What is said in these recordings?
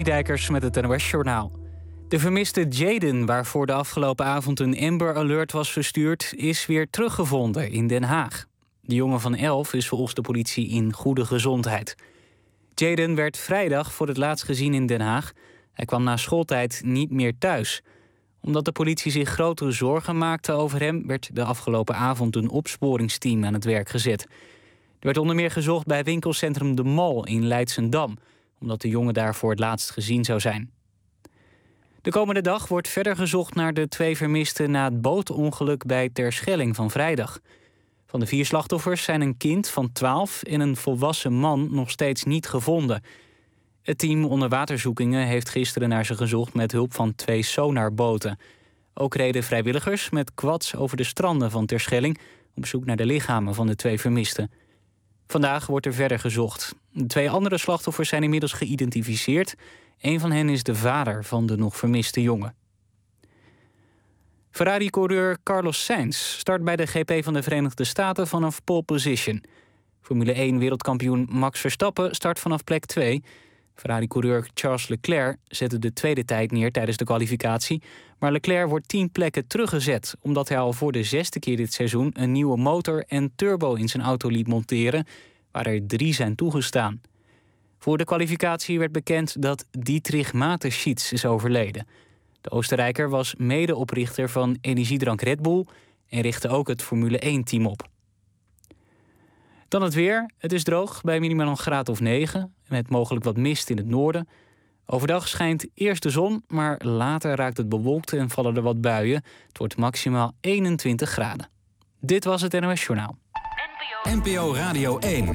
Citydijkers met het NOS-journaal. De vermiste Jaden, waarvoor de afgelopen avond een Amber Alert was verstuurd, is weer teruggevonden in Den Haag. De jongen van 11 is volgens de politie in goede gezondheid. Jaden werd vrijdag voor het laatst gezien in Den Haag. Hij kwam na schooltijd niet meer thuis. Omdat de politie zich grotere zorgen maakte over hem, werd de afgelopen avond een opsporingsteam aan het werk gezet. Er werd onder meer gezocht bij winkelcentrum De Mall in Leidschendam, omdat de jongen daar voor het laatst gezien zou zijn. De komende dag wordt verder gezocht naar de 2 vermisten na het bootongeluk bij Terschelling van vrijdag. Van de 4 slachtoffers zijn een kind van 12 en een volwassen man nog steeds niet gevonden. Het team onderwaterzoekingen heeft gisteren naar ze gezocht met hulp van 2 sonarboten. Ook reden vrijwilligers met quads over de stranden van Terschelling op zoek naar de lichamen van de 2 vermisten. Vandaag wordt er verder gezocht. De 2 andere slachtoffers zijn inmiddels geïdentificeerd. Een van hen is de vader van de nog vermiste jongen. Ferrari-coureur Carlos Sainz start bij de GP van de Verenigde Staten vanaf pole position. Formule 1-wereldkampioen Max Verstappen start vanaf plek 2. Ferrari-coureur Charles Leclerc zette de tweede tijd neer tijdens de kwalificatie. Maar Leclerc wordt 10 plekken teruggezet, omdat hij al voor de 6e keer dit seizoen een nieuwe motor en turbo in zijn auto liet monteren, waar er 3 zijn toegestaan. Voor de kwalificatie werd bekend dat Dietrich Mateschitz is overleden. De Oostenrijker was medeoprichter van energiedrank Red Bull en richtte ook het Formule 1-team op. Dan het weer. Het is droog bij minimaal een graad of 9, met mogelijk wat mist in het noorden. Overdag schijnt eerst de zon, maar later raakt het bewolkt en vallen er wat buien. Het wordt maximaal 21 graden. Dit was het NOS Journaal. NPO Radio 1.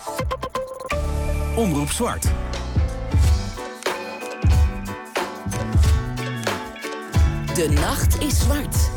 Omroep Zwart. De nacht is zwart.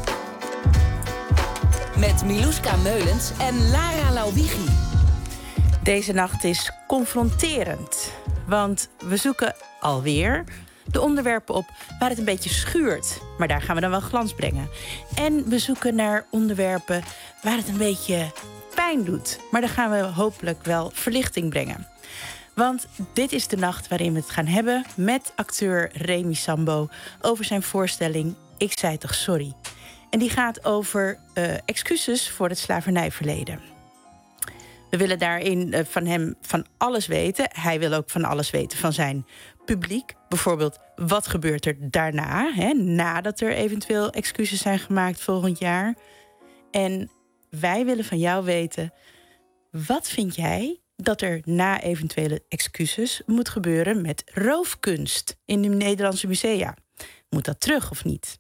Met Miluska Meulens en Lara Lauwigi. Deze nacht is confronterend. Want we zoeken alweer de onderwerpen op waar het een beetje schuurt. Maar daar gaan we dan wel glans brengen. En we zoeken naar onderwerpen waar het een beetje pijn doet. Maar daar gaan we hopelijk wel verlichting brengen. Want dit is de nacht waarin we het gaan hebben met acteur Remy Sambo over zijn voorstelling Ik zei toch sorry. En die gaat over excuses voor het slavernijverleden. We willen daarin van hem van alles weten. Hij wil ook van alles weten van zijn publiek. Bijvoorbeeld, wat gebeurt er daarna? Nadat er eventueel excuses zijn gemaakt volgend jaar. En wij willen van jou weten, wat vind jij dat er na eventuele excuses moet gebeuren met roofkunst in de Nederlandse musea? Moet dat terug of niet?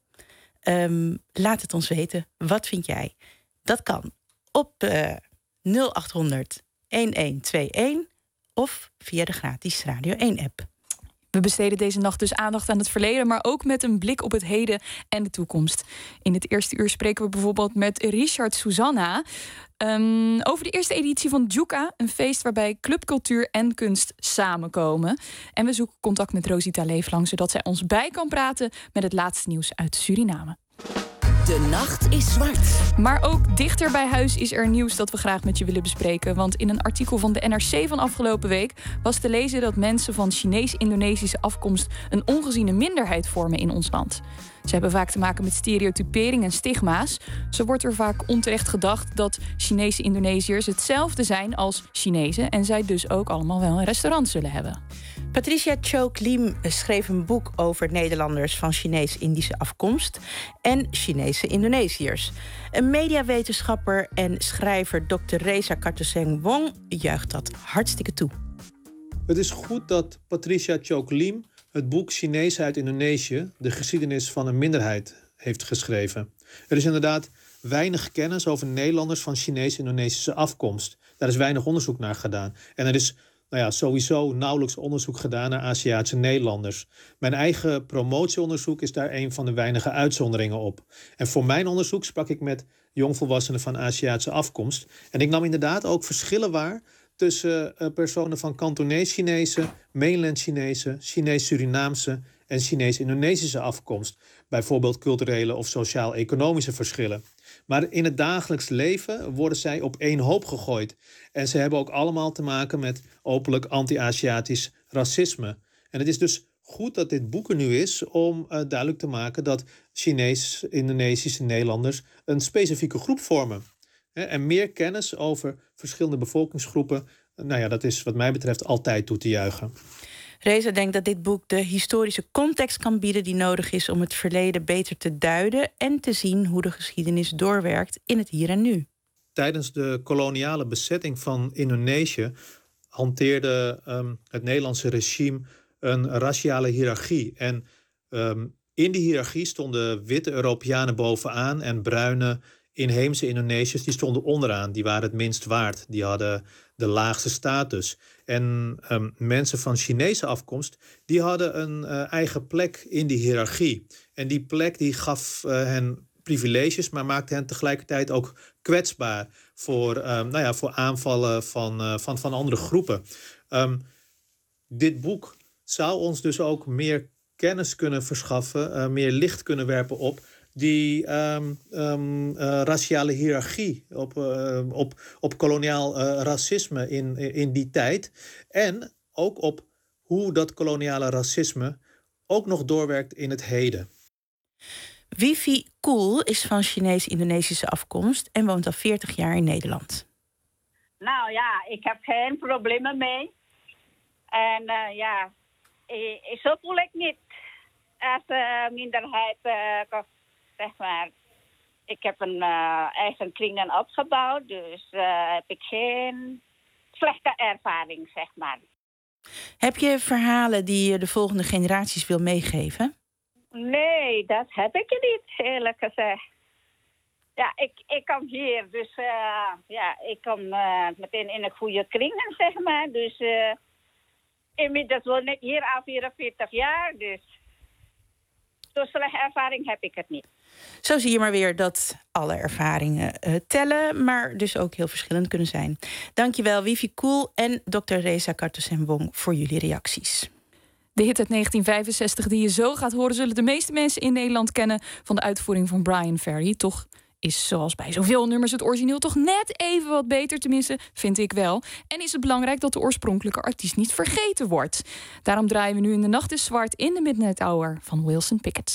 Laat het ons weten. Wat vind jij? Dat kan op 0800 1121 of via de gratis Radio 1-app. We besteden deze nacht dus aandacht aan het verleden, maar ook met een blik op het heden en de toekomst. In het eerste uur spreken we bijvoorbeeld met Richard Susanna over de eerste editie van Juka, een feest waarbij clubcultuur en kunst samenkomen. En we zoeken contact met Rosita Leeflang, zodat zij ons bij kan praten met het laatste nieuws uit Suriname. De nacht is zwart. Maar ook dichter bij huis is er nieuws dat we graag met je willen bespreken. Want in een artikel van de NRC van afgelopen week was te lezen dat mensen van Chinees-Indonesische afkomst een ongeziene minderheid vormen in ons land. Ze hebben vaak te maken met stereotypering en stigma's. Zo wordt er vaak onterecht gedacht dat Chinese Indonesiërs hetzelfde zijn als Chinezen en zij dus ook allemaal wel een restaurant zullen hebben. Patricia Choak Lim schreef een boek over Nederlanders van Chinees-Indische afkomst en Chinese Indonesiërs. Een mediawetenschapper en schrijver Dr. Reza Kartoseng Wong juicht dat hartstikke toe. Het is goed dat Patricia Choak Lim het boek Chinezen uit Indonesië, de geschiedenis van een minderheid, heeft geschreven. Er is inderdaad weinig kennis over Nederlanders van Chinees-Indonesische afkomst. Daar is weinig onderzoek naar gedaan. En er is sowieso nauwelijks onderzoek gedaan naar Aziatische Nederlanders. Mijn eigen promotieonderzoek is daar een van de weinige uitzonderingen op. En voor mijn onderzoek sprak ik met jongvolwassenen van Aziatische afkomst. En ik nam inderdaad ook verschillen waar tussen personen van Kantonees-Chinese, Mainland-Chinese, Chinees-Surinaamse en Chinees-Indonesische afkomst. Bijvoorbeeld culturele of sociaal-economische verschillen. Maar in het dagelijks leven worden zij op één hoop gegooid. En ze hebben ook allemaal te maken met openlijk anti-Aziatisch racisme. En het is dus goed dat dit boek er nu is om duidelijk te maken dat Chinees, Indonesische Nederlanders een specifieke groep vormen. En meer kennis over verschillende bevolkingsgroepen, dat is wat mij betreft altijd toe te juichen. Reza denkt dat dit boek de historische context kan bieden die nodig is om het verleden beter te duiden en te zien hoe de geschiedenis doorwerkt in het hier en nu. Tijdens de koloniale bezetting van Indonesië hanteerde het Nederlandse regime een raciale hiërarchie. En in die hiërarchie stonden witte Europeanen bovenaan en bruine inheemse Indonesiërs die stonden onderaan. Die waren het minst waard. Die hadden de laagste status. En mensen van Chinese afkomst die hadden een eigen plek in die hiërarchie. En die plek die gaf hen privileges, maar maakte hen tegelijkertijd ook kwetsbaar voor aanvallen van andere groepen. Dit boek zou ons dus ook meer kennis kunnen verschaffen, meer licht kunnen werpen op die raciale hiërarchie, op koloniaal racisme in die tijd. En ook op hoe dat koloniale racisme ook nog doorwerkt in het heden. Wifi Kool is van Chinees-Indonesische afkomst en woont al 40 jaar in Nederland. Nou ja, ik heb geen problemen mee. En zo voel ik niet als minderheid, zeg maar. Ik heb een eigen kringen opgebouwd, dus heb ik geen slechte ervaring, zeg maar. Heb je verhalen die je de volgende generaties wil meegeven? Nee, dat heb ik niet, eerlijk gezegd. Ja, ik kom hier, dus ik kom meteen in een goede kringen, zeg maar. Dus inmiddels woon ik hier al 44 jaar, dus zo'n slechte ervaring heb ik het niet. Zo zie je maar weer dat alle ervaringen tellen, maar dus ook heel verschillend kunnen zijn. Dankjewel Wifi Kool en Dr. Reza Kartosen-Wong voor jullie reacties. De hit uit 1965 die je zo gaat horen, zullen de meeste mensen in Nederland kennen van de uitvoering van Bryan Ferry. Toch is, zoals bij zoveel nummers, het origineel toch net even wat beter, tenminste, vind ik wel. En is het belangrijk dat de oorspronkelijke artiest niet vergeten wordt. Daarom draaien we nu In de Nacht is Zwart in de Midnight Hour van Wilson Pickett.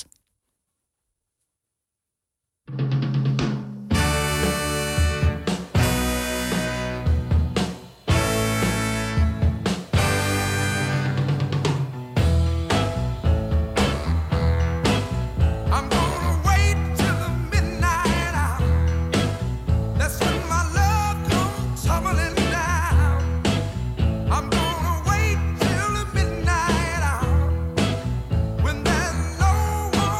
When there's no one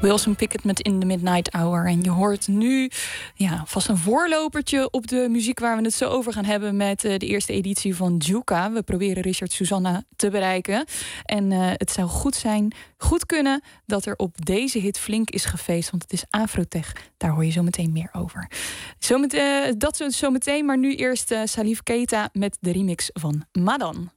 Wilson Pickett met In the Midnight Hour. En je hoort nu vast een voorlopertje op de muziek waar we het zo over gaan hebben met de eerste editie van Juka. We proberen Richard Susanna te bereiken. En het zou goed kunnen dat er op deze hit flink is gefeest. Want het is Afrotech. Daar hoor je zo meteen meer over. Dat zo meteen, maar nu eerst Salif Keita met de remix van Madan.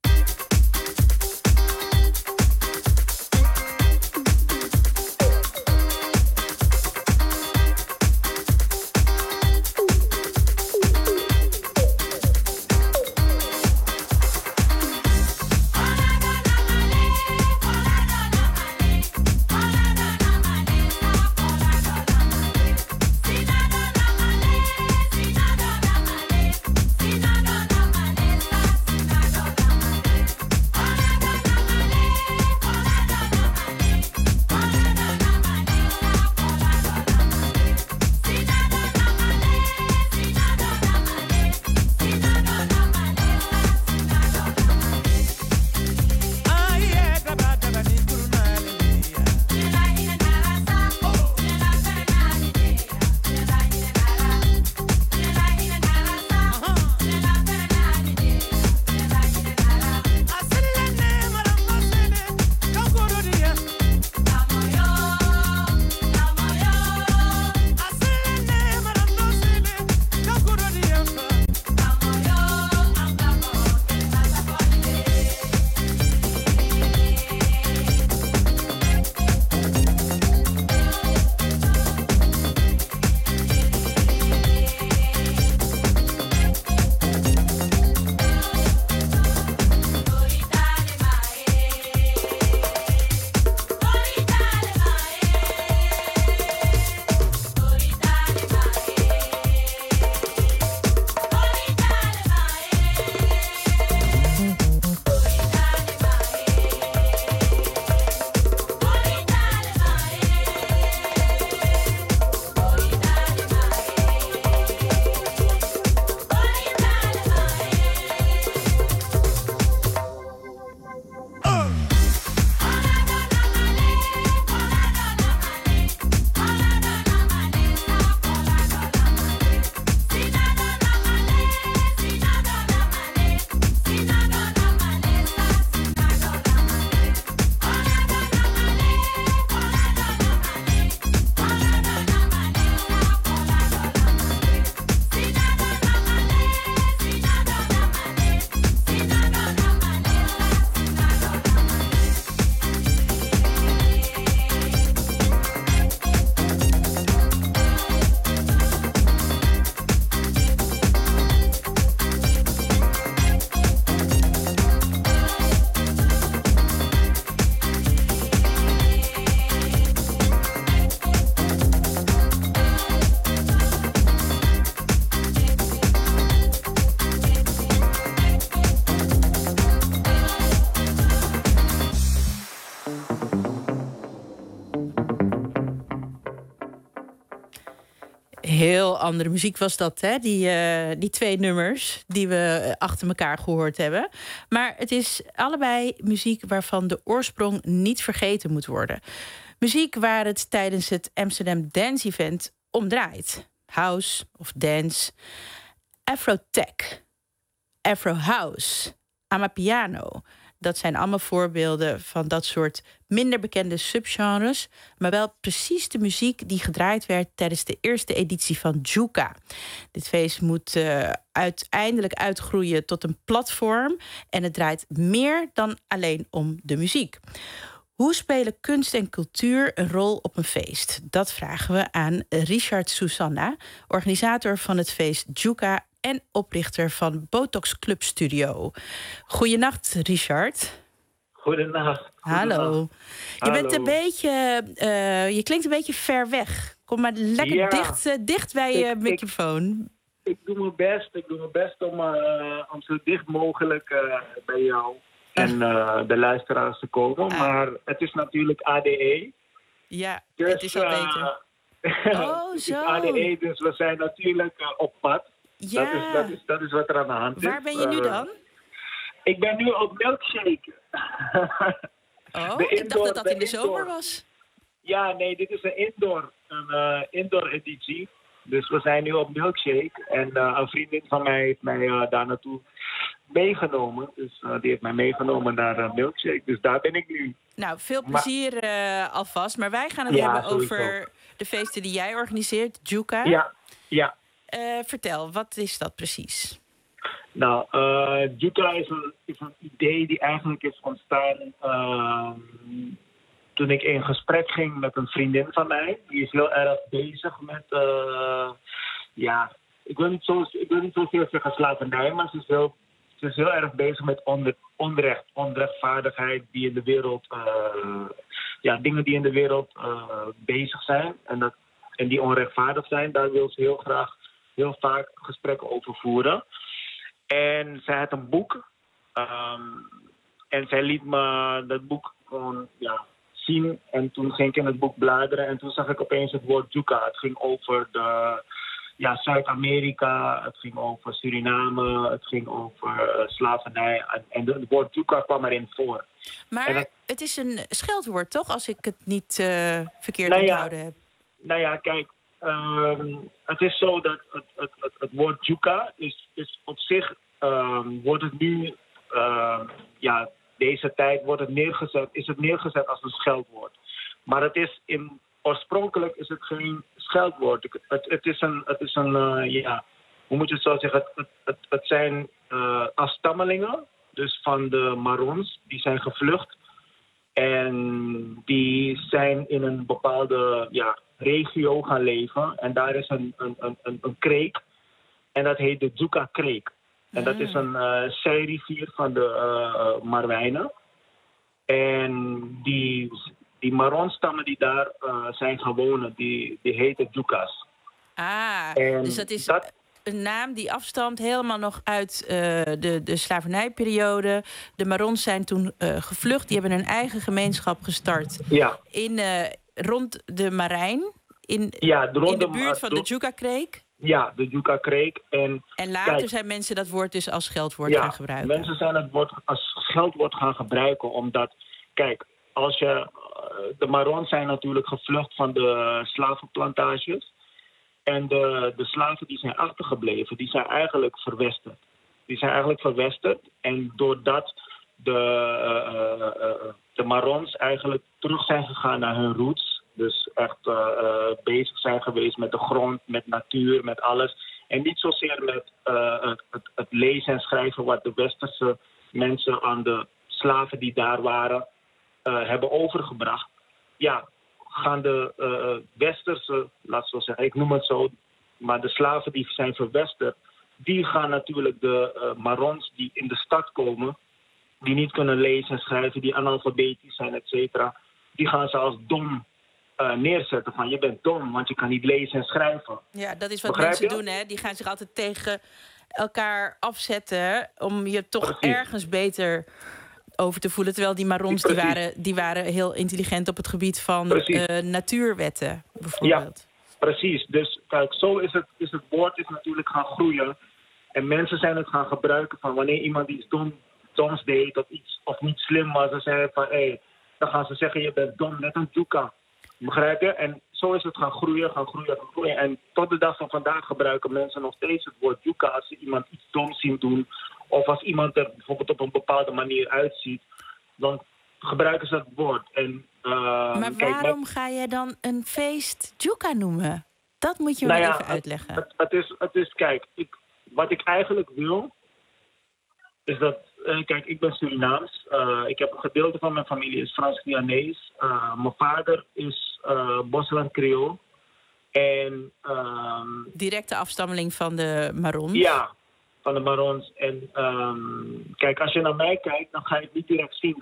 Heel andere muziek was dat, hè? Die twee nummers die we achter elkaar gehoord hebben. Maar het is allebei muziek waarvan de oorsprong niet vergeten moet worden. Muziek waar het tijdens het Amsterdam Dance Event om draait. House of dance, Afrotech, Afro House, Amapiano. Dat zijn allemaal voorbeelden van dat soort minder bekende subgenres, maar wel precies de muziek die gedraaid werd tijdens de eerste editie van Juka. Dit feest moet uiteindelijk uitgroeien tot een platform en het draait meer dan alleen om de muziek. Hoe spelen kunst en cultuur een rol op een feest? Dat vragen we aan Richard Susanna, organisator van het feest Juka en oprichter van Botox Club Studio. Goedenacht, Richard. Goedenacht. Hallo. Je bent een beetje, je klinkt een beetje ver weg. Kom maar lekker dicht bij je microfoon. Ik doe mijn best om zo dicht mogelijk bij jou en de luisteraars te komen. Maar het is natuurlijk ADE. Ja, dus, het is al beter. Oh, het zo. is ADE, dus we zijn natuurlijk op pad. Ja. Dat is wat er aan de hand is. Waar ben je nu dan? Ik ben nu op Milkshake. Ik dacht dat dat in de zomer was. Ja, nee, dit is een indoor editie. Dus we zijn nu op Milkshake. En een vriendin van mij heeft mij daar naartoe meegenomen. Dus die heeft mij meegenomen naar Milkshake. Dus daar ben ik nu. Nou, veel plezier alvast. Maar wij gaan het hebben sowieso over de feesten die jij organiseert, Juka. Ja. Vertel, wat is dat precies? Nou, Juka is een idee die eigenlijk is ontstaan toen ik in gesprek ging met een vriendin van mij. Die is heel erg bezig met, ik wil niet zozeer zeggen slavernij, maar ze is heel erg bezig met onrechtvaardigheid die in de wereld, dingen die in de wereld bezig zijn en die onrechtvaardig zijn. Daar wil ze heel vaak gesprekken over voeren. En zij had een boek. En zij liet me dat boek gewoon zien. En toen ging ik in het boek bladeren. En toen zag ik opeens het woord Juka. Het ging over Zuid-Amerika. Het ging over Suriname. Het ging over slavernij. En het woord Juka kwam erin voor. Maar het is een scheldwoord, toch? Als ik het niet verkeerd onthouden heb. Nou ja, kijk. Het is zo dat het woord Juka is op zich wordt het nu deze tijd is het neergezet als een scheldwoord. Maar het is oorspronkelijk is het geen scheldwoord. Het is een hoe moet je het zo zeggen? Het zijn afstammelingen, dus van de Marons, die zijn gevlucht. En die zijn in een bepaalde regio gaan leven. En daar is een kreek. En dat heet de Juka-kreek. En dat is een zijrivier van de Marwijnen. En die Maronstammen die daar zijn gaan wonen, die heten Jukas. Dus dat is een naam die afstamt helemaal nog uit de slavernijperiode. De Marons zijn toen gevlucht. Die hebben hun eigen gemeenschap gestart. Ja. Rond de Marijn. In de buurt van de Juka-kreek. Ja, de Juka-kreek. En later zijn mensen dat woord dus als scheldwoord gaan gebruiken. Mensen zijn het woord als scheldwoord gaan gebruiken. Omdat, kijk, de Marons zijn natuurlijk gevlucht van de slavenplantages. En de slaven die zijn achtergebleven, die zijn eigenlijk verwesterd. En doordat de Marons eigenlijk terug zijn gegaan naar hun roots. Dus echt bezig zijn geweest met de grond, met natuur, met alles. En niet zozeer met het lezen en schrijven wat de westerse mensen aan de slaven die daar waren hebben overgebracht. Ja, gaan de westerse, laat ik zo zeggen, ik noem het zo, maar de slaven die zijn verwesterd, die gaan natuurlijk de Marons die in de stad komen, die niet kunnen lezen en schrijven, die analfabetisch zijn, et cetera, die gaan ze als dom neerzetten. Van je bent dom, want je kan niet lezen en schrijven. Ja, dat is wat mensen doen, hè? Die gaan zich altijd tegen elkaar afzetten om je toch ergens beter over te voelen. Terwijl die Marons, die waren heel intelligent op het gebied van natuurwetten, bijvoorbeeld. Ja, precies. Dus kijk, zo is het woord is natuurlijk gaan groeien. En mensen zijn het gaan gebruiken van wanneer iemand iets doms deed of niet slim was, dan zei van dan gaan ze zeggen je bent dom, net een Juka. Begrijp je? En zo is het gaan groeien. En tot de dag van vandaag gebruiken mensen nog steeds het woord Juka als ze iemand iets doms zien doen. Of als iemand er bijvoorbeeld op een bepaalde manier uitziet, dan gebruiken ze het woord. Maar waarom ga je dan een feest Juka noemen? Dat moet je me even uitleggen. Het is kijk, wat ik eigenlijk wil, is dat, kijk, ik ben Surinaams. Ik heb een gedeelte van mijn familie is Frans-Guyanees. Mijn vader is Bosland Creool. En directe afstammeling van de Marons? Ja, van de Marons. En kijk, als je naar mij kijkt, dan ga je niet direct zien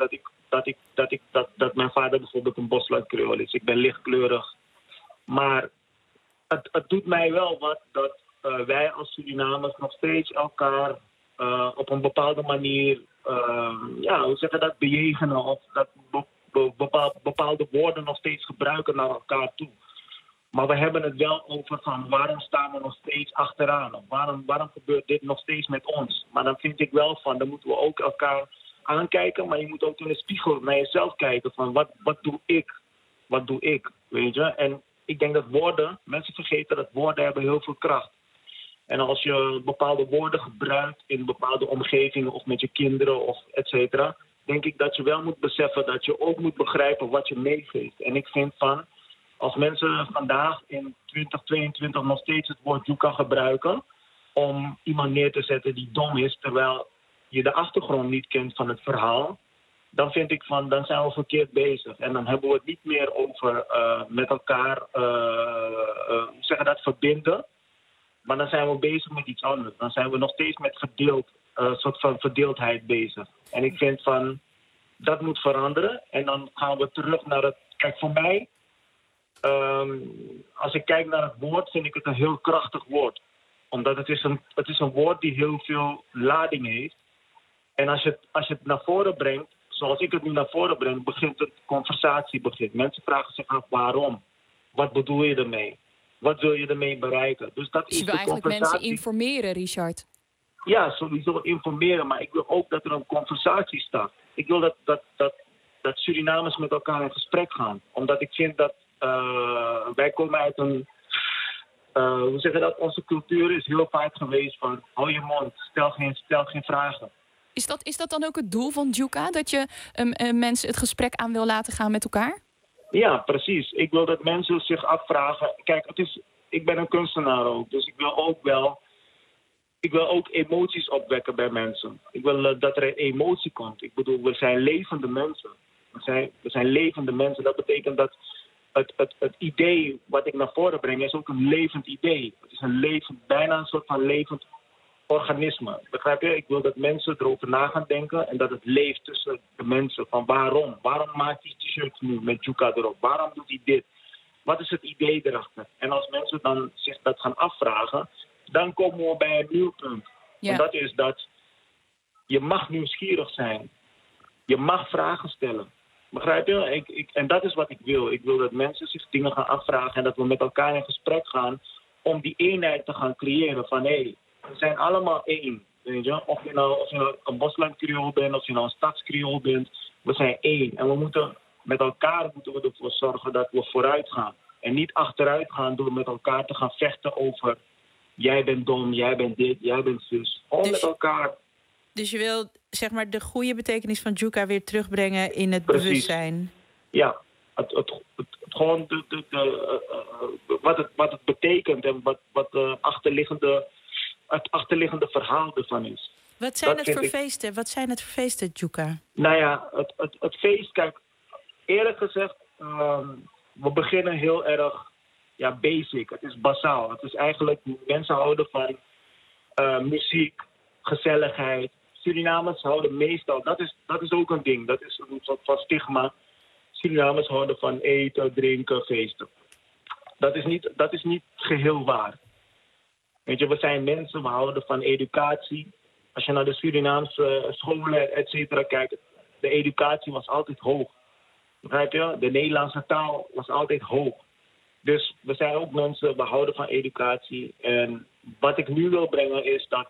dat mijn vader bijvoorbeeld een Bosland Creool is. Ik ben lichtkleurig. Maar het doet mij wel wat dat wij als Surinamers nog steeds elkaar op een bepaalde manier, hoe zeg je dat, bejegenen of dat bepaalde woorden nog steeds gebruiken naar elkaar toe. Maar we hebben het wel over van waarom staan we nog steeds achteraan? Of waarom gebeurt dit nog steeds met ons? Maar dan vind ik wel van, dan moeten we ook elkaar aankijken. Maar je moet ook in de spiegel naar jezelf kijken van wat doe ik? wat doe ik, weet je? En ik denk dat woorden, mensen vergeten dat woorden hebben heel veel kracht. En als je bepaalde woorden gebruikt in bepaalde omgevingen of met je kinderen of et cetera, denk ik dat je wel moet beseffen dat je ook moet begrijpen wat je meegeeft. En ik vind van, als mensen vandaag in 2022 nog steeds het woord Juka gebruiken om iemand neer te zetten die dom is, terwijl je de achtergrond niet kent van het verhaal, dan vind ik van, dan zijn we verkeerd bezig. En dan hebben we het niet meer over met elkaar, verbinden. Maar dan zijn we bezig met iets anders. Dan zijn we nog steeds met soort van verdeeldheid bezig. En ik vind van, dat moet veranderen. En dan gaan we terug naar het... Kijk, voor mij, als ik kijk naar het woord, vind ik het een heel krachtig woord. Omdat het is een woord die heel veel lading heeft. En als je het naar voren brengt, zoals ik het nu naar voren breng, begint de conversatie. Mensen vragen zich af waarom. Wat bedoel je ermee? Wat wil je ermee bereiken? Dus dat is je wil eigenlijk mensen informeren, Richard. Ja, sowieso informeren. Maar ik wil ook dat er een conversatie staat. Ik wil dat Surinamers met elkaar in gesprek gaan. Omdat ik vind dat wij komen uit een... hoe zeg je dat? Onze cultuur is heel vaak geweest van hou je mond, stel geen vragen. Is dat dan ook het doel van Juka? Dat je mensen het gesprek aan wil laten gaan met elkaar? Ja, precies. Ik wil dat mensen zich afvragen. Kijk, ik ben een kunstenaar ook. Dus ik wil ook emoties opwekken bij mensen. Ik wil dat er emotie komt. Ik bedoel, we zijn levende mensen. We zijn levende mensen. Dat betekent dat het idee wat ik naar voren breng is ook een levend idee. Het is bijna een soort van levend organisme. Begrijp je? Ik wil dat mensen erover na gaan denken en dat het leeft tussen de mensen. Van waarom? Waarom maakt hij t-shirts nu met Juka erop? Waarom doet hij dit? Wat is het idee erachter? En als mensen dan zich dat gaan afvragen, dan komen we bij een nieuw punt. Ja. En dat is dat je mag nieuwsgierig zijn. Je mag vragen stellen. Begrijp je? En dat is wat ik wil. Ik wil dat mensen zich dingen gaan afvragen en dat we met elkaar in gesprek gaan om die eenheid te gaan creëren van we zijn allemaal één. Weet je? Of je nou een boslandcreool bent, of je nou een stadscreool bent. We zijn één. En we moeten ervoor zorgen dat we vooruit gaan. En niet achteruit gaan door met elkaar te gaan vechten over jij bent dom, jij bent dit, jij bent zus. Gewoon met elkaar. Dus je wil zeg maar de goede betekenis van Juka weer terugbrengen in het bewustzijn? Ja. Gewoon wat het betekent en wat het achterliggende verhaal ervan is. Wat zijn het voor feesten, Juka? Nou ja, het feest, kijk, eerlijk gezegd, we beginnen heel erg basic. Het is basaal. Het is eigenlijk, mensen houden van muziek, gezelligheid. Surinamers houden meestal, dat is ook een ding. Dat is een soort van stigma. Surinamers houden van eten, drinken, feesten. Dat is niet geheel waar. Weet je, we zijn mensen, we houden van educatie. Als je naar de Surinaamse scholen, et cetera, kijkt, de educatie was altijd hoog. Begrijp je? De Nederlandse taal was altijd hoog. Dus we zijn ook mensen, we houden van educatie. En wat ik nu wil brengen is dat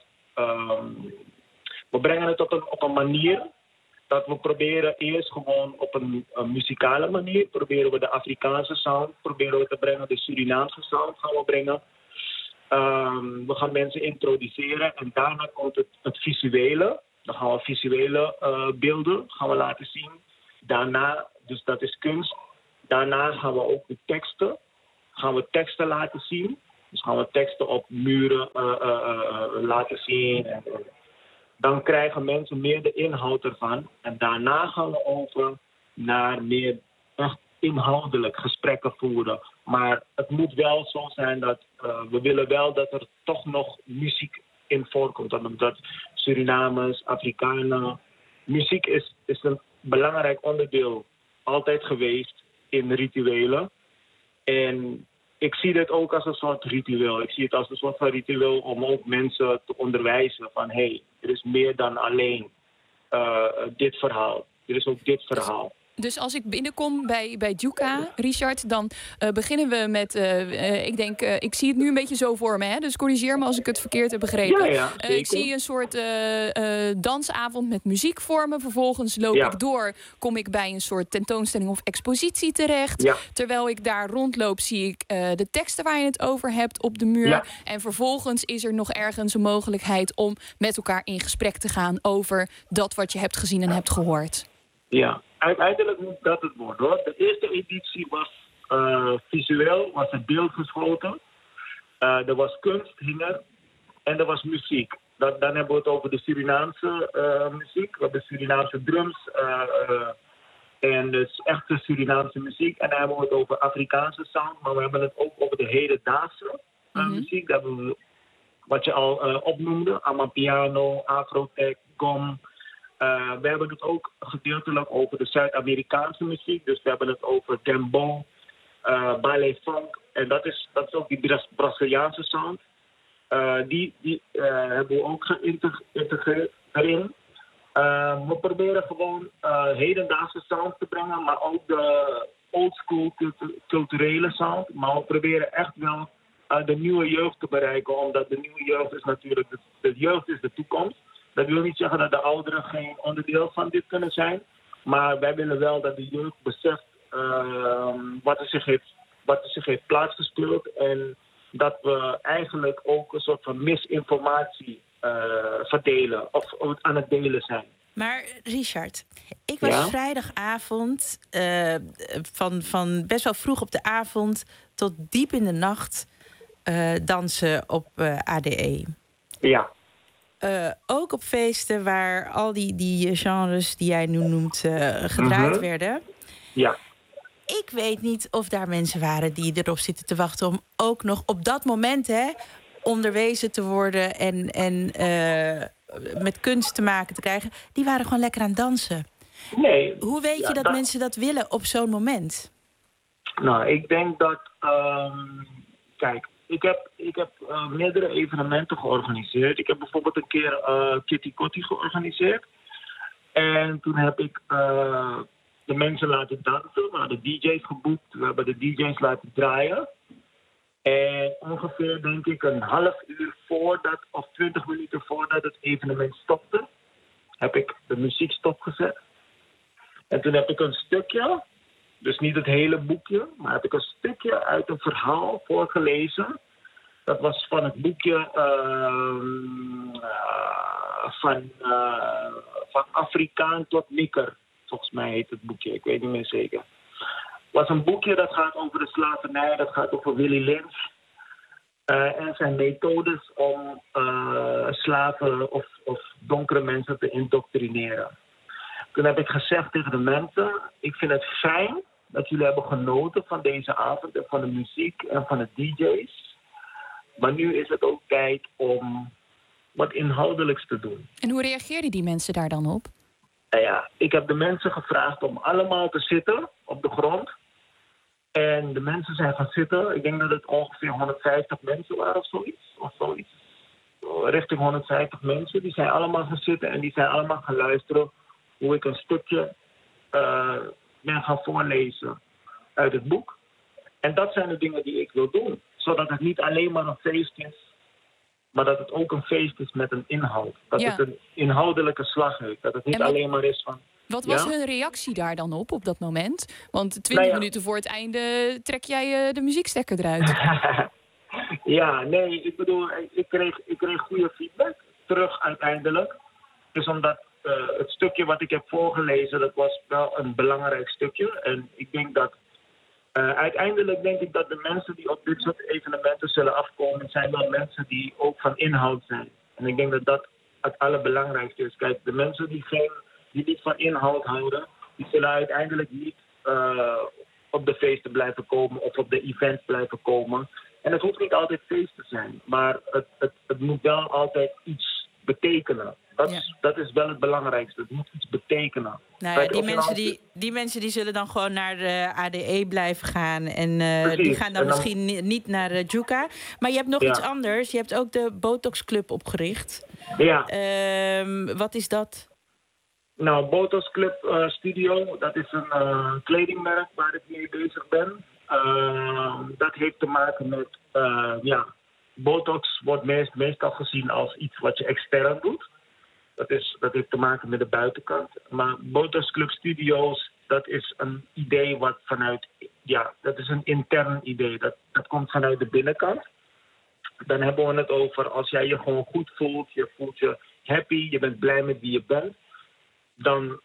we brengen het op een manier dat we proberen eerst gewoon op een muzikale manier, proberen we de Afrikaanse sound, proberen we te brengen, de Surinaamse sound gaan we brengen. We gaan mensen introduceren en daarna komt het visuele. Dan gaan we visuele beelden gaan we laten zien. Daarna, dus dat is kunst. Daarna gaan we ook de teksten laten zien. Dus gaan we teksten op muren laten zien. En dan krijgen mensen meer de inhoud ervan. En daarna gaan we over naar meer echt inhoudelijk gesprekken voeren. Maar het moet wel zo zijn dat we willen wel dat er toch nog muziek in voorkomt. Omdat Surinamers, Afrikanen... Muziek is een belangrijk onderdeel altijd geweest in rituelen. En ik zie dit ook als een soort ritueel. Ik zie het als een soort van ritueel om ook mensen te onderwijzen van er is meer dan alleen dit verhaal. Er is ook dit verhaal. Dus als ik binnenkom bij Juka, Richard, dan beginnen we met... ik zie het nu een beetje zo voor me, hè? Dus corrigeer me als ik het verkeerd heb begrepen. Ja, ik zie een soort dansavond met muziek voor me. Vervolgens loop ik door, kom ik bij een soort tentoonstelling of expositie terecht. Ja. Terwijl ik daar rondloop, zie ik de teksten waar je het over hebt op de muur. Ja. En vervolgens is er nog ergens een mogelijkheid om met elkaar in gesprek te gaan over dat wat je hebt gezien en hebt gehoord. Ja, uiteindelijk moet dat het worden, hoor. De eerste editie was visueel, was het beeld geschoten. Er was kunst, hing er. En er was muziek. Dan hebben we het over de Surinaamse muziek. We hebben Surinaamse drums. En dus echte Surinaamse muziek. En dan hebben we het over Afrikaanse sound. Maar we hebben het ook over de hedendaagse muziek. Dat hebben we, wat je al opnoemde. Amapiano, Afrotech, gom. We hebben het ook gedeeltelijk over de Zuid-Amerikaanse muziek. Dus we hebben het over dembow, ballet funk. En dat is ook die Braziliaanse sound. Die hebben we ook geïntegreerd erin. We proberen gewoon hedendaagse sound te brengen, maar ook de oldschool culturele sound. Maar we proberen echt wel de nieuwe jeugd te bereiken, omdat de nieuwe jeugd is natuurlijk, de jeugd is de toekomst. Dat wil niet zeggen dat de ouderen geen onderdeel van dit kunnen zijn. Maar wij willen wel dat de jeugd beseft wat er zich heeft plaatsgespeeld. En dat we eigenlijk ook een soort van misinformatie verdelen of aan het delen zijn. Maar Richard, ik was vrijdagavond van best wel vroeg op de avond tot diep in de nacht dansen op ADE. Ja. Ook op feesten waar al die genres die jij nu noemt gedraaid werden. Ja. Ik weet niet of daar mensen waren die erop zitten te wachten om ook nog op dat moment onderwezen te worden en met kunst te maken te krijgen. Die waren gewoon lekker aan het dansen. Nee. Hoe weet je dat mensen dat willen op zo'n moment? Nou, ik denk dat... kijk, ik heb meerdere evenementen georganiseerd. Ik heb bijvoorbeeld een keer Kitty Kotti georganiseerd. En toen heb ik de mensen laten dansen. We hadden DJ's geboekt. We hebben de DJ's laten draaien. En ongeveer, denk ik, een half uur voordat, of 20 minuten voordat het evenement stopte, heb ik de muziek stopgezet. En toen heb ik een stukje, dus niet het hele boekje, maar heb ik een stukje uit een verhaal voorgelezen. Dat was van het boekje van Afrikaan tot Nikker. Volgens mij heet het boekje, ik weet niet meer zeker. Het was een boekje dat gaat over de slavernij, dat gaat over Willy Lynch. En zijn methodes om slaven of donkere mensen te indoctrineren. Toen heb ik gezegd tegen de mensen, ik vind het fijn dat jullie hebben genoten van deze avond en van de muziek en van de DJ's. Maar nu is het ook tijd om wat inhoudelijks te doen. En hoe reageerden die mensen daar dan op? Ja, ik heb de mensen gevraagd om allemaal te zitten op de grond. En de mensen zijn gaan zitten. Ik denk dat het ongeveer 150 mensen waren of zoiets. Richting 150 mensen. Die zijn allemaal gaan zitten en die zijn allemaal gaan luisteren hoe ik een stukje ben gaan voorlezen uit het boek. En dat zijn de dingen die ik wil doen. Zodat het niet alleen maar een feest is, maar dat het ook een feest is met een inhoud. Dat het een inhoudelijke slag heeft. Dat het niet alleen maar is van... Wat was hun reactie daar dan op dat moment? Want 20 minuten voor het einde trek jij de muziekstekker eruit. Ja, nee, ik bedoel, ik kreeg goede feedback terug uiteindelijk. Dus omdat het stukje wat ik heb voorgelezen, dat was wel een belangrijk stukje. En ik denk dat uiteindelijk denk ik dat de mensen die op dit soort evenementen zullen afkomen, zijn wel mensen die ook van inhoud zijn. En ik denk dat dat het allerbelangrijkste is. Kijk, de mensen die niet van inhoud houden, die zullen uiteindelijk niet op de feesten blijven komen of op de events blijven komen. En het hoeft niet altijd feest te zijn, maar het moet wel altijd iets betekenen. Dat is wel het belangrijkste. Het moet iets betekenen. Nou ja, die mensen die zullen dan gewoon naar de ADE blijven gaan. En die gaan dan misschien niet naar Juka. Maar je hebt nog iets anders. Je hebt ook de Botox Club opgericht. Ja. Wat is dat? Nou, Botox Club Studio, dat is een kledingmerk waar ik mee bezig ben. Dat heeft te maken met, Botox wordt meestal gezien als iets wat je extern doet. Dat heeft te maken met de buitenkant. Maar Botox Club Studios, dat is een idee wat dat is een intern idee. Dat komt vanuit de binnenkant. Dan hebben we het over als jij je gewoon goed voelt, je voelt je happy, je bent blij met wie je bent, dan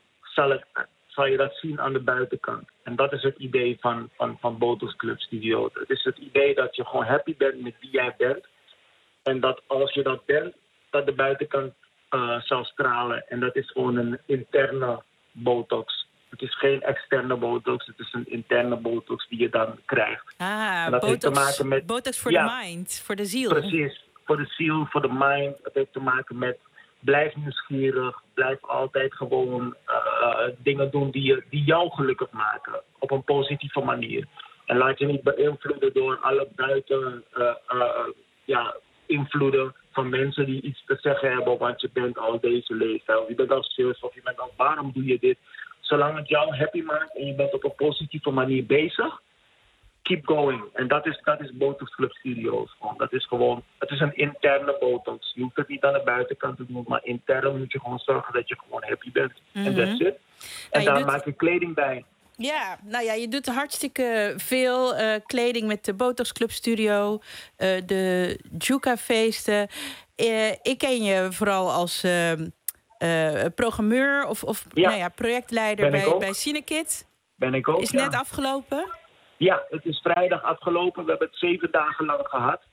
zal je dat zien aan de buitenkant. En dat is het idee van Botox Club Studio. Het is het idee dat je gewoon happy bent met wie jij bent. En dat als je dat bent, dat de buitenkant zal stralen. En dat is gewoon een interne botox. Het is geen externe botox, het is een interne botox die je dan krijgt. En dat heeft te maken met botox voor de mind, voor de ziel. Precies, voor de ziel, voor de mind. Het heeft te maken met blijf nieuwsgierig, blijf altijd gewoon dingen doen die jou gelukkig maken. Op een positieve manier. En laat je niet beïnvloeden door alle buiten invloeden van mensen die iets te zeggen hebben, want je bent al deze leeftijd, of je bent al zus, of je bent al waarom doe je dit? Zolang het jou happy maakt en je bent op een positieve manier bezig, keep going. En dat is Botox Club Studios. Dat is gewoon, het is een interne botox. Je hoeft het niet aan de buitenkant te doen, maar intern moet je gewoon zorgen dat je gewoon happy bent. En that's it. En daar maak je kleding bij. Ja, nou ja, je doet hartstikke veel kleding met de Botox Club Studio, de Juka-feesten. Ik ken je vooral als programmeur of projectleider bij Cinekit. Ben ik ook, Is net afgelopen? Ja, het is vrijdag afgelopen. We hebben het 7 dagen lang gehad.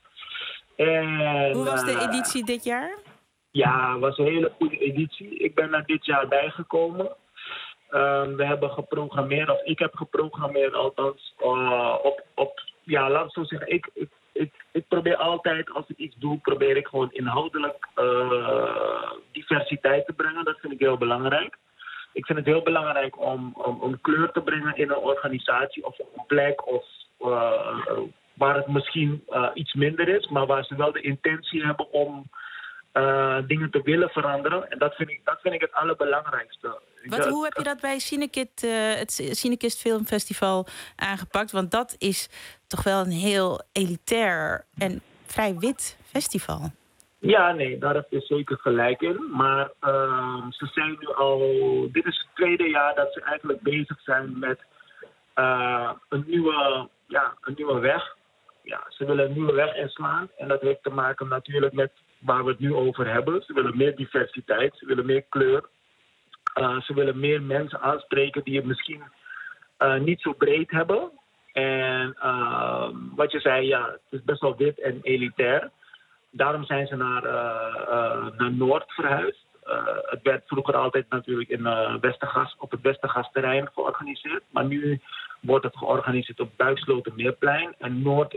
En, hoe was de editie dit jaar? Ja, het was een hele goede editie. Ik ben er dit jaar bijgekomen. We hebben geprogrammeerd, of ik heb geprogrammeerd althans, laat ik zo zeggen, ik probeer altijd, als ik iets doe, probeer ik gewoon inhoudelijk diversiteit te brengen. Dat vind ik heel belangrijk. Ik vind het heel belangrijk om kleur te brengen in een organisatie of op een plek of waar het misschien iets minder is, maar waar ze wel de intentie hebben om dingen te willen veranderen. En dat vind ik het allerbelangrijkste. Hoe heb je dat bij Cinekit, het Cinekist Filmfestival aangepakt? Want dat is toch wel een heel elitair en vrij wit festival. Ja, nee, daar heb je zeker gelijk in. Maar ze zijn nu al... Dit is het 2e jaar dat ze eigenlijk bezig zijn met een nieuwe weg. Ja, ze willen een nieuwe weg inslaan. En dat heeft te maken natuurlijk met waar we het nu over hebben. Ze willen meer diversiteit, ze willen meer kleur. Ze willen meer mensen aanspreken die het misschien niet zo breed hebben. En wat je zei, ja, het is best wel wit en elitair. Daarom zijn ze naar Noord verhuisd. Het werd vroeger altijd natuurlijk op het Westergasterrein georganiseerd. Maar nu wordt het georganiseerd op Buikslotermeerplein. En Noord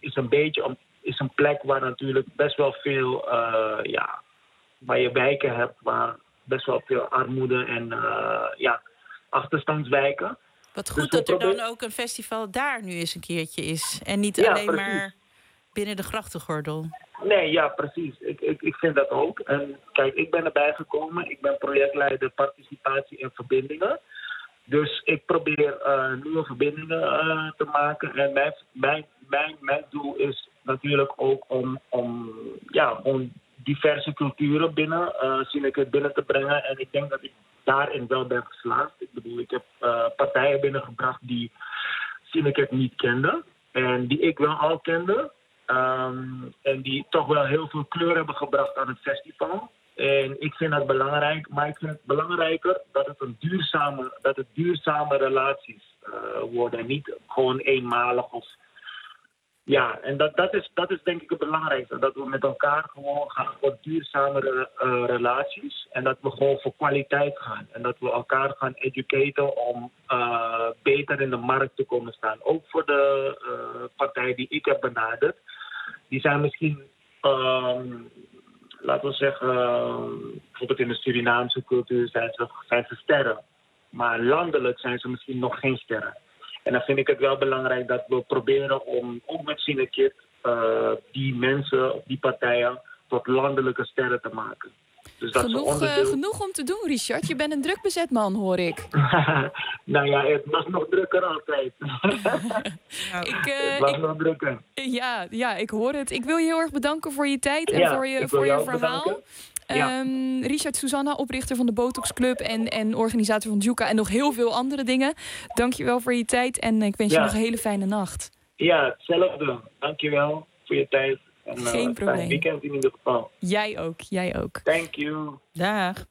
is een plek waar natuurlijk best wel veel waar je wijken hebt, waar best wel veel armoede en achterstandswijken. Wat goed dus dat er dan ook een festival daar nu eens een keertje is. En niet alleen maar binnen de grachtengordel. Nee, ja, precies. Ik vind dat ook. En kijk, ik ben erbij gekomen. Ik ben projectleider participatie en verbindingen. Dus ik probeer nieuwe verbindingen te maken. En mijn doel is natuurlijk ook om diverse culturen binnen te brengen. En ik denk dat ik daarin wel ben geslaagd. Ik bedoel, ik heb partijen binnengebracht die Cinekit niet kenden. En die ik wel al kende. En die toch wel heel veel kleur hebben gebracht aan het festival. En ik vind dat belangrijk. Maar ik vind het belangrijker dat het duurzame relaties worden. En niet gewoon eenmalig of... Ja, en dat is denk ik het belangrijkste. Dat we met elkaar gewoon gaan voor duurzame relaties. En dat we gewoon voor kwaliteit gaan. En dat we elkaar gaan educaten om beter in de markt te komen staan. Ook voor de partij die ik heb benaderd. Die zijn misschien, laten we zeggen, bijvoorbeeld in de Surinaamse cultuur zijn ze sterren. Maar landelijk zijn ze misschien nog geen sterren. En dan vind ik het wel belangrijk dat we proberen om ook met Cinekit die mensen, die partijen, tot landelijke sterren te maken. Dus dat is een onderdeel. Genoeg om te doen, Richard. Je bent een druk bezet man, hoor ik. Nou ja, het was nog drukker altijd. Het was nog drukker. Ja, ik hoor het. Ik wil je heel erg bedanken voor je tijd en voor je verhaal. Richard Susanna, oprichter van de Botox Club en organisator van Juka en nog heel veel andere dingen. Dank je wel voor je tijd en ik wens je nog een hele fijne nacht. Ja, hetzelfde. Dank je wel voor je tijd. En, geen probleem. Fijn weekend in ieder geval. Jij ook. Thank you. Dag.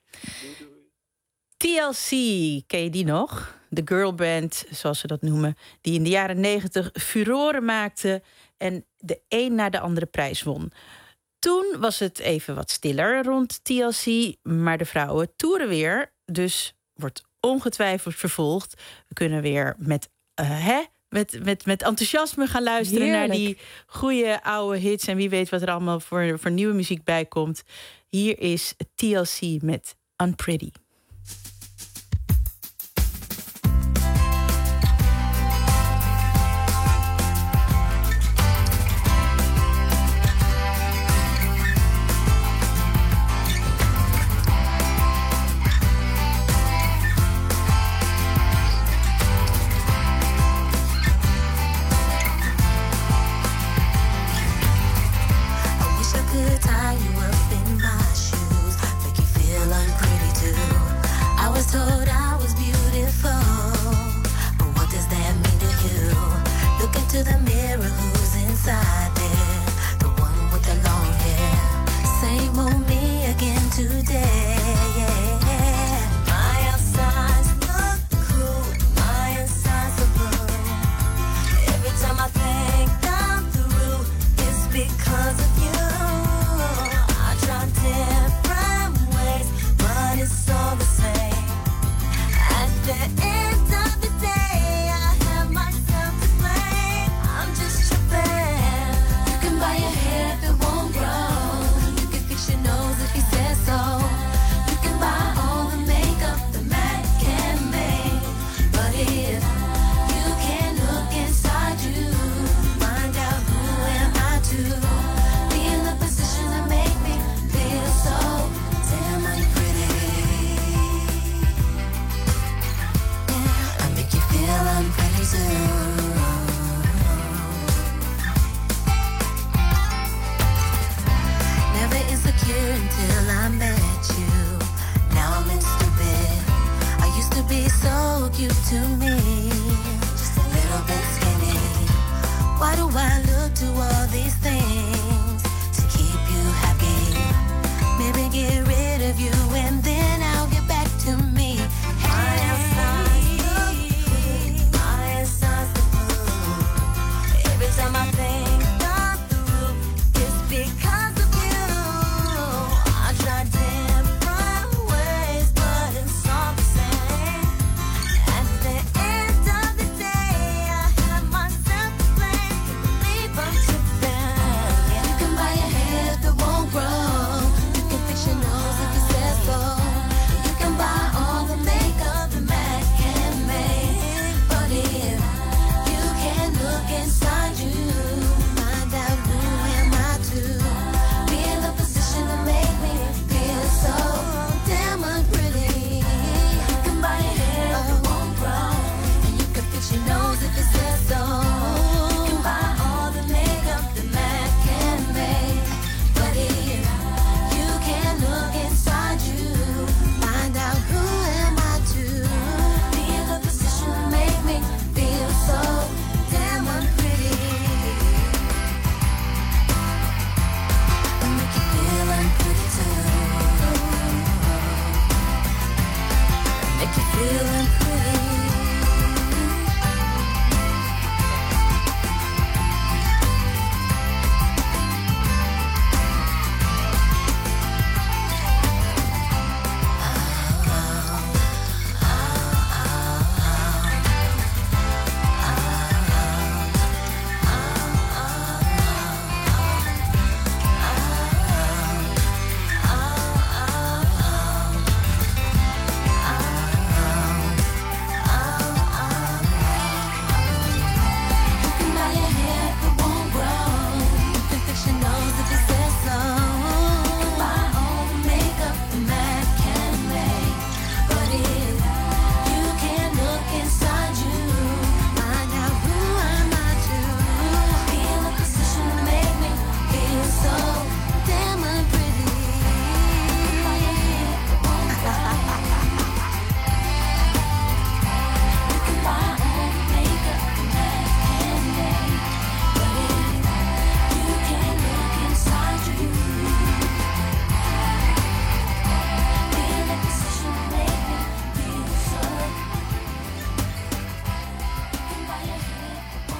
TLC, ken je die nog? De girlband, zoals ze dat noemen, die in de jaren 90 furoren maakte en de een na de andere prijs won. Toen was het even wat stiller rond TLC, maar de vrouwen toeren weer, dus wordt ongetwijfeld vervolgd. We kunnen weer met enthousiasme gaan luisteren naar die goede oude hits en wie weet wat er allemaal voor nieuwe muziek bij komt. Hier is TLC met Unpretty. Told I was beautiful, but what does that mean to you? Look into the mirror, who's inside there? The one with the long hair. Same old me again today. My outsides look cool, my insides are blue. Every time I think I'm through, it's because of you. I try different ways, but it's all the same. At the end of the day, I have myself to blame. I'm just tripping. You can buy your hair if it won't grow. You can fix your nose if you said so. You can buy all the makeup the man can make. But if you can't look inside you, find out who am I to be in the position to make me feel so damn unpretty. Feel unpretty too. Never insecure until I met you. Now I'm in stupid. I used to be so cute to me, just a little bit skinny. Why do I look to all these things to keep you happy? Maybe get rid of you and then I'll get back to me. Hey.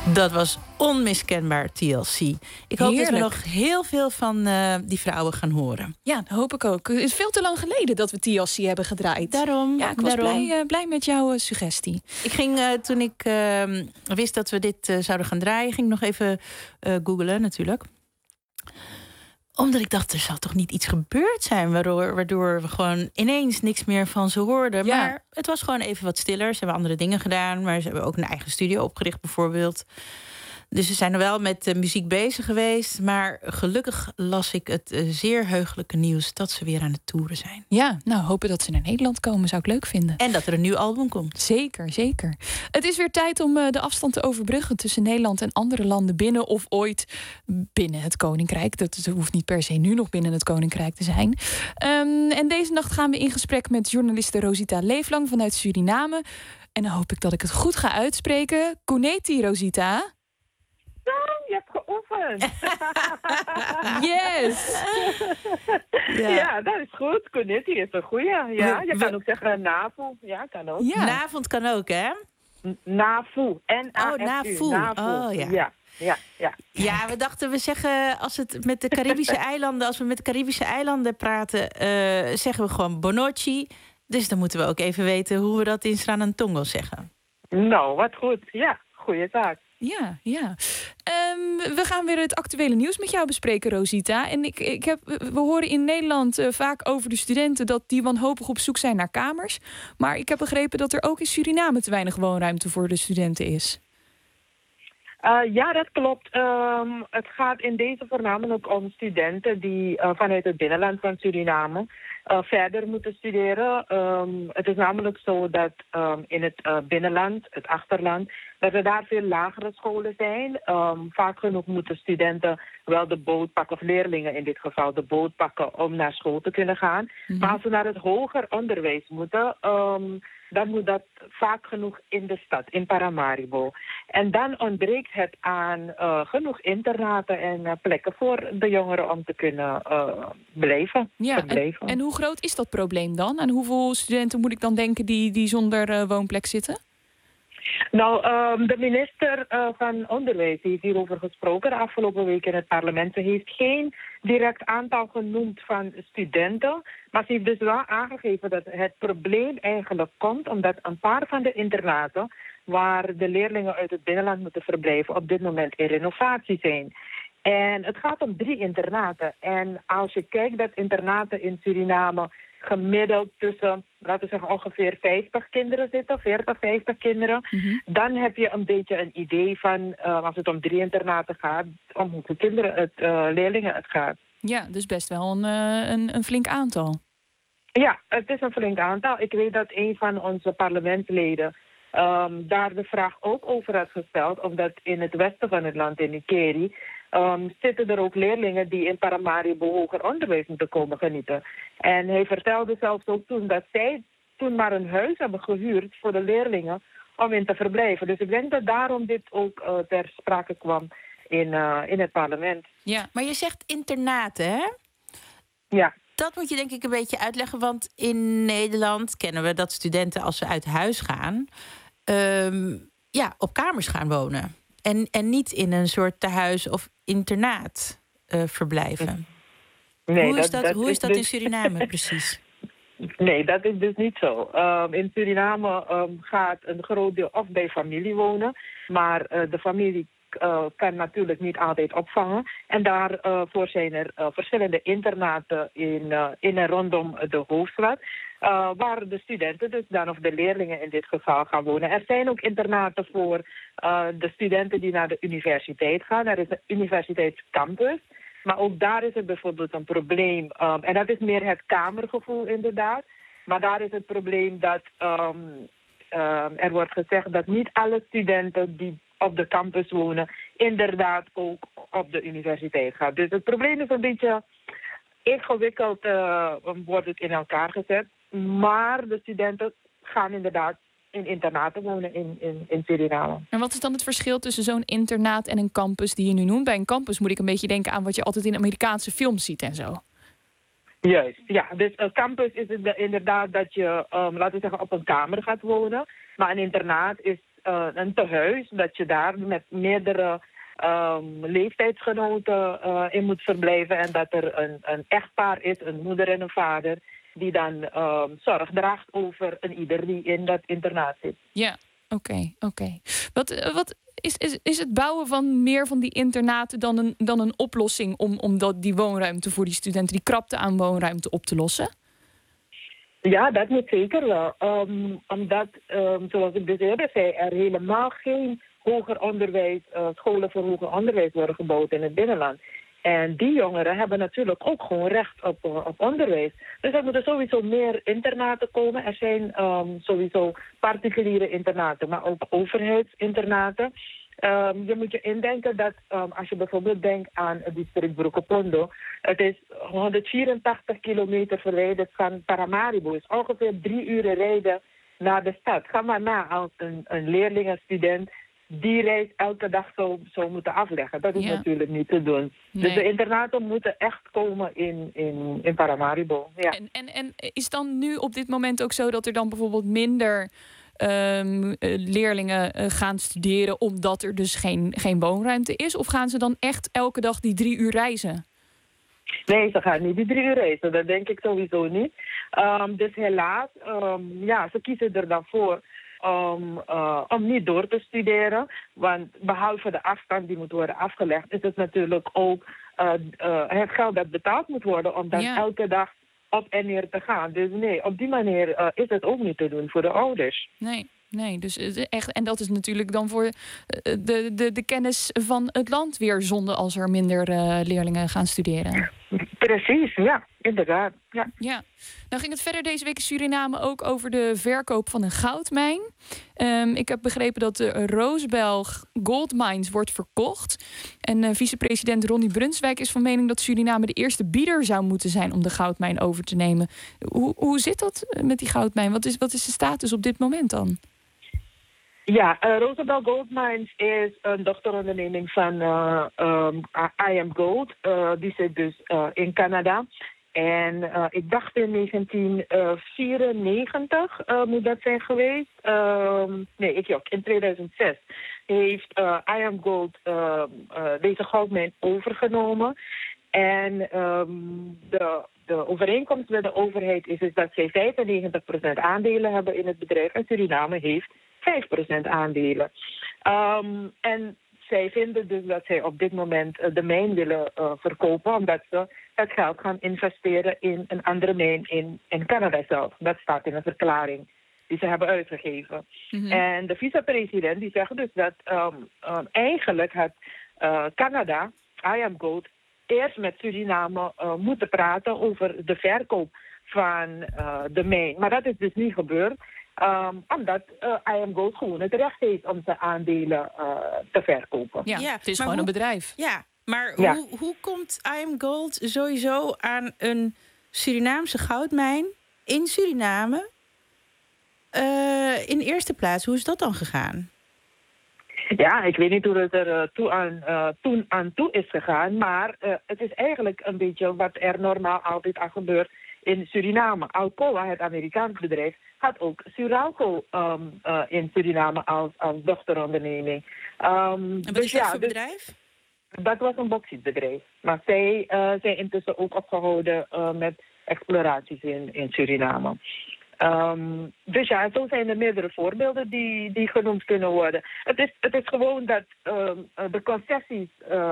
Dat was onmiskenbaar TLC. Ik hoop dat we nog heel veel van die vrouwen gaan horen. Ja, dat hoop ik ook. Het is veel te lang geleden dat we TLC hebben gedraaid. Daarom. Ja, ik was blij met jouw suggestie. Ik ging, toen ik wist dat we dit zouden gaan draaien, ging ik nog even googlen natuurlijk. Omdat ik dacht, er zal toch niet iets gebeurd zijn waardoor we gewoon ineens niks meer van ze hoorden. Ja. Maar het was gewoon even wat stiller. Ze hebben andere dingen gedaan, maar ze hebben ook een eigen studio opgericht bijvoorbeeld. Dus ze zijn er wel met muziek bezig geweest. Maar gelukkig las ik het zeer heugelijke nieuws dat ze weer aan het toeren zijn. Ja, nou hopen dat ze naar Nederland komen, zou ik leuk vinden. En dat er een nieuw album komt. Zeker, zeker. Het is weer tijd om de afstand te overbruggen tussen Nederland en andere landen binnen of ooit binnen het Koninkrijk. Dat hoeft niet per se nu nog binnen het Koninkrijk te zijn. En deze nacht gaan we in gesprek met journaliste Rosita Leeflang vanuit Suriname. En dan hoop ik dat ik het goed ga uitspreken. Kuneti, Rosita. Je hebt geoefend. Yes! Ja, dat is goed. Kuneti is een goeie. Ja, je kan ook zeggen NAVO. Ja, kan ook. Ja. Navond kan ook, hè? NAVO. N-A-F-U. NAVO. Oh, ja. Ja, we dachten, we zeggen als het met de Caribische eilanden, als we met de Caribische eilanden praten, zeggen we gewoon Bonochi. Dus dan moeten we ook even weten hoe we dat in Sranantongo zeggen. Nou, wat goed. Ja, goeie zaak. Ja. We gaan weer het actuele nieuws met jou bespreken, Rosita. En we horen in Nederland vaak over de studenten dat die wanhopig op zoek zijn naar kamers. Maar ik heb begrepen dat er ook in Suriname te weinig woonruimte voor de studenten is. Ja, dat klopt. Het gaat in deze voornamelijk om studenten die vanuit het binnenland van Suriname verder moeten studeren. Het is namelijk zo dat in het binnenland, het achterland, dat er daar veel lagere scholen zijn. Vaak genoeg moeten studenten wel de boot pakken, of leerlingen in dit geval, de boot pakken om naar school te kunnen gaan. Maar als ze naar het hoger onderwijs moeten, dan moet dat vaak genoeg in de stad, in Paramaribo. En dan ontbreekt het aan genoeg internaten en plekken voor de jongeren om te kunnen blijven. Ja, en hoe groot is dat probleem dan? En hoeveel studenten moet ik dan denken die zonder woonplek zitten? Nou, de minister van Onderwijs heeft hierover gesproken de afgelopen week in het parlement. Ze heeft geen direct aantal genoemd van studenten, maar ze heeft dus wel aangegeven dat het probleem eigenlijk komt omdat een paar van de internaten waar de leerlingen uit het binnenland moeten verblijven op dit moment in renovatie zijn. En het gaat om 3 internaten. En als je kijkt dat internaten in Suriname gemiddeld tussen, laten we zeggen, ongeveer 50 kinderen zitten, 40, 50 kinderen. Dan heb je een beetje een idee van, als het om 3 internaten gaat, om hoeveel kinderen leerlingen het gaat. Ja, dus best wel een flink aantal. Ja, het is een flink aantal. Ik weet dat een van onze parlementsleden daar de vraag ook over had gesteld, omdat in het westen van het land, in Ikeri, zitten er ook leerlingen die in Paramaribo hoger onderwijs moeten komen genieten. En hij vertelde zelfs ook toen dat zij toen maar een huis hebben gehuurd voor de leerlingen om in te verblijven. Dus ik denk dat daarom dit ook ter sprake kwam in het parlement. Ja, maar je zegt internaten, hè? Ja. Dat moet je denk ik een beetje uitleggen, want in Nederland kennen we dat studenten als ze uit huis gaan, op kamers gaan wonen. En niet in een soort tehuis of internaat verblijven. Nee, hoe is dat in Suriname precies? Nee, dat is dus niet zo. In Suriname gaat een groot deel of bij familie wonen, maar de familie kan natuurlijk niet altijd opvangen. En daarvoor zijn er verschillende internaten in en rondom de hoofdstad, waar de studenten dus dan, of de leerlingen in dit geval, gaan wonen. Er zijn ook internaten voor de studenten die naar de universiteit gaan. Er is een universiteitscampus. Maar ook daar is het bijvoorbeeld een probleem. En dat is meer het kamergevoel inderdaad. Maar daar is het probleem dat er wordt gezegd dat niet alle studenten die op de campus wonen inderdaad ook op de universiteit gaan. Dus het probleem is een beetje ingewikkeld, wordt het in elkaar gezet. Maar de studenten gaan inderdaad in internaten wonen in Suriname. En wat is dan het verschil tussen zo'n internaat en een campus die je nu noemt? Bij een campus moet ik een beetje denken aan wat je altijd in Amerikaanse films ziet en zo. Juist, ja. Dus een campus is inderdaad dat je, laten we zeggen, op een kamer gaat wonen. Maar een internaat is een tehuis, dat je daar met meerdere leeftijdsgenoten in moet verblijven. En dat er een echtpaar is, een moeder en een vader, die dan zorg draagt over een ieder die in dat internaat zit. Ja, oké. Wat is het bouwen van meer van die internaten dan een oplossing om die woonruimte voor die studenten, die krapte aan woonruimte op te lossen? Ja, dat moet zeker wel. Omdat, zoals ik dus eerder zei, er helemaal geen hoger onderwijs, scholen voor hoger onderwijs worden gebouwd in het binnenland. En die jongeren hebben natuurlijk ook gewoon recht op onderwijs. Dus er moeten sowieso meer internaten komen. Er zijn sowieso particuliere internaten, maar ook overheidsinternaten. Je moet je indenken dat als je bijvoorbeeld denkt aan het district Brokopondo, het is 184 kilometer verwijderd van Paramaribo. Het is ongeveer 3 uur rijden naar de stad. Ga maar na als een leerling, een student die reis elke dag zo moeten afleggen. Dat is natuurlijk niet te doen. Nee. Dus de internaten moeten echt komen in Paramaribo. Ja. En is dan nu op dit moment ook zo dat er dan bijvoorbeeld minder leerlingen gaan studeren omdat er dus geen woonruimte is? Of gaan ze dan echt elke dag die 3 uur reizen? Nee, ze gaan niet die 3 uur reizen. Dat denk ik sowieso niet. Dus helaas, ze kiezen er dan voor om niet door te studeren. Want behalve de afstand die moet worden afgelegd, is het natuurlijk ook het geld dat betaald moet worden om dan elke dag op en neer te gaan. Dus nee, op die manier is het ook niet te doen voor de ouders. Nee, dus echt. En dat is natuurlijk dan voor de kennis van het land weer zonde als er minder leerlingen gaan studeren. Precies, ja, inderdaad. Ja. Nou ging het verder deze week in Suriname ook over de verkoop van een goudmijn. Ik heb begrepen dat de Roosbelg Gold Mines wordt verkocht. En vicepresident Ronnie Brunswijk is van mening dat Suriname de eerste bieder zou moeten zijn om de goudmijn over te nemen. Hoe zit dat met die goudmijn? Wat is de status op dit moment dan? Ja, Roosbelg Gold Mines is een dochteronderneming van IM Gold. Die zit dus in Canada. En ik dacht in 1994 moet dat zijn geweest. In 2006 heeft IM Gold deze goudmijn overgenomen. En de overeenkomst met de overheid is dat zij 95% aandelen hebben in het bedrijf. En Suriname heeft 5% aandelen. En zij vinden dus dat zij op dit moment de mijn willen verkopen, omdat ze het geld gaan investeren in een andere mijn in Canada zelf. Dat staat in een verklaring die ze hebben uitgegeven. Mm-hmm. En de vicepresident die zegt dus dat eigenlijk had Canada, IM Gold, eerst met Suriname moeten praten over de verkoop van de mijn. Maar dat is dus niet gebeurd. Omdat IM Gold gewoon het recht heeft om zijn aandelen te verkopen. Ja, het is gewoon een bedrijf. Ja, maar hoe komt IM Gold sowieso aan een Surinaamse goudmijn in Suriname? In de eerste plaats, hoe is dat dan gegaan? Ja, ik weet niet hoe het er toen aan toe is gegaan. Maar het is eigenlijk een beetje wat er normaal altijd al gebeurt in Suriname. Alcoa, het Amerikaans bedrijf, had ook Suralco in Suriname als dochteronderneming. En wat is dat voor bedrijf? Dat was een bauxietbedrijf. Maar zij zijn intussen ook opgehouden met exploraties in Suriname. Dus ja, zo zijn er meerdere voorbeelden die genoemd kunnen worden. Het is gewoon dat de concessies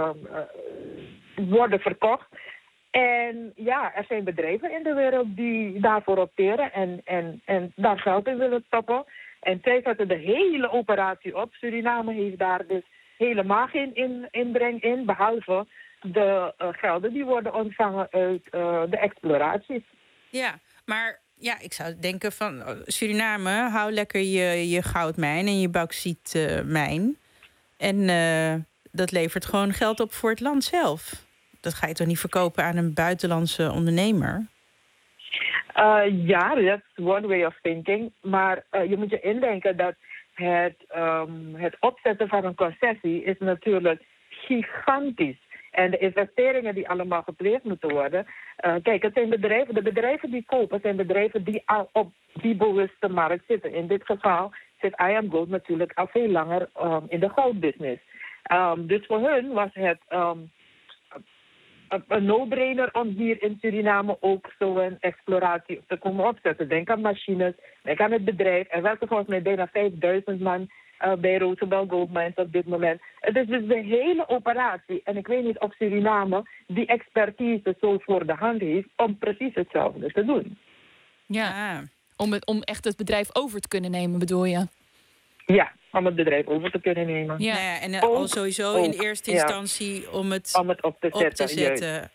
worden verkocht. En ja, er zijn bedrijven in de wereld die daarvoor opteren en daar geld in willen stoppen. En zij zetten de hele operatie op. Suriname heeft daar dus helemaal geen inbreng in, behalve de gelden die worden ontvangen uit de exploraties. Ja, maar ja, ik zou denken van Suriname, hou lekker je goudmijn en je bauxietmijn. En dat levert gewoon geld op voor het land zelf. Dat ga je toch niet verkopen aan een buitenlandse ondernemer? Ja, that's one way of thinking. Maar je moet je indenken dat het opzetten van een concessie is natuurlijk gigantisch. En de investeringen die allemaal gepleegd moeten worden. Kijk, het zijn de bedrijven die kopen, zijn bedrijven die al op die bewuste markt zitten. In dit geval zit I Am Gold natuurlijk al veel langer in de goudbusiness. Dus voor hun was het een no-brainer om hier in Suriname ook zo'n exploratie te komen opzetten. Denk aan machines, denk aan het bedrijf. Er werken volgens mij bijna 5000 man bij Roosevelt Gold Mines op dit moment. Het is dus de hele operatie. En ik weet niet of Suriname die expertise zo voor de hand heeft om precies hetzelfde te doen. Ja, om echt het bedrijf over te kunnen nemen, bedoel je? Ja, om het bedrijf over te kunnen nemen. Ja. Nou ja, en al sowieso in eerste instantie om het op te zetten.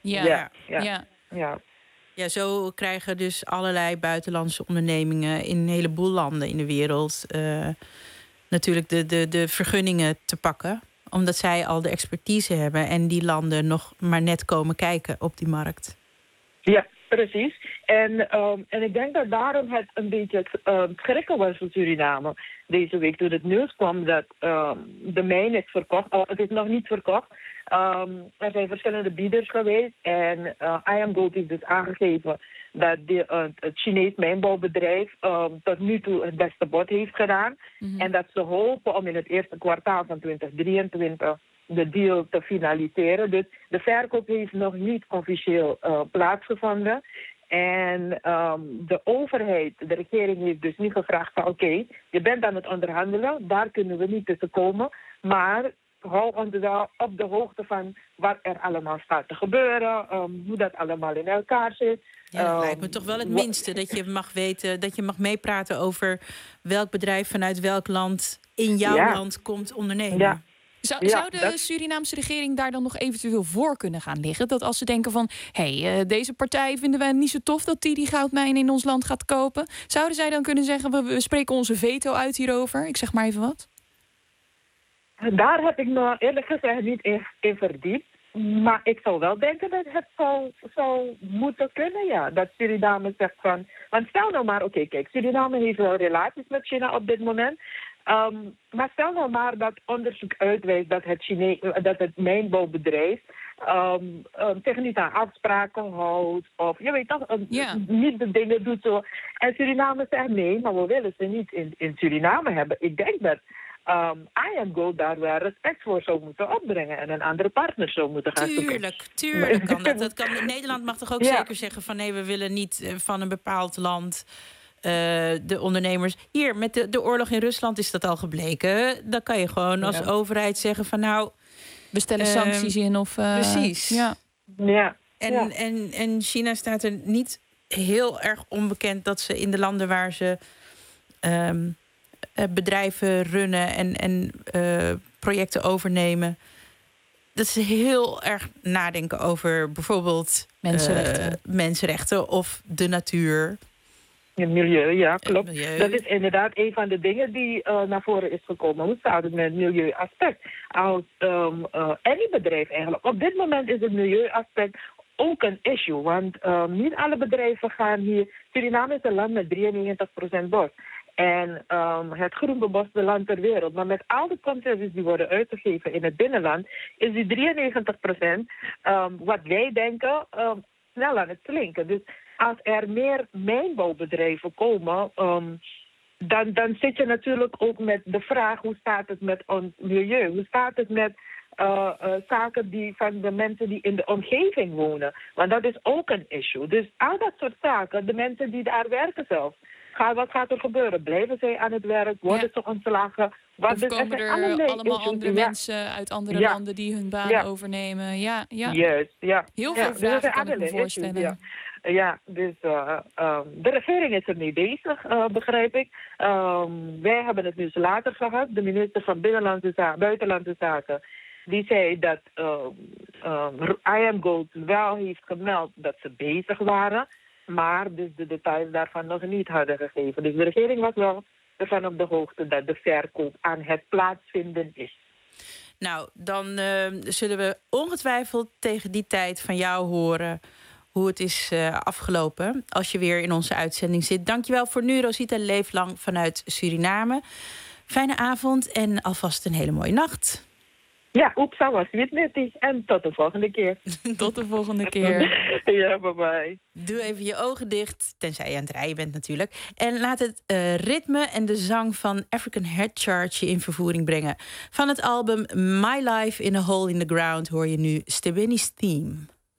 Ja, zo krijgen dus allerlei buitenlandse ondernemingen in een heleboel landen in de wereld natuurlijk de vergunningen te pakken. Omdat zij al de expertise hebben en die landen nog maar net komen kijken op die markt. Ja, precies. En ik denk dat daarom het een beetje schrikken was voor Suriname deze week toen het nieuws kwam dat de mijn is verkocht. Het is nog niet verkocht. Er zijn verschillende bieders geweest en I Am Gold heeft dus aangegeven dat het Chinees mijnbouwbedrijf tot nu toe het beste bod heeft gedaan. Mm-hmm. En dat ze hopen om in het eerste kwartaal van 2023 de deal te finaliseren. Dus de verkoop heeft nog niet officieel plaatsgevonden. En de overheid, de regering heeft dus niet gevraagd van oké, je bent aan het onderhandelen, daar kunnen we niet tussen komen. Maar hou ons wel op de hoogte van wat er allemaal staat te gebeuren, hoe dat allemaal in elkaar zit. Ja, dat lijkt me toch wel het minste, dat je mag weten, dat je mag meepraten over welk bedrijf vanuit welk land in jouw land komt ondernemen. Ja. Zou de Surinaamse regering daar dan nog eventueel voor kunnen gaan liggen? Dat als ze denken van, deze partij vinden wij niet zo tof dat die goudmijn in ons land gaat kopen. Zouden zij dan kunnen zeggen, we spreken onze veto uit hierover? Ik zeg maar even wat. Daar heb ik me eerlijk gezegd niet in verdiept. Maar ik zou wel denken dat het zou moeten kunnen, ja. Dat Suriname zegt van... Want stel nou maar, kijk, Suriname heeft wel relaties met China op dit moment. Maar stel nou maar dat onderzoek uitwijst dat het mijnbouwbedrijf zich niet aan afspraken houdt. Of je weet toch, niet de dingen doet zo. En Suriname zegt nee, maar we willen ze niet in Suriname hebben. Ik denk dat I Am Gold daar wel respect voor zou moeten opbrengen en een andere partner zou moeten gaan zoeken. Tuurlijk kan dat. Dat kan. Nederland mag toch ook zeker zeggen van nee, we willen niet van een bepaald land de ondernemers. Hier, met de oorlog in Rusland is dat al gebleken. Dan kan je gewoon als overheid zeggen van nou... We stellen sancties in of... precies. Ja. En China staat er niet heel erg onbekend dat ze in de landen waar ze bedrijven runnen en projecten overnemen, dat ze heel erg nadenken over bijvoorbeeld mensenrechten of de natuur. Het milieu, ja, klopt. Milieu. Dat is inderdaad een van de dingen die naar voren is gekomen. Hoe staat het met het milieuaspect? Als any bedrijf eigenlijk. Op dit moment is het milieuaspect ook een issue. Want niet alle bedrijven gaan hier... Suriname is een land met 93% bos. En het groenbeboste land ter wereld. Maar met al de concessies die worden uitgegeven in het binnenland, is die 93% wat wij denken snel aan het slinken. Dus als er meer mijnbouwbedrijven komen, dan zit je natuurlijk ook met de vraag, hoe staat het met ons milieu? Hoe staat het met zaken die van de mensen die in de omgeving wonen? Want dat is ook een issue. Dus al dat soort zaken, de mensen die daar werken zelf. Wat gaat er gebeuren? Blijven zij aan het werk? Worden ze ontslagen? Of komen er allemaal andere mensen uit andere landen die hun baan overnemen? Ja. Juist, ja. Heel veel vragen kan ik me voorstellen. Ja, dus de regering is er mee bezig, begrijp ik. Wij hebben het nieuws later gehad. De minister van Buitenlandse Zaken, die zei dat I Am Gold wel heeft gemeld dat ze bezig waren, maar dus de details daarvan nog niet hadden gegeven. Dus de regering was wel ervan op de hoogte dat de verkoop aan het plaatsvinden is. Nou, dan zullen we ongetwijfeld tegen die tijd van jou horen hoe het is afgelopen als je weer in onze uitzending zit. Dankjewel voor nu, Rosita Leeflang vanuit Suriname. Fijne avond en alvast een hele mooie nacht. Ja, oeps, dat was niet nuttig. En tot de volgende keer. Tot de volgende keer. Ja, bye-bye. Doe even je ogen dicht, tenzij je aan het rijden bent natuurlijk. En laat het ritme en de zang van African Head Charge je in vervoering brengen. Van het album My Life in a Hole in the Ground hoor je nu Stebeni's Theme.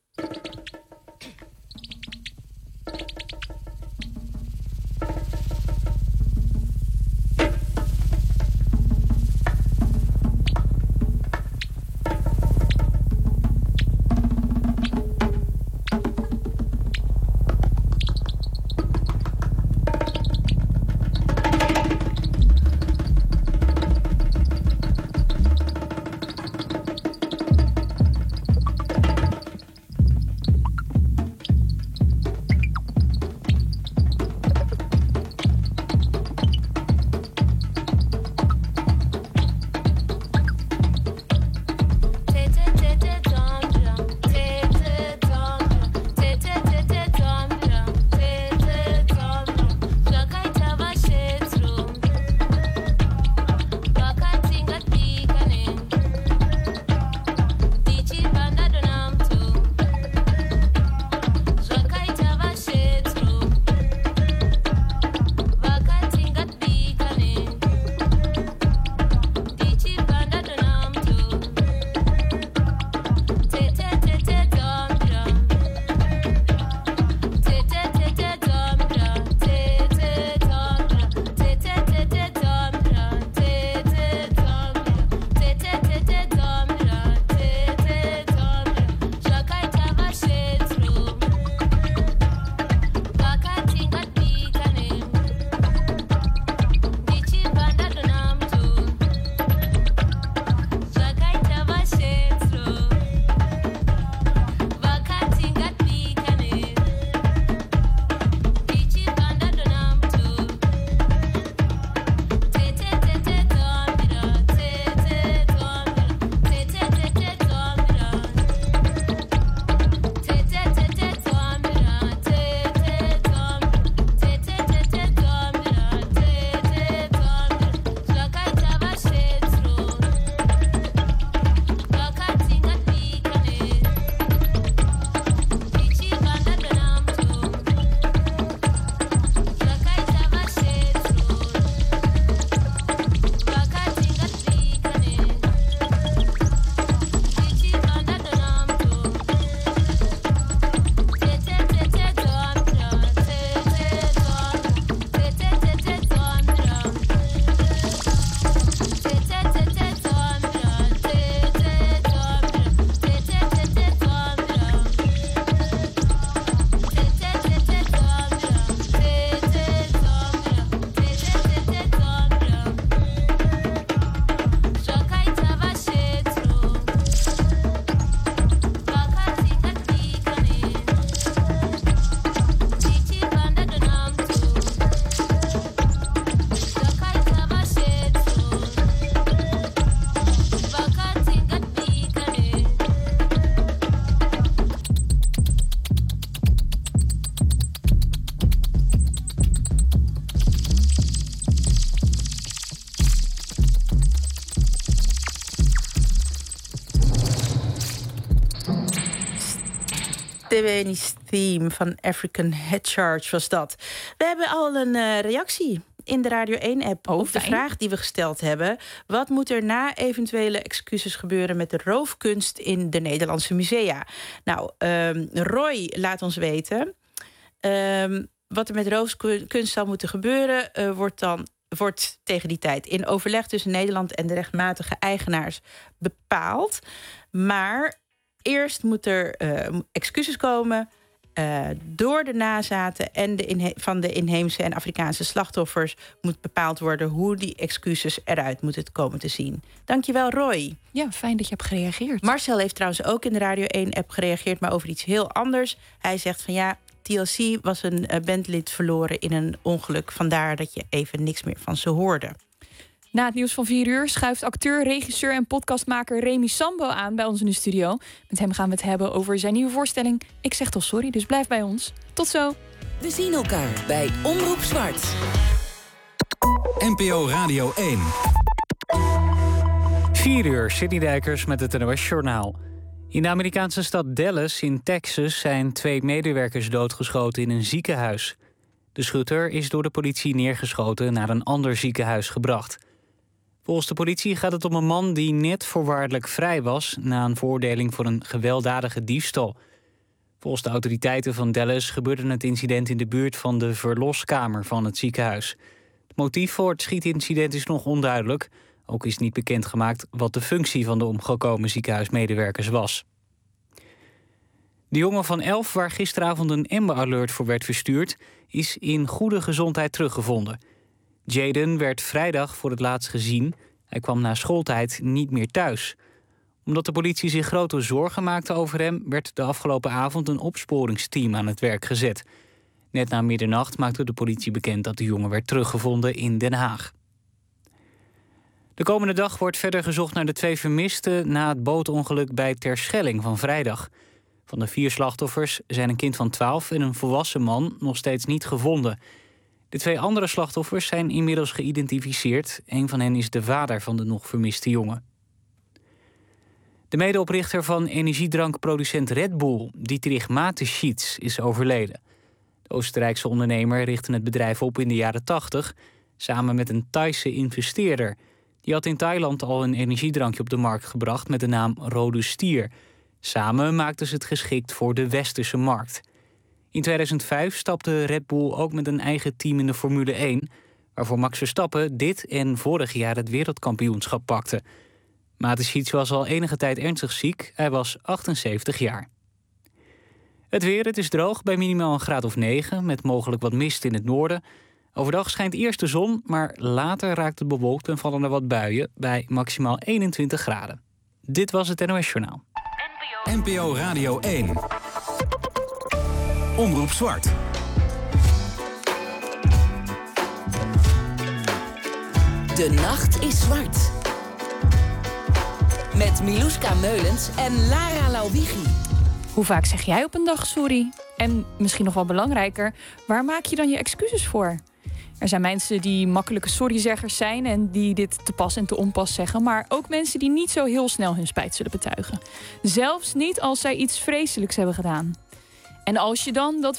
Stebeni's Theme van African Head Charge was dat. We hebben al een reactie in de Radio 1-app op de vraag die we gesteld hebben. Wat moet er na eventuele excuses gebeuren met de roofkunst in de Nederlandse musea? Nou, Roy laat ons weten. Wat er met roofkunst zou moeten gebeuren, wordt tegen die tijd in overleg tussen Nederland en de rechtmatige eigenaars bepaald. Maar eerst moet er excuses komen door de nazaten en van de inheemse en Afrikaanse slachtoffers moet bepaald worden hoe die excuses eruit moeten komen te zien. Dankjewel, Roy. Ja, fijn dat je hebt gereageerd. Marcel heeft trouwens ook in de Radio 1-app gereageerd, maar over iets heel anders. Hij zegt van ja, TLC was een bandlid verloren in een ongeluk. Vandaar dat je even niks meer van ze hoorde. Na het nieuws van 4 uur schuift acteur, regisseur en podcastmaker Remy Sambo aan bij ons in de studio. Met hem gaan we het hebben over zijn nieuwe voorstelling Ik zeg toch sorry, dus blijf bij ons. Tot zo. We zien elkaar bij Omroep Zwart. NPO Radio 1. 4:00, Sidney Dijkers met het NOS-journaal. In de Amerikaanse stad Dallas in Texas zijn 2 medewerkers doodgeschoten in een ziekenhuis. De schutter is door de politie neergeschoten naar een ander ziekenhuis gebracht. Volgens de politie gaat het om een man die net voorwaardelijk vrij was na een veroordeling voor een gewelddadige diefstal. Volgens de autoriteiten van Dallas gebeurde het incident in de buurt van de verloskamer van het ziekenhuis. Het motief voor het schietincident is nog onduidelijk. Ook is niet bekendgemaakt wat de functie van de omgekomen ziekenhuismedewerkers was. De jongen van 11, waar gisteravond een Amber Alert voor werd verstuurd, is in goede gezondheid teruggevonden. Jaden werd vrijdag voor het laatst gezien. Hij kwam na schooltijd niet meer thuis. Omdat de politie zich grote zorgen maakte over hem, werd de afgelopen avond een opsporingsteam aan het werk gezet. Net na middernacht maakte de politie bekend dat de jongen werd teruggevonden in Den Haag. De komende dag wordt verder gezocht naar de 2 vermisten na het bootongeluk bij Terschelling van vrijdag. Van de 4 slachtoffers zijn een kind van 12 en een volwassen man nog steeds niet gevonden. De 2 andere slachtoffers zijn inmiddels geïdentificeerd. Een van hen is de vader van de nog vermiste jongen. De medeoprichter van energiedrankproducent Red Bull, Dietrich Mateschitz, is overleden. De Oostenrijkse ondernemer richtte het bedrijf op in de jaren 80... samen met een Thaise investeerder. Die had in Thailand al een energiedrankje op de markt gebracht met de naam Rode Stier. Samen maakten ze het geschikt voor de westerse markt. In 2005 stapte Red Bull ook met een eigen team in de Formule 1... waarvoor Max Verstappen dit en vorig jaar het wereldkampioenschap pakte. Mateschitz was al enige tijd ernstig ziek. Hij was 78 jaar. Het weer, het is droog bij minimaal een graad of 9... met mogelijk wat mist in het noorden. Overdag schijnt eerst de zon, maar later raakt het bewolkt en vallen er wat buien bij maximaal 21 graden. Dit was het NOS Journaal. NPO Radio 1. Omroep Zwart. De nacht is zwart. Met Miluska Meulens en Lara Lauwigi. Hoe vaak zeg jij op een dag sorry? En misschien nog wel belangrijker, waar maak je dan je excuses voor? Er zijn mensen die makkelijke sorryzeggers zijn en die dit te pas en te onpas zeggen, maar ook mensen die niet zo heel snel hun spijt zullen betuigen. Zelfs niet als zij iets vreselijks hebben gedaan. En als je dan dat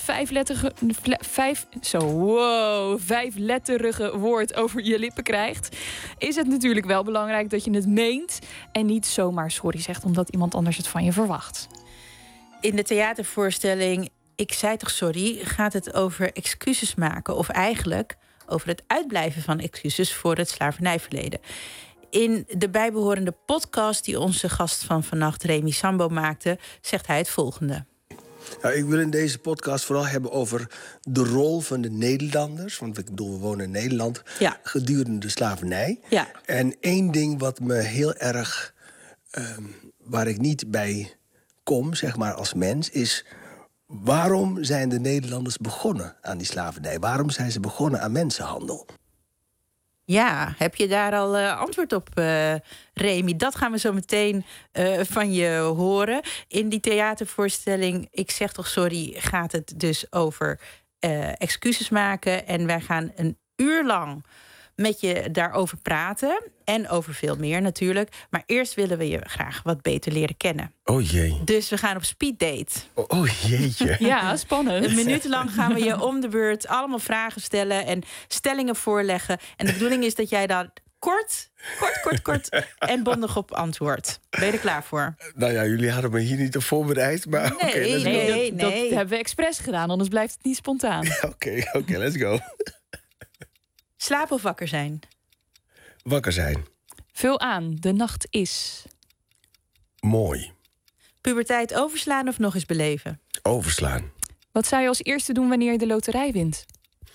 vijfletterige woord over je lippen krijgt, is het natuurlijk wel belangrijk dat je het meent en niet zomaar sorry zegt omdat iemand anders het van je verwacht. In de theatervoorstelling Ik zei toch sorry gaat het over excuses maken, of eigenlijk over het uitblijven van excuses voor het slavernijverleden. In de bijbehorende podcast die onze gast van vannacht, Remy Sambo, maakte, zegt hij het volgende. Nou, ik wil in deze podcast vooral hebben over de rol van de Nederlanders. Want ik bedoel, we wonen in Nederland. Ja. Gedurende de slavernij. Ja. En één ding wat me heel erg, waar ik niet bij kom, zeg maar als mens, is: waarom zijn de Nederlanders begonnen aan die slavernij? Waarom zijn ze begonnen aan mensenhandel? Ja, heb je daar al antwoord op, Remy? Dat gaan we zo meteen van je horen. In die theatervoorstelling Ik zeg toch sorry gaat het dus over excuses maken. En wij gaan een uur lang met je daarover praten. En over veel meer natuurlijk. Maar eerst willen we je graag wat beter leren kennen. Oh jee. Dus we gaan op speeddate. Oh jeetje. Ja, spannend. Een minuut lang gaan we je om de beurt allemaal vragen stellen en stellingen voorleggen. En de bedoeling is dat jij daar kort en bondig op antwoordt. Ben je er klaar voor? Nou ja, jullie hadden me hier niet op voorbereid, maar nee, dat hebben we expres gedaan, anders blijft het niet spontaan. Oké, let's go. Slapen of wakker zijn? Wakker zijn. Vul aan, de nacht is mooi. Puberteit overslaan of nog eens beleven? Overslaan. Wat zou je als eerste doen wanneer je de loterij wint?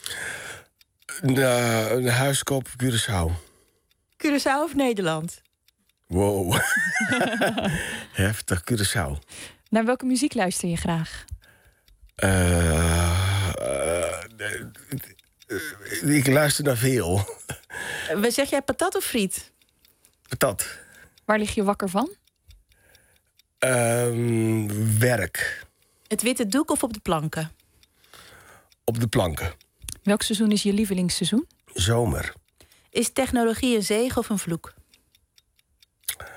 Een huis kopen op Curaçao. Curaçao of Nederland? Wow. Heftig, Curaçao. Naar welke muziek luister je graag? Ik luister naar veel. Zeg jij patat of friet? Patat. Waar lig je wakker van? Werk. Het witte doek of op de planken? Op de planken. Welk seizoen is je lievelingsseizoen? Zomer. Is technologie een zegen of een vloek?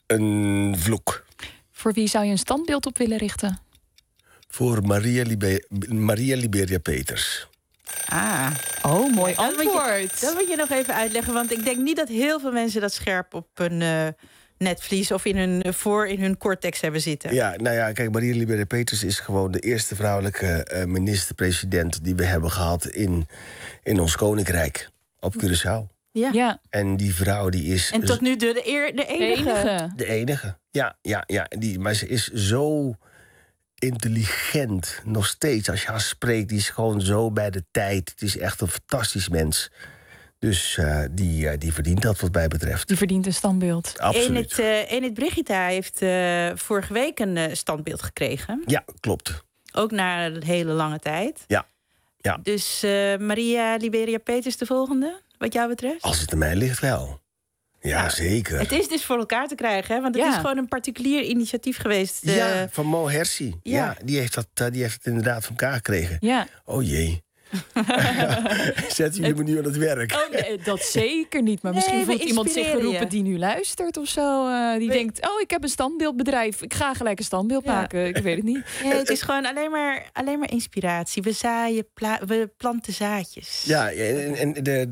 Een vloek. Voor wie zou je een standbeeld op willen richten? Voor Maria Liberia Peters. Oh, mooi antwoord. Dat moet je nog even uitleggen, want ik denk niet dat heel veel mensen dat scherp op hun netvlies of in hun cortex hebben zitten. Ja, nou ja, kijk, Maria Liberia Peters is gewoon de eerste vrouwelijke minister-president die we hebben gehad in ons koninkrijk op Curaçao. Ja. En die vrouw die is... En tot nu de enige. De enige, ja. Maar ze is zo intelligent, nog steeds. Als je haar spreekt, die is gewoon zo bij de tijd. Het is echt een fantastisch mens. Dus die verdient dat wat mij betreft. Die verdient een standbeeld. Absoluut. Enid Brigita heeft vorige week een standbeeld gekregen. Ja, klopt. Ook na een hele lange tijd. Ja. Dus Maria Liberia Peters de volgende, wat jou betreft? Als het aan mij ligt wel. Ja, zeker. Het is dus voor elkaar te krijgen, hè? Want het is gewoon een particulier initiatief geweest. Ja, van Mo Hersi. Ja, die heeft het inderdaad van elkaar gekregen. Ja. Oh jee. Zetten jullie me nu aan het werk? Oh, nee, dat zeker niet. Maar misschien voelt iemand zich geroepen die nu luistert of zo. Die denkt, ik heb een standbeeldbedrijf. Ik ga gelijk een standbeeld maken. Ik weet het niet. Nee, het is gewoon alleen maar inspiratie. We planten zaadjes. Ja, en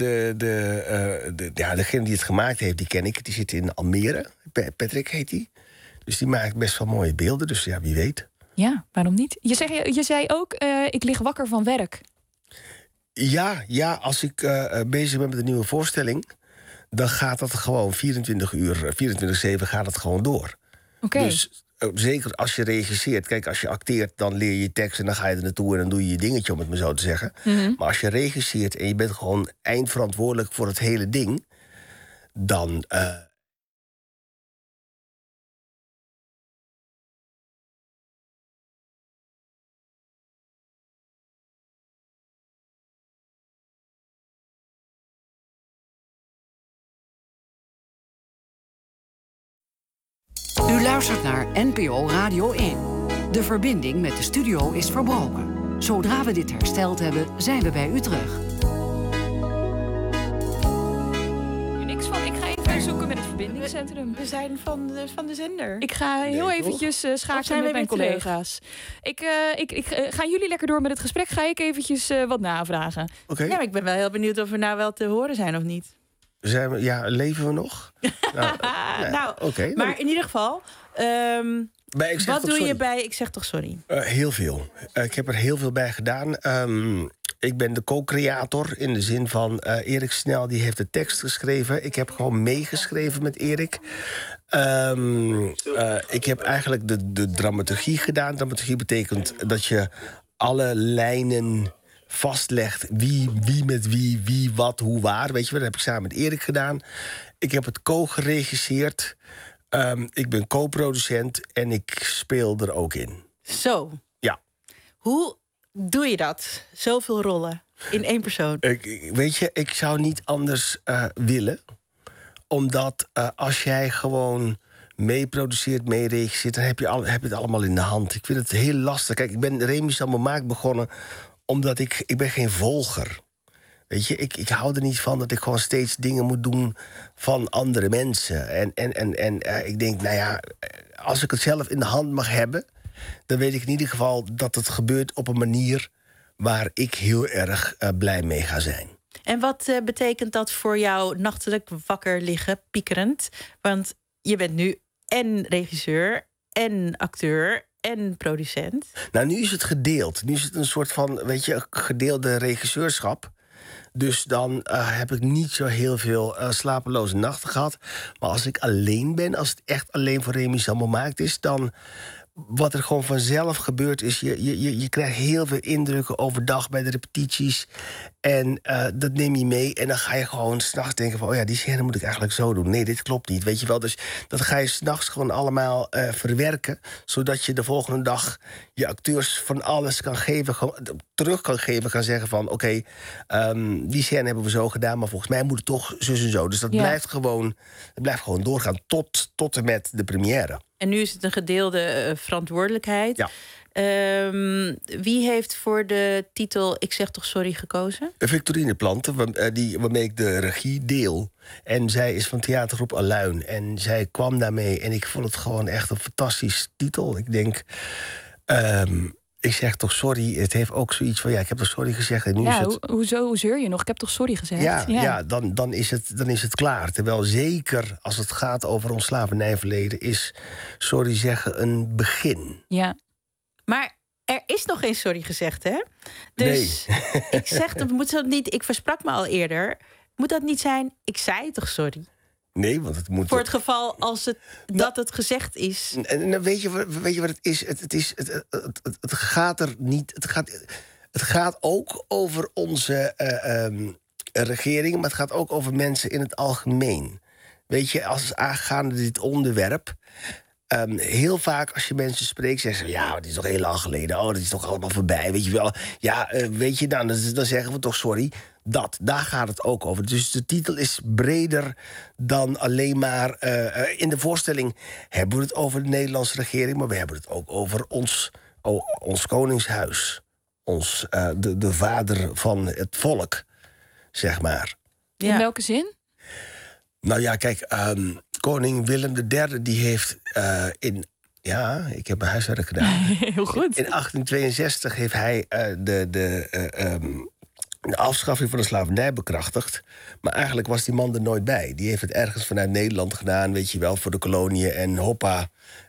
degene die het gemaakt heeft, die ken ik. Die zit in Almere. Patrick heet die. Dus die maakt best wel mooie beelden. Dus ja, wie weet. Ja, waarom niet? Je zei ook, ik lig wakker van werk. Ja, als ik bezig ben met een nieuwe voorstelling, dan gaat dat gewoon 24/7 gaat het gewoon door. Okay. Dus zeker als je regisseert. Kijk, als je acteert, dan leer je tekst en dan ga je er naartoe en dan doe je je dingetje, om het maar zo te zeggen. Mm-hmm. Maar als je regisseert en je bent gewoon eindverantwoordelijk voor het hele ding, dan... U luistert naar NPO Radio 1. De verbinding met de studio is verbroken. Zodra we dit hersteld hebben, zijn we bij u terug. Niks van, ik ga even zoeken met het verbindingscentrum. We zijn van de zender. Ik ga heel eventjes schakelen met mijn collega's. Gaan jullie lekker door met het gesprek? Ga ik eventjes wat navragen. Okay. Ja, maar ik ben wel heel benieuwd of we nou wel te horen zijn of niet. Leven we nog? Okay, maar in ieder geval, wat doe je bij Ik zeg toch sorry? Heel veel. Ik heb er heel veel bij gedaan. Ik ben de co-creator in de zin van Erik Snel, die heeft de tekst geschreven. Ik heb gewoon meegeschreven met Erik. Ik heb eigenlijk de dramaturgie gedaan. Dramaturgie betekent dat je alle lijnen vastlegt, wie met wie, wat, hoe, waar. Weet je wel, dat heb ik samen met Erik gedaan. Ik heb het co-geregisseerd. Ik ben co-producent en ik speel er ook in. Zo. Ja. Hoe doe je dat? Zoveel rollen in één persoon. Weet je, ik zou niet anders willen. Omdat als jij gewoon meeproduceert, meeregisseert, dan heb je het allemaal in de hand. Ik vind het heel lastig. Kijk, ik ben Remy Sammomaak begonnen omdat ik ben geen volger. Weet je, ik hou er niet van dat ik gewoon steeds dingen moet doen van andere mensen. En ik denk, nou ja, als ik het zelf in de hand mag hebben, dan weet ik in ieder geval dat het gebeurt op een manier waar ik heel erg blij mee ga zijn. En wat betekent dat voor jou nachtelijk wakker liggen, piekerend? Want je bent nu en regisseur en acteur en producent. Nou, nu is het gedeeld. Nu is het een soort van, gedeelde regisseurschap. Dus dan heb ik niet zo heel veel slapeloze nachten gehad. Maar als ik alleen ben, als het echt alleen voor Remy Sammomaak is, dan wat er gewoon vanzelf gebeurt is, je krijgt heel veel indrukken overdag bij de repetities. En dat neem je mee. En dan ga je gewoon 's nachts denken van, oh ja, die scène moet ik eigenlijk zo doen. Nee, dit klopt niet, weet je wel. Dus dat ga je 's nachts gewoon allemaal verwerken, zodat je de volgende dag je acteurs van alles kan geven, terug kan geven, kan zeggen van, oké, die scène hebben we zo gedaan, maar volgens mij moet het toch zus en zo. Dus dat blijft gewoon doorgaan tot en met de première. En nu is het een gedeelde verantwoordelijkheid. Ja. Wie heeft voor de titel Ik zeg toch sorry gekozen? Victorine Planten, waarmee ik de regie deel. En zij is van theatergroep Aluin. En zij kwam daarmee en ik vond het gewoon echt een fantastisch titel. Ik denk, ik zeg toch sorry. Het heeft ook zoiets van, ik heb toch sorry gezegd. En nu is het... Hoe zeur je nog? Ik heb toch sorry gezegd? Dan is het klaar. Terwijl zeker als het gaat over ons slavernijverleden... is sorry zeggen een begin. Ja. Maar er is nog geen sorry gezegd, hè? Dus nee. Ik zeg, moet dat niet... Ik versprak me al eerder. Moet dat niet zijn, ik zei toch sorry? Nee, want het moet... Voor het geval als dat het gezegd is. En weet je wat het is? Het gaat er niet... Het gaat ook over onze regering... maar het gaat ook over mensen in het algemeen. Weet je, als aangaande dit onderwerp... heel vaak als je mensen spreekt, zeggen ze... ja, het is toch heel lang geleden, dat is toch allemaal voorbij, weet je wel. Ja, weet je, dan zeggen we toch sorry. Daar gaat het ook over. Dus de titel is breder dan alleen maar... in de voorstelling hebben we het over de Nederlandse regering... maar we hebben het ook over ons koningshuis. De vader van het volk, zeg maar. Ja. In welke zin? Nou ja, kijk... Koning Willem III, die heeft ik heb mijn huiswerk gedaan. Heel goed. In 1862 heeft hij de afschaffing van de slavernij bekrachtigd. Maar eigenlijk was die man er nooit bij. Die heeft het ergens vanuit Nederland gedaan, weet je wel, voor de koloniën. En hoppa.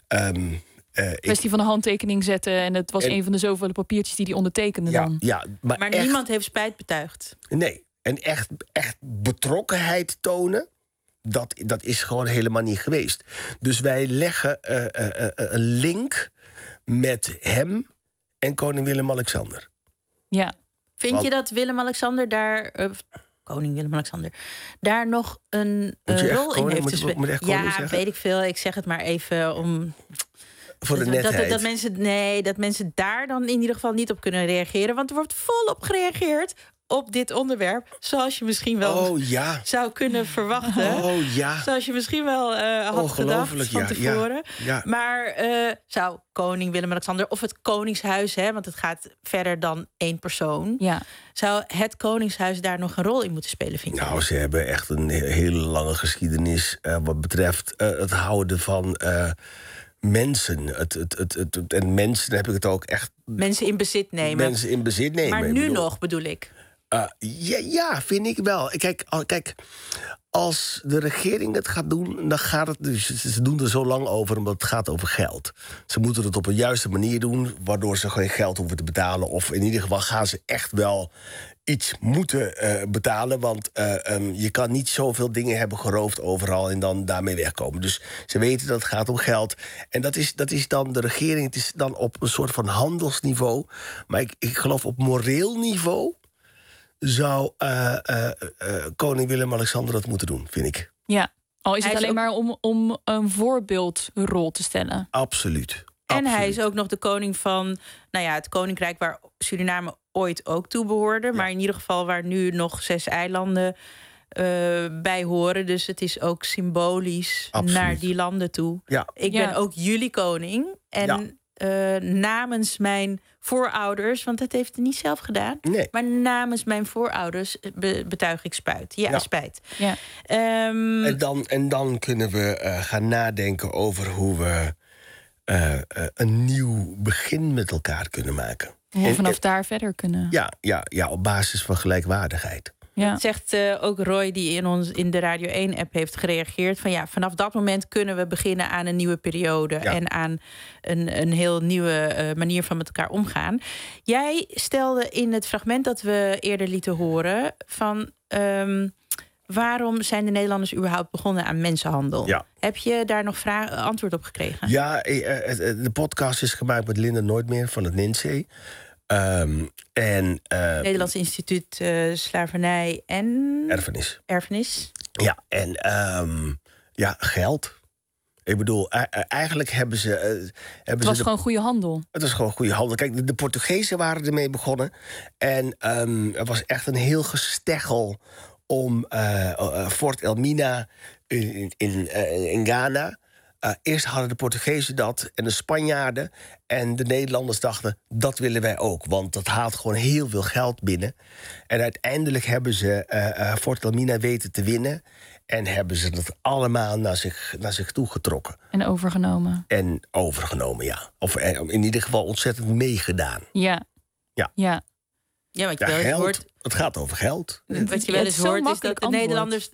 Kwestie van een handtekening zetten. En het was een van de zoveel papiertjes die hij ondertekende dan. Ja, maar niemand heeft spijt betuigd. Nee, en echt betrokkenheid tonen... Dat is gewoon helemaal niet geweest. Dus wij leggen een link met hem en koning Willem-Alexander. Ja. Vind je dat Willem-Alexander koning Willem-Alexander... daar nog een rol in heeft te spelen? Ja, weet ik veel. Ik zeg het maar even om... Voor de netheid. Dat mensen daar dan in ieder geval niet op kunnen reageren. Want er wordt volop gereageerd op dit onderwerp. Zoals je misschien wel zou kunnen verwachten. Zoals je misschien wel had gedacht van tevoren. Ja. Maar zou koning Willem-Alexander of het koningshuis... want het gaat verder dan één persoon... zou het koningshuis daar nog een rol in moeten spelen, vind je? Nou, ze hebben echt een hele lange geschiedenis... wat betreft het houden van... mensen. En mensen heb ik het ook echt... Mensen in bezit nemen. Maar nu nog, bedoel ik. Ja, vind ik wel. Kijk, als de regering het gaat doen, dan gaat het... Dus ze doen er zo lang over, omdat het gaat over geld. Ze moeten het op een juiste manier doen... waardoor ze geen geld hoeven te betalen. Of in ieder geval gaan ze echt wel iets moeten betalen. Want je kan niet zoveel dingen hebben geroofd overal... en dan daarmee wegkomen. Dus ze weten dat het gaat om geld. En dat is dan de regering. Het is dan op een soort van handelsniveau. Maar ik geloof op moreel niveau... zou koning Willem-Alexander dat moeten doen, vind ik. Ja, al is het alleen maar om een voorbeeldrol te stellen. Absoluut. En hij is ook nog de koning van het koninkrijk... waar Suriname ooit ook toe behoorde. Maar in ieder geval waar nu nog 6 eilanden bij horen. Dus het is ook symbolisch naar die landen toe. Ja. Ik ben ook jullie koning. En namens mijn voorouders, want dat heeft hij niet zelf gedaan... Nee. maar namens mijn voorouders betuig ik spijt. Spijt. Ja. En dan kunnen we gaan nadenken over hoe we... een nieuw begin met elkaar kunnen maken. En vanaf daar verder kunnen. Ja, op basis van gelijkwaardigheid. Ja. Dat zegt ook Roy, die in de Radio 1-app heeft gereageerd... van vanaf dat moment kunnen we beginnen aan een nieuwe periode... en aan een heel nieuwe manier van met elkaar omgaan. Jij stelde in het fragment dat we eerder lieten horen... van waarom zijn de Nederlanders überhaupt begonnen aan mensenhandel? Ja. Heb je daar nog antwoord op gekregen? Ja, de podcast is gemaakt met Linda Nooitmeer van het NINSEE. Nederlands Instituut Slavernij en... Erfenis. Ja, en geld. Ik bedoel, eigenlijk hebben ze... Het was gewoon goede handel. Het was gewoon goede handel. Kijk, de Portugezen waren ermee begonnen. En er was echt een heel gesteggel om Fort Elmina in Ghana... Eerst hadden de Portugezen dat en de Spanjaarden. En de Nederlanders dachten, dat willen wij ook. Want dat haalt gewoon heel veel geld binnen. En uiteindelijk hebben ze Fort Elmina weten te winnen. En hebben ze dat allemaal naar zich toe getrokken. En overgenomen. Ja. Of in ieder geval ontzettend meegedaan. Ja. Ja, wat je wel eens hoort. Het gaat over geld. Wat je wel eens hoort is dat de Nederlanders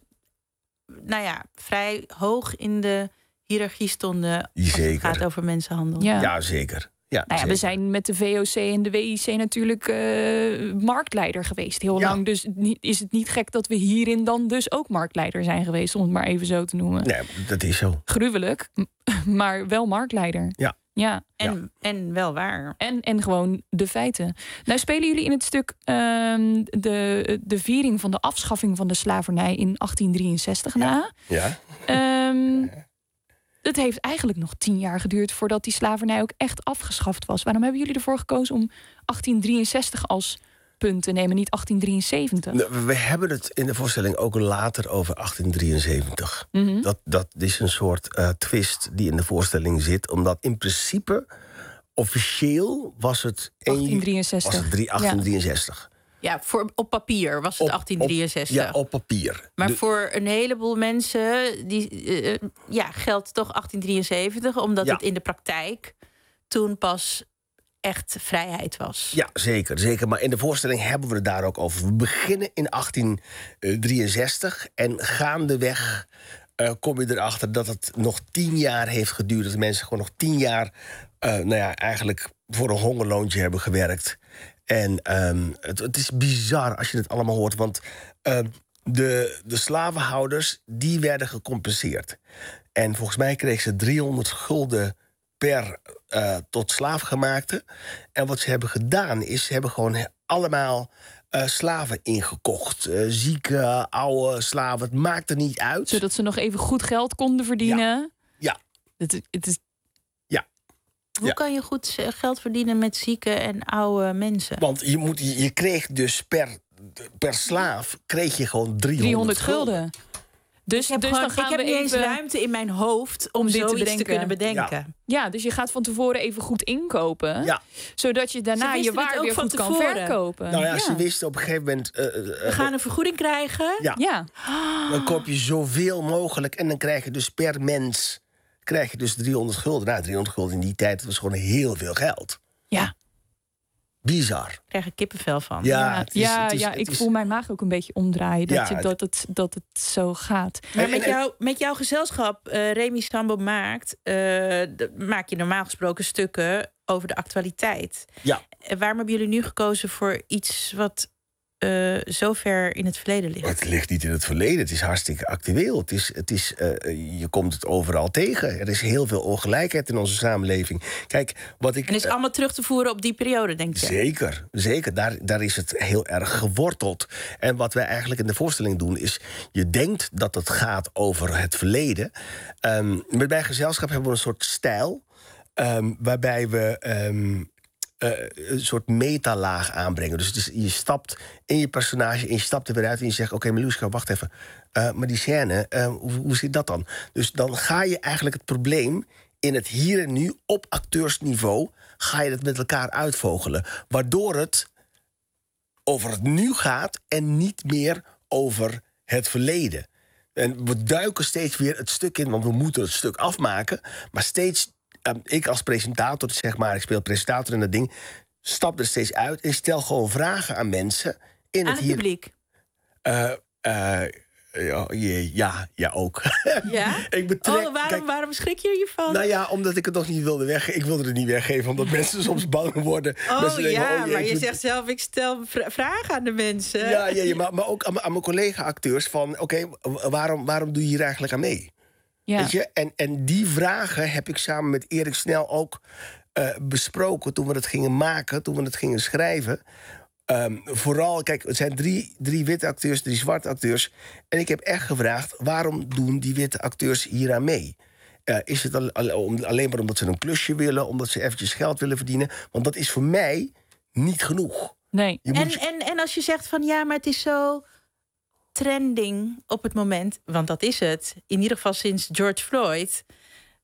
vrij hoog in de hiërarchie stonden. Als het gaat over mensenhandel. Ja, zeker. Ja, we zijn met de VOC en de WIC natuurlijk marktleider geweest heel lang. Dus is het niet gek dat we hierin dan dus ook marktleider zijn geweest, om het maar even zo te noemen. Nee, dat is zo. Gruwelijk, maar wel marktleider. Ja. En wel waar. En gewoon de feiten. Nou spelen jullie in het stuk de viering van de afschaffing van de slavernij in 1863 na. Ja. Het heeft eigenlijk nog 10 jaar geduurd voordat die slavernij ook echt afgeschaft was. Waarom hebben jullie ervoor gekozen om 1863 als punt te nemen, niet 1873? We hebben het in de voorstelling ook later over 1873. Dat is een soort twist die in de voorstelling zit. Omdat in principe, officieel was het 1863. Ja, op papier was het 1863. Ja, op papier. Maar voor een heleboel mensen geldt toch 1873... omdat het in de praktijk toen pas echt vrijheid was. Ja, zeker. Maar in de voorstelling hebben we het daar ook over. We beginnen in 1863 en gaandeweg kom je erachter dat het nog 10 jaar heeft geduurd. Dat de mensen gewoon nog 10 jaar eigenlijk voor een hongerloontje hebben gewerkt. En het is bizar als je het allemaal hoort. Want de slavenhouders, die werden gecompenseerd. En volgens mij kregen ze 300 gulden per tot slaafgemaakte. En wat ze hebben gedaan is, ze hebben gewoon allemaal slaven ingekocht. Zieke, oude slaven, het maakt er niet uit. Zodat ze nog even goed geld konden verdienen. Ja. Het is... Hoe kan je goed geld verdienen met zieke en oude mensen? Want je kreeg dus per slaaf kreeg je gewoon 300 gulden. Dus ik heb niet eens ruimte in mijn hoofd om zoiets te kunnen bedenken. Ja, dus je gaat van tevoren even goed inkopen. Ja. Zodat je daarna je waar weer goed kan verkopen. Nou ja, ze wisten op een gegeven moment... we gaan een vergoeding krijgen. Ja. Dan koop je zoveel mogelijk en dan krijg je dus per mens... krijg je dus 300 gulden. Nou, 300 gulden in die tijd, dat was gewoon heel veel geld. Ja. Bizar. Ik krijg er kippenvel van. Ik voel mijn maag ook een beetje omdraaien. Dat het zo gaat. Maar met jouw gezelschap, Remy Sambo maak je normaal gesproken stukken over de actualiteit. Ja. Waarom hebben jullie nu gekozen voor iets wat zo ver in het verleden ligt? Het ligt niet in het verleden, het is hartstikke actueel. Je komt het overal tegen. Er is heel veel ongelijkheid in onze samenleving. Kijk, en is allemaal terug te voeren op die periode, denk je? Zeker. Daar is het heel erg geworteld. En wat wij eigenlijk in de voorstelling doen is... je denkt dat het gaat over het verleden. Met mijn gezelschap hebben we een soort stijl... waarbij we... een soort metalaag aanbrengen. Dus je stapt in je personage en je stapt er weer uit... en je zegt, oké, Miluska, wacht even. Maar die scène, hoe zit dat dan? Dus dan ga je eigenlijk het probleem in het hier en nu... op acteursniveau ga je het met elkaar uitvogelen. Waardoor het over het nu gaat en niet meer over het verleden. En we duiken steeds weer het stuk in, want we moeten het stuk afmaken... maar steeds... ik als presentator, zeg maar, ik speel presentator in dat ding... stap er steeds uit en stel gewoon vragen aan mensen. Aan het publiek? Ja, ook. Ja? Waarom schrik je hiervan? Nou ja, omdat ik het nog niet wilde weggeven. Ik wilde het niet weggeven, omdat mensen soms bang worden. Maar je zegt zelf, ik stel vragen aan de mensen. Ja, maar ook aan mijn collega-acteurs van... oké, waarom doe je hier eigenlijk aan mee? Ja. Weet je? En die vragen heb ik samen met Erik Snel ook besproken... toen we het gingen maken, toen we het gingen schrijven. Vooral, kijk, het zijn drie witte acteurs, 3 zwarte acteurs. En ik heb echt gevraagd, waarom doen die witte acteurs hier aan mee? Is het alleen maar omdat ze een klusje willen... omdat ze eventjes geld willen verdienen? Want dat is voor mij niet genoeg. Nee. En als je zegt van ja, maar het is zo... trending op het moment, want dat is het. In ieder geval sinds George Floyd...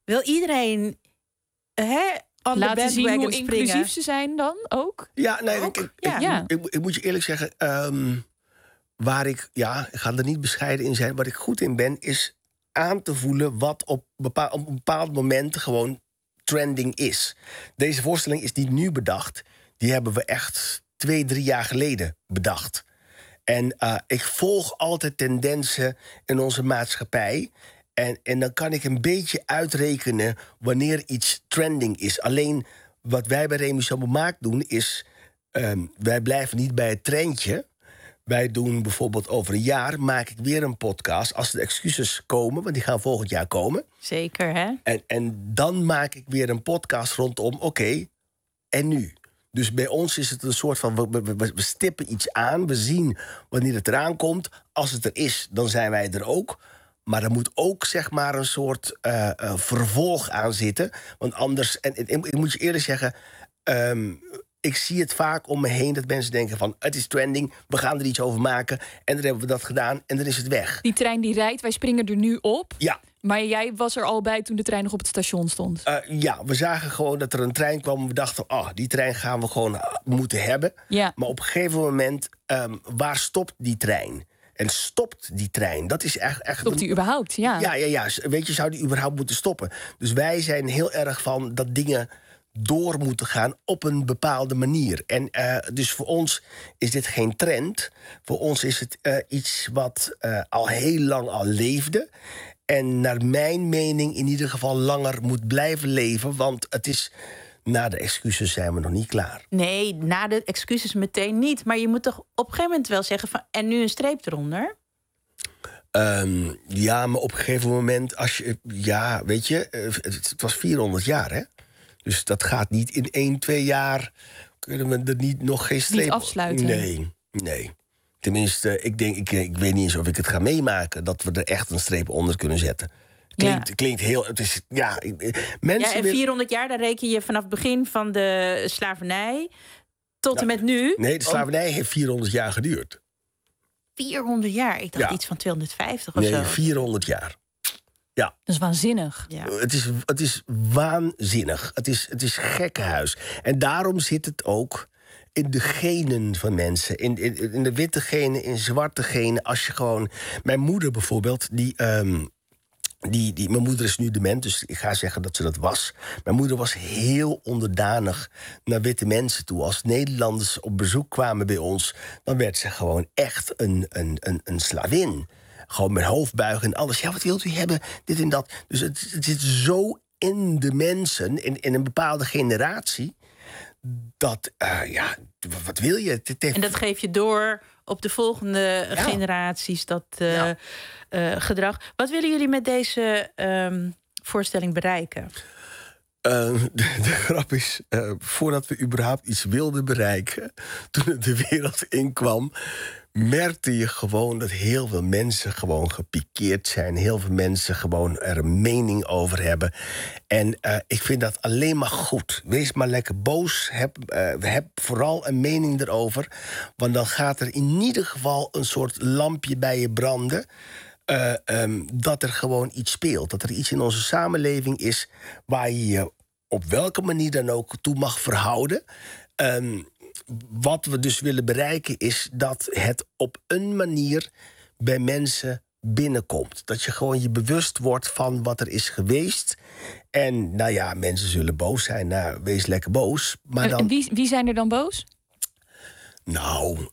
wil iedereen laten zien hoe springen. inclusief ze zijn dan ook? Ja, nee, ik moet je eerlijk zeggen... waar ik ga er niet bescheiden in zijn... wat ik goed in ben, is aan te voelen... wat op een bepaald moment gewoon trending is. Deze voorstelling is niet nu bedacht. Die hebben we echt 2-3 jaar geleden bedacht. En ik volg altijd tendensen in onze maatschappij... En dan kan ik een beetje uitrekenen wanneer iets trending is. Alleen wat wij bij Remy Sammelmaak doen is... wij blijven niet bij het trendje. Wij doen bijvoorbeeld over een jaar maak ik weer een podcast... als de excuses komen, want die gaan volgend jaar komen. Zeker, hè? En dan maak ik weer een podcast rondom, oké, en nu? Dus bij ons is het een soort van, we stippen iets aan... we zien wanneer het eraan komt. Als het er is, dan zijn wij er ook... Maar er moet ook zeg maar een soort vervolg aan zitten. Want anders, en ik moet je eerlijk zeggen... ik zie het vaak om me heen dat mensen denken van... het is trending, we gaan er iets over maken... en dan hebben we dat gedaan en dan is het weg. Die trein die rijdt, wij springen er nu op. Ja. Maar jij was er al bij toen de trein nog op het station stond. Ja, we zagen gewoon dat er een trein kwam... en we dachten, die trein gaan we gewoon moeten hebben. Ja. Maar op een gegeven moment, waar stopt die trein? En stopt die trein? Dat is echt. Stopt die überhaupt? Ja. Ja. Weet je, zou die überhaupt moeten stoppen? Dus wij zijn heel erg van dat dingen door moeten gaan op een bepaalde manier. En dus voor ons is dit geen trend. Voor ons is het iets wat al heel lang al leefde. En naar mijn mening in ieder geval langer moet blijven leven. Want het is... Na de excuses zijn we nog niet klaar. Nee, na de excuses meteen niet. Maar je moet toch op een gegeven moment wel zeggen van... en nu een streep eronder? Ja, maar op een gegeven moment... als je, ja, weet je, het was 400 jaar, hè? Dus dat gaat niet in 1, 2 jaar... kunnen we er niet nog geen streep... Niet afsluiten? Nee. Tenminste, ik weet niet eens of ik het ga meemaken... dat we er echt een streep onder kunnen zetten. Klinkt heel... Het is, mensen en 400 jaar, daar reken je vanaf het begin van de slavernij... tot en met nu. Nee, de slavernij heeft 400 jaar geduurd. 400 jaar? Ik dacht iets van 250 of zo. Nee, 400 jaar. Ja. Dat is waanzinnig. Ja. Het is waanzinnig. Het is gekkenhuis. En daarom zit het ook in de genen van mensen. In de witte genen, in zwarte genen. Als je gewoon... Mijn moeder bijvoorbeeld, mijn moeder is nu dement, dus ik ga zeggen dat ze dat was. Mijn moeder was heel onderdanig naar witte mensen toe. Als Nederlanders op bezoek kwamen bij ons... dan werd ze gewoon echt een slavin. Gewoon met hoofdbuigen en alles. Ja, wat wilt u hebben? Dit en dat. Dus het zit zo in de mensen, in een bepaalde generatie... dat, wat wil je? En dat geef je door op de volgende generaties, dat gedrag. Wat willen jullie met deze voorstelling bereiken? De grap is, voordat we überhaupt iets wilden bereiken... toen het de wereld inkwam... merkte je gewoon dat heel veel mensen gewoon gepikeerd zijn. Heel veel mensen gewoon er een mening over hebben. En ik vind dat alleen maar goed. Wees maar lekker boos. Heb vooral een mening erover. Want dan gaat er in ieder geval een soort lampje bij je branden... dat er gewoon iets speelt. Dat er iets in onze samenleving is... waar je je op welke manier dan ook toe mag verhouden... Wat we dus willen bereiken is dat het op een manier bij mensen binnenkomt. Dat je gewoon je bewust wordt van wat er is geweest. En nou ja, mensen zullen boos zijn. Nou, wees lekker boos. Maar dan... Wie zijn er dan boos? Nou,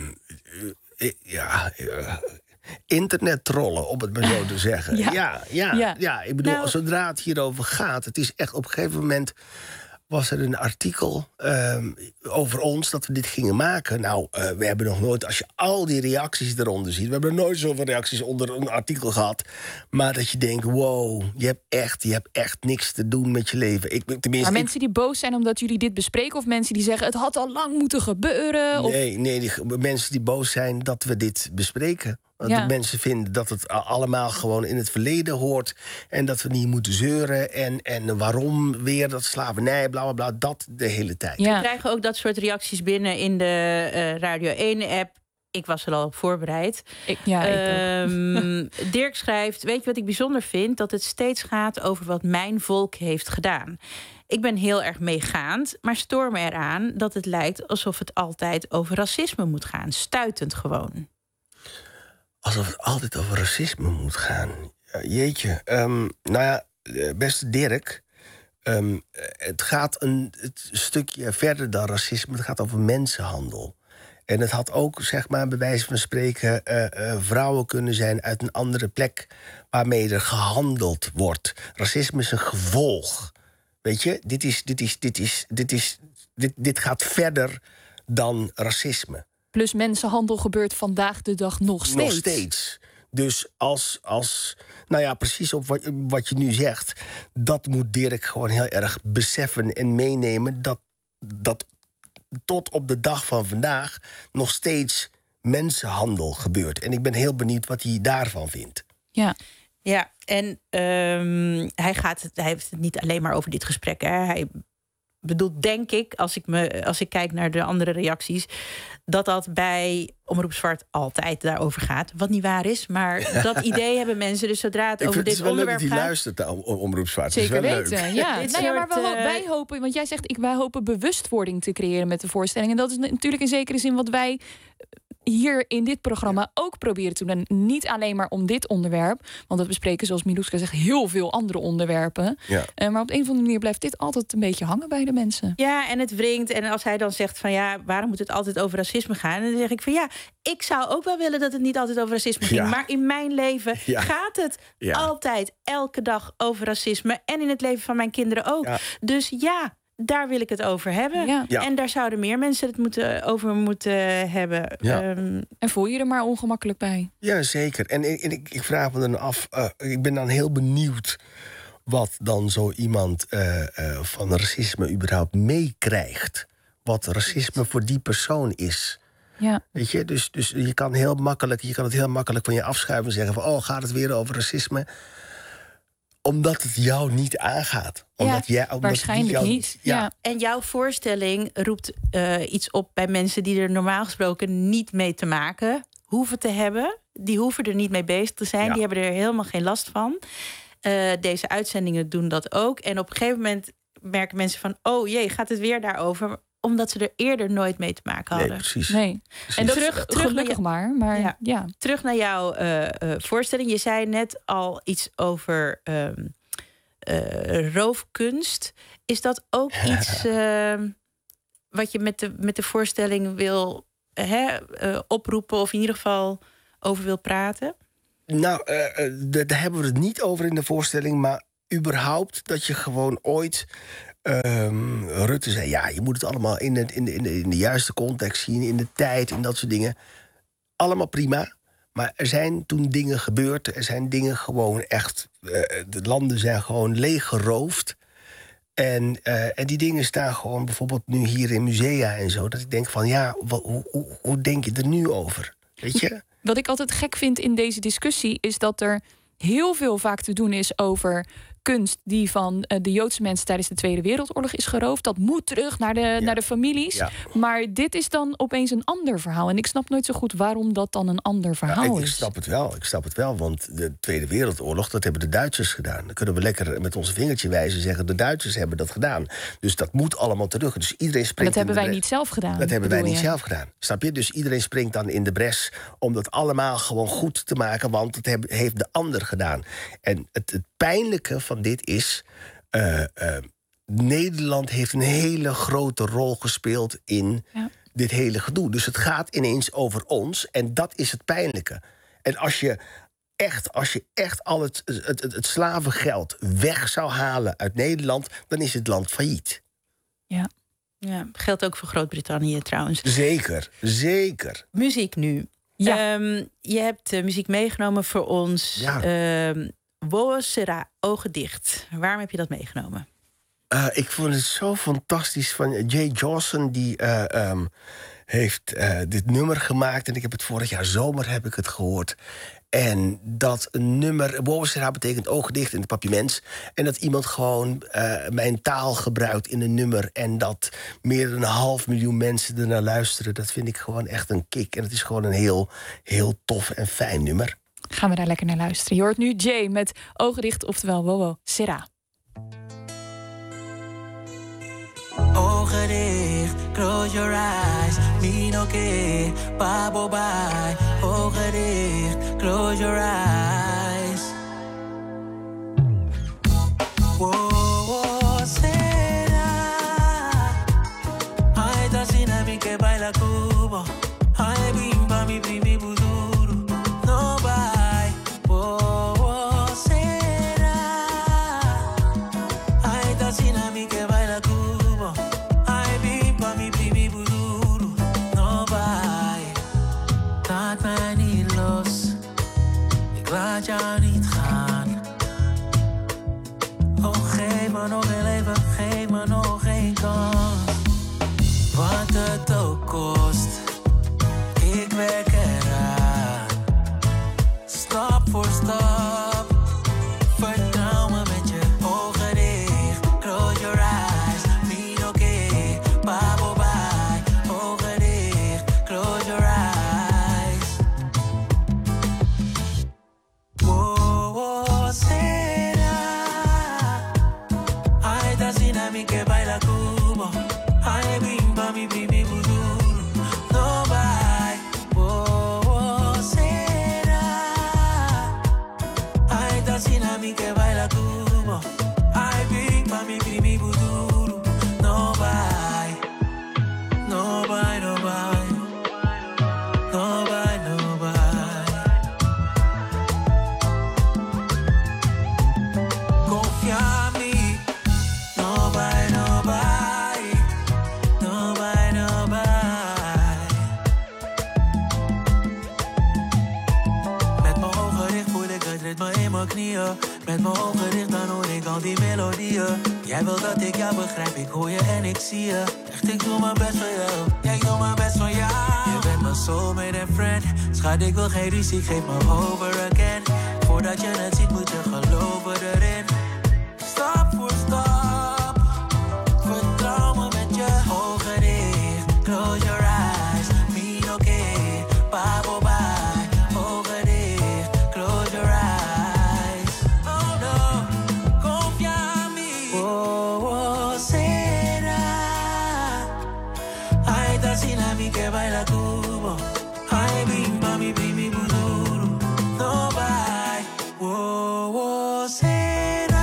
internettrollen, om het maar zo te zeggen. Ja. Ik bedoel, zodra het hierover gaat... het is echt op een gegeven moment... was er een artikel over ons dat we dit gingen maken. Nou, we hebben nog nooit, als je al die reacties eronder ziet... we hebben nooit zoveel reacties onder een artikel gehad... maar dat je denkt, wow, je hebt echt niks te doen met je leven. Maar mensen die boos zijn omdat jullie dit bespreken... of mensen die zeggen, het had al lang moeten gebeuren? Of... Nee, mensen die boos zijn dat we dit bespreken. Want de mensen vinden dat het allemaal gewoon in het verleden hoort... en dat we niet moeten zeuren en waarom weer dat slavernij, bla bla bla, dat de hele tijd. We krijgen ook dat soort reacties binnen in de Radio 1-app. Ik was er al op voorbereid. Ik ook. Dirk schrijft, weet je wat ik bijzonder vind? Dat het steeds gaat over wat mijn volk heeft gedaan. Ik ben heel erg meegaand, maar stoor me eraan dat het lijkt alsof het altijd over racisme moet gaan. Stuitend gewoon. Alsof het altijd over racisme moet gaan. Ja, jeetje. Beste Dirk, het gaat een stukje verder dan racisme. Het gaat over mensenhandel. En het had ook, zeg maar, bij wijze van spreken, vrouwen kunnen zijn uit een andere plek waarmee er gehandeld wordt. Racisme is een gevolg. Weet je, dit gaat verder dan racisme. Plus mensenhandel gebeurt vandaag de dag nog steeds. Nog steeds. Dus precies op wat je nu zegt, dat moet Dirk gewoon heel erg beseffen en meenemen, dat tot op de dag van vandaag nog steeds mensenhandel gebeurt. En ik ben heel benieuwd wat hij daarvan vindt. Ja, en hij heeft het niet alleen maar over dit gesprek. Hè. Hij bedoelt, denk ik, als ik kijk naar de andere reacties, dat bij Omroep Zwart altijd daarover gaat. Wat niet waar is, maar dat idee hebben mensen. Dus zodra het over dit onderwerp gaat... Het is wel leuk dat hij luistert naar Omroep Zwart. Zeker weten, leuk. Ja. Maar wij hopen, want jij zegt, wij hopen bewustwording te creëren met de voorstelling. En dat is natuurlijk in zekere zin wat wij hier in dit programma ook proberen te doen. En niet alleen maar om dit onderwerp, want we bespreken, zoals Milouska zegt, heel veel andere onderwerpen. Ja. Maar op een of andere manier blijft dit altijd een beetje hangen bij de mensen. Ja, en het wringt. En als hij dan zegt van waarom moet het altijd over racisme gaan? En dan zeg ik van ik zou ook wel willen dat het niet altijd over racisme ging. Maar in mijn leven gaat het altijd, elke dag over racisme. En in het leven van mijn kinderen ook. Dus daar wil ik het over hebben. Ja. En daar zouden meer mensen het over moeten hebben. Ja. En voel je er maar ongemakkelijk bij? Ja, zeker. En ik vraag me dan af, ik ben dan heel benieuwd wat dan zo iemand van racisme überhaupt meekrijgt. Wat racisme voor die persoon is. Ja. Weet je, dus je kan het heel makkelijk van je afschuiven en zeggen van gaat het weer over racisme? Omdat het jou niet aangaat. Waarschijnlijk niet. Ja. En jouw voorstelling roept iets op bij mensen die er normaal gesproken niet mee te maken hoeven te hebben. Die hoeven er niet mee bezig te zijn. Die hebben er helemaal geen last van. Deze uitzendingen doen dat ook. En op een gegeven moment merken mensen van gaat het weer daarover? Omdat ze er eerder nooit mee te maken hadden. Nee, precies. Nee. En terug gelukkig maar terug naar jouw voorstelling. Je zei net al iets over roofkunst. Is dat ook iets wat je met de voorstelling wil oproepen, of in ieder geval over wil praten? Nou, daar hebben we het niet over in de voorstelling, maar überhaupt dat je gewoon ooit Rutte zei, je moet het allemaal in de juiste context zien, in de tijd en dat soort dingen. Allemaal prima, maar er zijn toen dingen gebeurd. Er zijn dingen gewoon echt, de landen zijn gewoon leeggeroofd. En die dingen staan gewoon bijvoorbeeld nu hier in musea en zo, dat ik denk van hoe denk je er nu over? Weet je? Wat ik altijd gek vind in deze discussie is dat er heel veel vaak te doen is over kunst die van de Joodse mensen tijdens de Tweede Wereldoorlog is geroofd. Dat moet terug naar de families. Ja. Maar dit is dan opeens een ander verhaal. En ik snap nooit zo goed waarom dat dan een ander verhaal is. Ik snap het wel, want de Tweede Wereldoorlog, dat hebben de Duitsers gedaan. Dan kunnen we lekker met onze vingertje wijzen en zeggen, de Duitsers hebben dat gedaan. Dus dat moet allemaal terug. Dus iedereen springt. Maar dat hebben wij niet zelf gedaan. Dat hebben wij niet zelf gedaan. Snap je? Dus iedereen springt dan in de bres om dat allemaal gewoon goed te maken, want het heeft de ander gedaan. En het pijnlijke van dit is, Nederland heeft een hele grote rol gespeeld in dit hele gedoe. Dus het gaat ineens over ons en dat is het pijnlijke. En als je echt al het slavengeld weg zou halen uit Nederland, dan is het land failliet. Ja, geldt ook voor Groot-Brittannië trouwens. Zeker. Muziek nu. Ja. Je hebt muziek meegenomen voor ons. Woa Sera, Ogen dicht. Waarom heb je dat meegenomen? Ik vond het zo fantastisch van Jay Johnson. Die heeft dit nummer gemaakt. En ik heb het vorig jaar zomer gehoord. En dat een nummer... Wowo Sera betekent oogdicht in het papiermens. En dat iemand gewoon mijn taal gebruikt in een nummer. En dat meer dan 500.000 mensen ernaar luisteren. Dat vind ik gewoon echt een kick. En het is gewoon een heel, heel tof en fijn nummer. Gaan we daar lekker naar luisteren. Je hoort nu Jay met ogen dicht, oftewel Wowo Sera. Ogen dicht, close your eyes. Me no care, bye bye. Ogen dicht, close your eyes. Wowo Sera. Ay, tasina mi que baila cubo. Ay, bimba mi primi buduru. No bye, wowo Sera. Ay, tasina mi que baila cubo. Ay, bimba mi primi buduru. No bye. Laat mij niet los. Ik laat jou niet gaan. Oh, geef me nog een leven, geef me nog een kans. Wat het ook kost, ik werk eraan. Stap voor stap, vertrouw me met je ogen dicht. Close your eyes, me no care, bye bye. Ogen dicht, close your eyes. Wowo Sera. Ay, tasina mi que baila cubo. Ay, bimba mi primi buduru. No bye, wowo Sera. Ay, tasina mi que baila cubo. Ay, bimba mi primi buduru. No bye, no bye, no bye. No bye, no bye. Confia en mí. No bye, no bye. No bye, no bye. Met mijn ogen dicht voel ik het ritme in mijn knieën. Met mijn ogen dicht dan hoor ik al die melodieën. Jij wil dat ik jou begrijp, ik hoor je en ik zie je. Echt, ik doe mijn best voor jou. Ja, ik doe mijn best voor jou. Je bent mijn soulmate en friend. Schat, ik wil geen ruzie, ik geef me over again. Voordat je het ziet moet je geloven erin. Stap voor stap, vertrouw me met je ogen dicht. Close your eyes, me no care, bye bye. Ogen dicht, close your eyes. Oh no, confia en mí. Wowo Sera. Ay, tasina mi que baila cubo. Ay, bimba mi primi buduru. No bye, wowo Sera.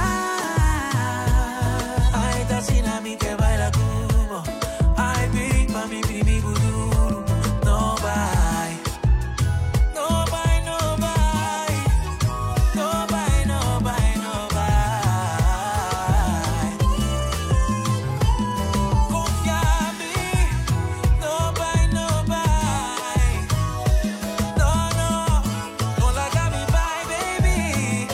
Ay, tasina mi que baila cubo. Ay, bimba mi primi buduru. No bye, no bye, no bye. No bye, no bye, no bye. Confia en mí. No bye, no bye. No, no, don't let me bye, baby.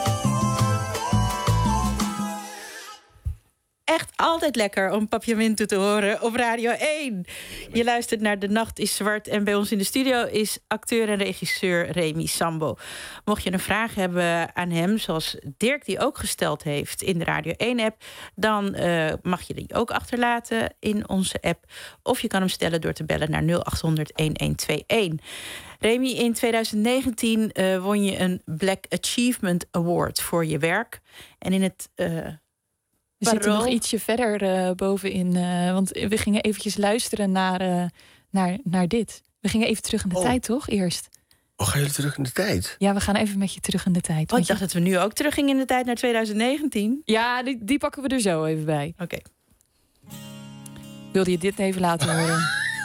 Echt altijd lekker om Papiamento te horen op Radio 1. Je luistert naar De Nacht is Zwart. En bij ons in de studio is acteur en regisseur Remy Sambo. Mocht je een vraag hebben aan hem, zoals Dirk die ook gesteld heeft in de Radio 1-app... dan mag je die ook achterlaten in onze app. Of je kan hem stellen door te bellen naar 0800-1121. Remy, in 2019 won je een Black Achievement Award voor je werk. En in het... We zitten nog ietsje verder bovenin. Want we gingen eventjes luisteren naar dit. We gingen even terug in de tijd, toch? Eerst. Oh, gaan jullie terug in de tijd? Ja, we gaan even met je terug in de tijd. Oh, ik dacht dat we nu ook terug gingen in de tijd naar 2019. Ja, die pakken we er zo even bij. Oké. Wilde je dit even laten horen?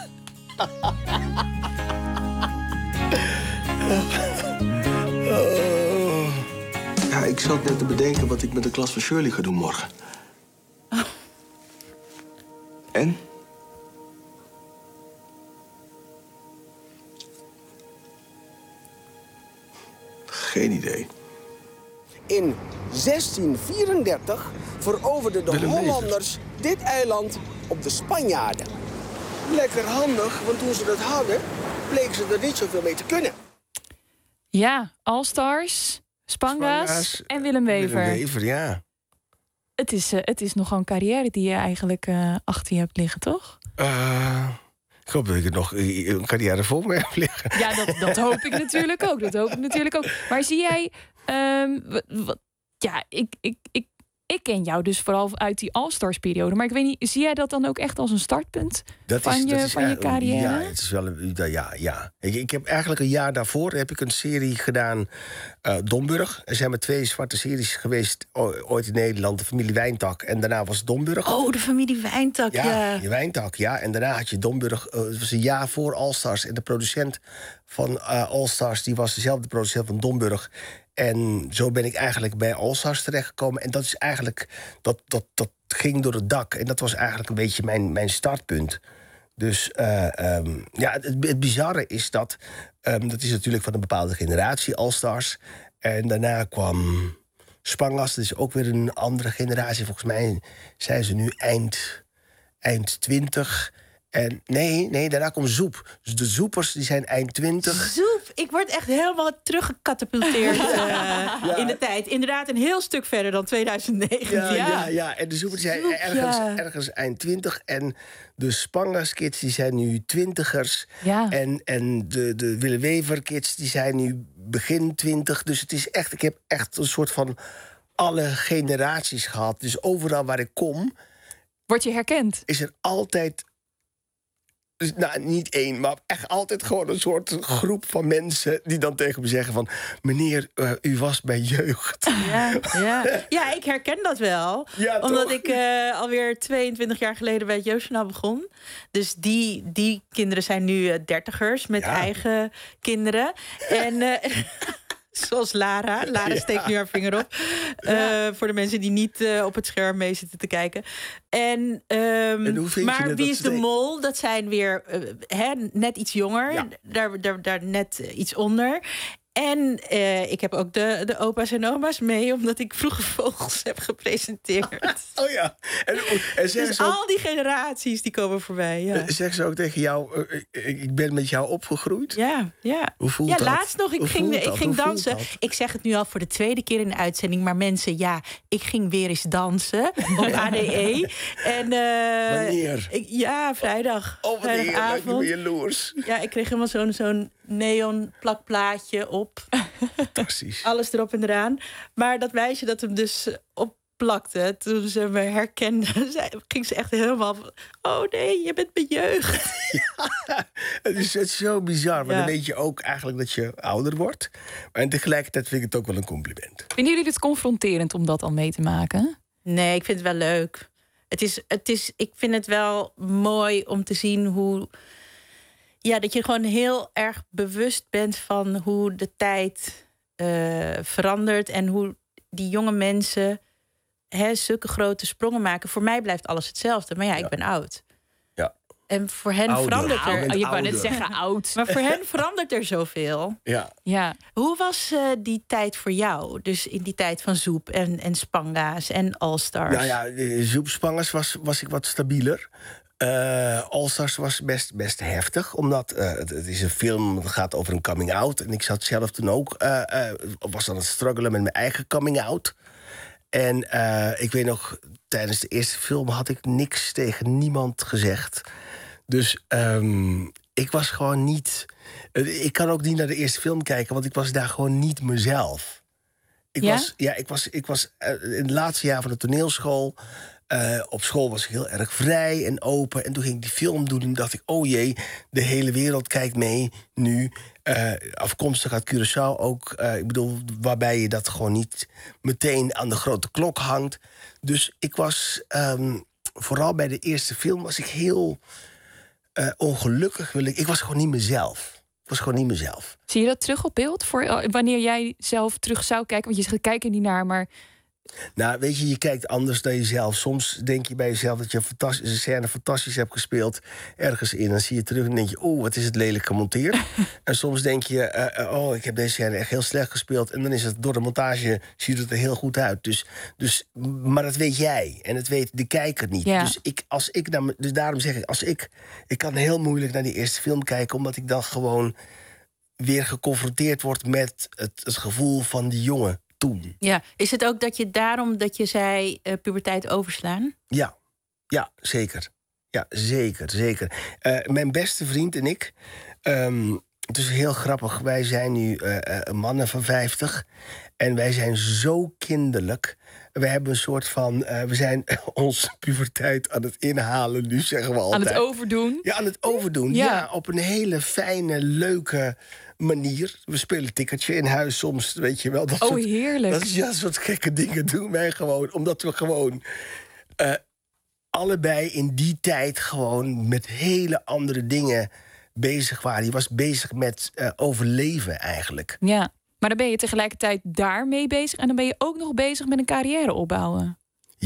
Ja, ik zat net te bedenken wat ik met de klas van Shirley ga doen morgen. Oh. En? Geen idee. In 1634 veroverden de Hollanders dit eiland op de Spanjaarden. Lekker handig, want toen ze dat hadden, bleken ze er niet zoveel mee te kunnen. Ja, All-Stars, Spanga's en Willem Wever. Willem Wever, ja. Het is nogal een carrière die je eigenlijk achter je hebt liggen, toch? Ik hoop dat ik er nog een carrière voor me heb liggen. Ja, dat hoop ik natuurlijk ook. Maar zie jij... Ik ken jou dus vooral uit die All-Stars-periode. Maar ik weet niet, zie jij dat dan ook echt als een startpunt van je carrière? Ja, het is wel ja. Ik heb eigenlijk een jaar daarvoor heb ik een serie gedaan, Domburg. Er zijn maar 2 zwarte series geweest ooit in Nederland. De familie Wijntak en daarna was Domburg. Oh, de familie Wijntak, ja. Je Wijntak, ja. En daarna had je Domburg. Het was een jaar voor All-Stars. En de producent van All-Stars, die was dezelfde producent van Domburg. En zo ben ik eigenlijk bij All-Stars terechtgekomen. En dat is eigenlijk, dat ging door het dak. En dat was eigenlijk een beetje mijn startpunt. Dus het bizarre is dat is natuurlijk van een bepaalde generatie, All-Stars. En daarna kwam Spangas, dat is ook weer een andere generatie. Volgens mij zijn ze nu eind 20. En nee, daarna komt Zoep. Dus de Zoepers die zijn eind 20. Zoep, ik word echt helemaal teruggecatapulteerd in de tijd. Inderdaad, een heel stuk verder dan 2019. Ja. En de Zoepers zijn ergens eind 20. En de Spangas kids die zijn nu 20ers. Ja. En de Willem Wever kids die zijn nu begin 20. Dus het is echt, ik heb echt een soort van alle generaties gehad. Dus overal waar ik kom, word je herkend? Is er altijd... Dus, niet één, maar echt altijd gewoon een soort groep van mensen die dan tegen me zeggen van... meneer, u was bij jeugd. Ja, ik herken dat wel. Ja, omdat ik alweer 22 jaar geleden bij het Jeugdjournaal begon. Dus die kinderen zijn nu 30ers met eigen kinderen. En... Zoals Lara. Lara steekt nu haar vinger op. Voor de mensen die niet op het scherm mee zitten te kijken. En hoe vind maar je Wie is de Mol? Dat zijn weer net iets jonger. Ja. Daar net iets onder. En ik heb ook de opa's en oma's mee, omdat ik Vroege Vogels heb gepresenteerd. Oh ja. En dus al die generaties die komen voorbij. Ja. Zeggen ze ook tegen jou, ik ben met jou opgegroeid? Ja. Hoe voelt dat? Laatst nog, ik ging dansen. Ik zeg het nu al voor de 2e keer in de uitzending. Maar mensen, ik ging weer eens dansen op ADE. En, wanneer? Vrijdag. Oh, wat heerlijk, ik ben jaloers. Ja, ik kreeg helemaal zo'n neon plakplaatje op. Precies. Alles erop en eraan. Maar dat meisje dat hem dus opplakte, toen ze me herkende, ging ze echt helemaal... Oh nee, je bent mijn jeugd. Het is zo bizar. Maar dan weet je ook eigenlijk dat je ouder wordt. En tegelijkertijd vind ik het ook wel een compliment. Vinden jullie het confronterend om dat al mee te maken? Nee, ik vind het wel leuk. Ik vind het wel mooi om te zien hoe... Ja, dat je gewoon heel erg bewust bent van hoe de tijd verandert... en hoe die jonge mensen zulke grote sprongen maken. Voor mij blijft alles hetzelfde, maar ik ben oud. Ja. En voor hen verandert er... je wou net zeggen oud. Maar voor hen verandert er zoveel. Ja. Hoe was die tijd voor jou? Dus in die tijd van Zoep en Spanga's en All-Stars. Nou ja, Zoep, Spanga's was ik wat stabieler... All-Stars was best heftig, omdat het is een film dat gaat over een coming-out. En ik zat zelf toen ook, was aan het struggelen met mijn eigen coming-out. En ik weet nog, tijdens de eerste film had ik niks tegen niemand gezegd. Dus ik was gewoon niet... ik kan ook niet naar de eerste film kijken, want ik was daar gewoon niet mezelf. Ik was in het laatste jaar van de toneelschool... op school was ik heel erg vrij en open. En toen ging ik die film doen en dacht ik... oh jee, de hele wereld kijkt mee nu. Afkomstig uit Curaçao ook. Ik bedoel, waarbij je dat gewoon niet meteen aan de grote klok hangt. Dus ik was... vooral bij de eerste film was ik heel ongelukkig. Ik was gewoon niet mezelf. Zie je dat terug op beeld? Voor wanneer jij zelf terug zou kijken? Want je zegt, kijk er niet naar, maar... Nou, weet je kijkt anders dan jezelf. Soms denk je bij jezelf dat je een scène fantastisch hebt gespeeld ergens in. Dan zie je terug en denk je, wat is het lelijk gemonteerd. En soms denk je, ik heb deze scène echt heel slecht gespeeld. En dan is het door de montage, ziet het er heel goed uit. Maar dat weet jij. En dat weet de kijker niet. Ja. Dus daarom zeg ik, ik kan heel moeilijk naar die eerste film kijken, omdat ik dan gewoon weer geconfronteerd word met het gevoel van die jongen toen. Ja, is het ook dat je zei puberteit overslaan? Ja, zeker. Ja, zeker. Mijn beste vriend en ik, het is heel grappig, wij zijn nu mannen van 50 en wij zijn zo kinderlijk. We hebben een soort van, we zijn onze puberteit aan het inhalen nu, zeggen we altijd. Aan het overdoen? Ja, aan het overdoen. Ja, op een hele fijne, leuke manier. We spelen tikkertje in huis soms, weet je wel. Heerlijk. Dat soort gekke dingen doen wij gewoon. Omdat we gewoon allebei in die tijd gewoon met hele andere dingen bezig waren. Je was bezig met overleven eigenlijk. Ja, maar dan ben je tegelijkertijd daarmee bezig en dan ben je ook nog bezig met een carrière opbouwen.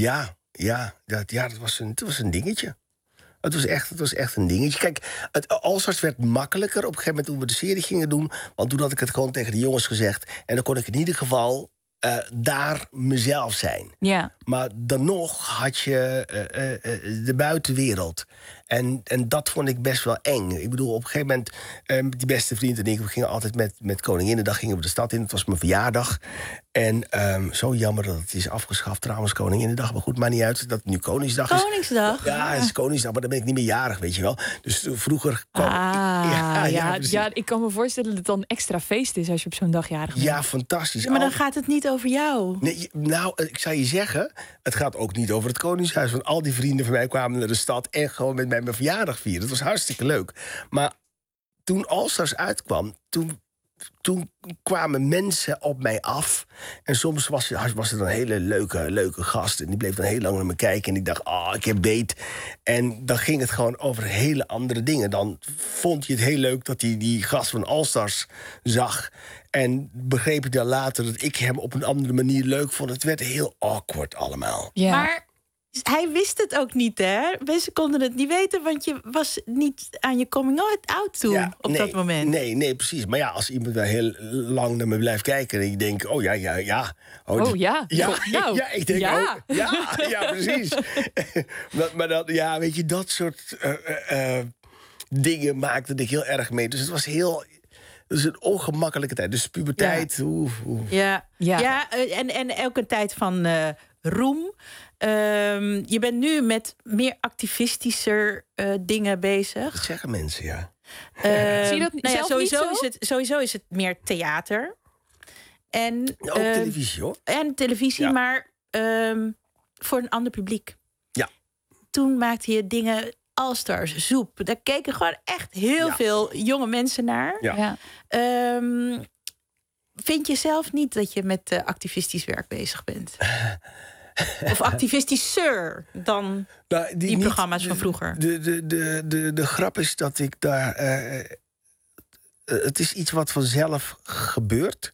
Dat was een dingetje. Het was echt een dingetje. Kijk, het All-Stars werd makkelijker op een gegeven moment toen we de serie gingen doen. Want toen had ik het gewoon tegen de jongens gezegd. En dan kon ik in ieder geval daar mezelf zijn. Ja. Maar dan nog had je de buitenwereld. En dat vond ik best wel eng. Ik bedoel, op een gegeven moment, die beste vriend en ik, we gingen altijd met Koninginnedag gingen we de stad in. Het was mijn verjaardag. En zo jammer dat het is afgeschaft trouwens, Koninginnedag. Maar goed, maakt niet uit dat het nu Koningsdag is. Koningsdag? Ja, het is Koningsdag, maar dan ben ik niet meer jarig, weet je wel. Dus vroeger kwam ik kan me voorstellen dat het dan extra feest is als je op zo'n dag jarig bent. Ja, fantastisch. Ja, maar dan gaat het niet over jou. Nee, nou, ik zou je zeggen, het gaat ook niet over het Koningshuis. Want al die vrienden van mij kwamen naar de stad en gewoon met mij mijn verjaardag vieren. Dat was hartstikke leuk. Maar toen All-Stars uitkwam, toen kwamen mensen op mij af. En soms was er een hele leuke gast. En die bleef dan heel lang naar me kijken. En ik dacht, ik heb beet. En dan ging het gewoon over hele andere dingen. Dan vond je het heel leuk dat hij die gast van All-Stars zag. En begreep ik dan later dat ik hem op een andere manier leuk vond. Het werd heel awkward allemaal. Ja. Maar hij wist het ook niet, hè? Mensen konden het niet weten, want je was niet aan je coming-out toe dat moment. Nee, precies. Maar ja, als iemand daar heel lang naar me blijft kijken en ik denk, ja. Ik denk, precies. maar dan, weet je, dat soort dingen maakte ik heel erg mee. Dus het was een ongemakkelijke tijd. Dus puberteit. En ook een tijd van roem. Je bent nu met meer activistischer dingen bezig. Dat zeggen mensen, ja. Zie je dat zelf niet zo? Sowieso is het meer theater. En, ook televisie, hoor. En televisie, maar voor een ander publiek. Ja. Toen maakte je dingen All-Stars, Zoep. Daar keken gewoon echt heel veel jonge mensen naar. Ja. Vind je zelf niet dat je met activistisch werk bezig bent? Of activistischer dan die programma's van vroeger? De grap is dat ik daar... het is iets wat vanzelf gebeurt.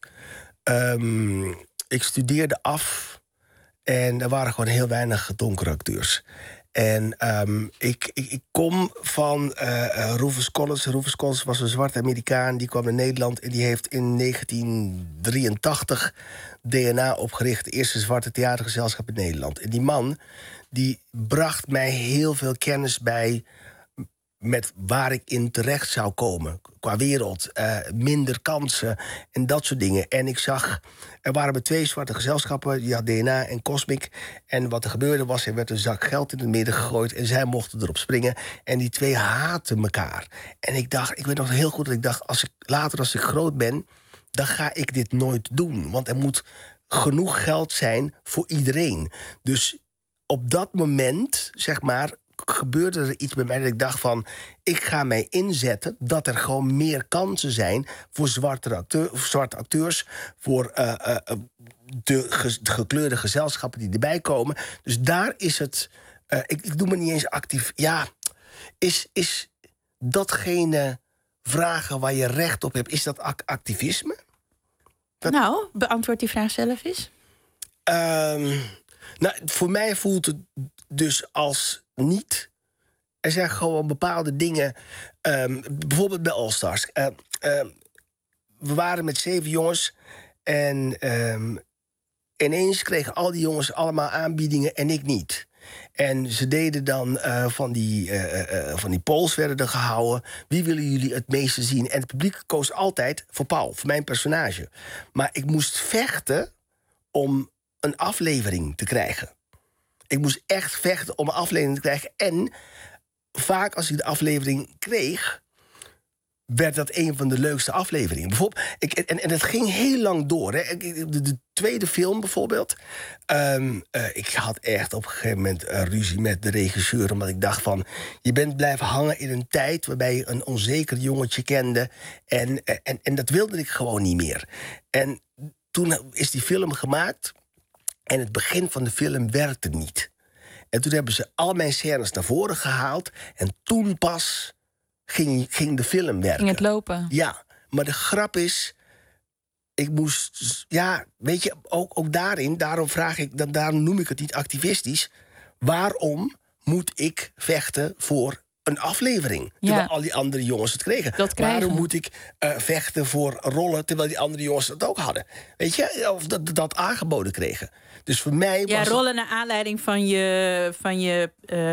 Ik studeerde af en er waren gewoon heel weinig donkere acteurs. En ik kom van Rufus Collins. Rufus Collins was een zwarte Amerikaan. Die kwam naar Nederland en die heeft in 1983 DNA opgericht. Het eerste zwarte theatergezelschap in Nederland. En die man die bracht mij heel veel kennis bij met waar ik in terecht zou komen. Qua wereld, minder kansen en dat soort dingen. En ik zag, er waren maar 2 zwarte gezelschappen. Die had DNA en Cosmic. En wat er gebeurde was, er werd een zak geld in het midden gegooid en zij mochten erop springen. En die 2 haatten elkaar. En ik weet nog heel goed dat ik dacht, als ik groot ben, dan ga ik dit nooit doen. Want er moet genoeg geld zijn voor iedereen. Dus op dat moment, zeg maar, gebeurde er iets bij mij dat ik dacht van, ik ga mij inzetten dat er gewoon meer kansen zijn voor zwarte acteurs, voor de gekleurde gezelschappen die erbij komen. Dus daar is het, ik doe me niet eens actief. Ja, is datgene vragen waar je recht op hebt, is dat activisme? Nou, beantwoord die vraag zelf eens. Voor mij voelt het dus als niet. Er zijn gewoon bepaalde dingen. Bijvoorbeeld bij All Stars. We waren met 7 jongens. En ineens kregen al die jongens allemaal aanbiedingen en ik niet. En ze deden dan van die polls werden er gehouden. Wie willen jullie het meeste zien? En het publiek koos altijd voor Paul, voor mijn personage. Maar ik moest vechten om een aflevering te krijgen. Ik moest echt vechten om een aflevering te krijgen. En vaak als ik de aflevering kreeg, werd dat een van de leukste afleveringen. Bijvoorbeeld, en het ging heel lang door. Hè. De tweede film bijvoorbeeld. Ik had echt op een gegeven moment ruzie met de regisseur, omdat ik dacht van, je bent blijven hangen in een tijd waarbij je een onzeker jongetje kende. En dat wilde ik gewoon niet meer. En toen is die film gemaakt. En het begin van de film werkte niet. En toen hebben ze al mijn scènes naar voren gehaald. En toen pas ging de film werken. Ging het lopen? Ja, maar de grap is, ik moest, ja, weet je, ook daarin, daarom noem ik het niet activistisch. Waarom moet ik vechten voor een aflevering? Terwijl al die andere jongens het kregen. Waarom moet ik vechten voor rollen, terwijl die andere jongens dat ook hadden? Weet je, of dat aangeboden kregen. Dus voor mij was rollen naar aanleiding van je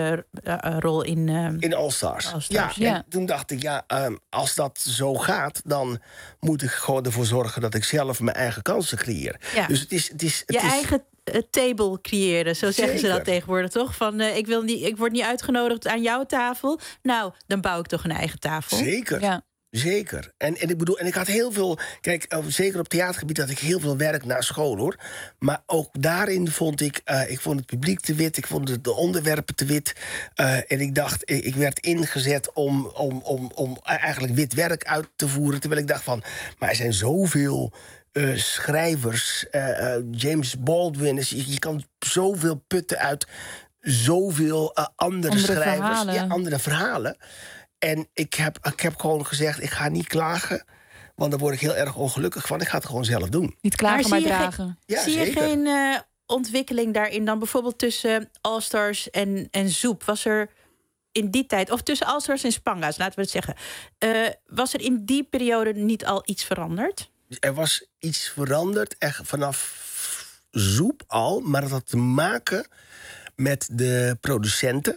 rol in All Stars. Ja. En toen dacht ik, als dat zo gaat, dan moet ik gewoon ervoor zorgen dat ik zelf mijn eigen kansen creëer. Ja. Dus het is eigen table creëren, zo zeggen ze dat tegenwoordig, toch? Van ik word niet uitgenodigd aan jouw tafel. Nou, dan bouw ik toch een eigen tafel. Zeker. Ja. Zeker. En ik bedoel, en ik had heel veel. Kijk, zeker op theatergebied had ik heel veel werk na school, hoor. Maar ook daarin vond ik vond het publiek te wit, ik vond de onderwerpen te wit. En ik dacht, ik werd ingezet om eigenlijk wit werk uit te voeren. Terwijl ik dacht van, maar er zijn zoveel schrijvers, James Baldwin, je kan zoveel putten uit zoveel andere schrijvers, verhalen. Andere verhalen. En ik heb gewoon gezegd, ik ga niet klagen, want daar word ik heel erg ongelukkig van. Ik ga het gewoon zelf doen. Niet klagen, maar dragen. Zie je geen ontwikkeling daarin dan bijvoorbeeld tussen All Stars en Zoep? Was er in die tijd, of tussen All Stars en Spanga's, laten we het zeggen, was er in die periode niet al iets veranderd? Er was iets veranderd, echt vanaf Zoep al, maar dat had te maken met de producenten.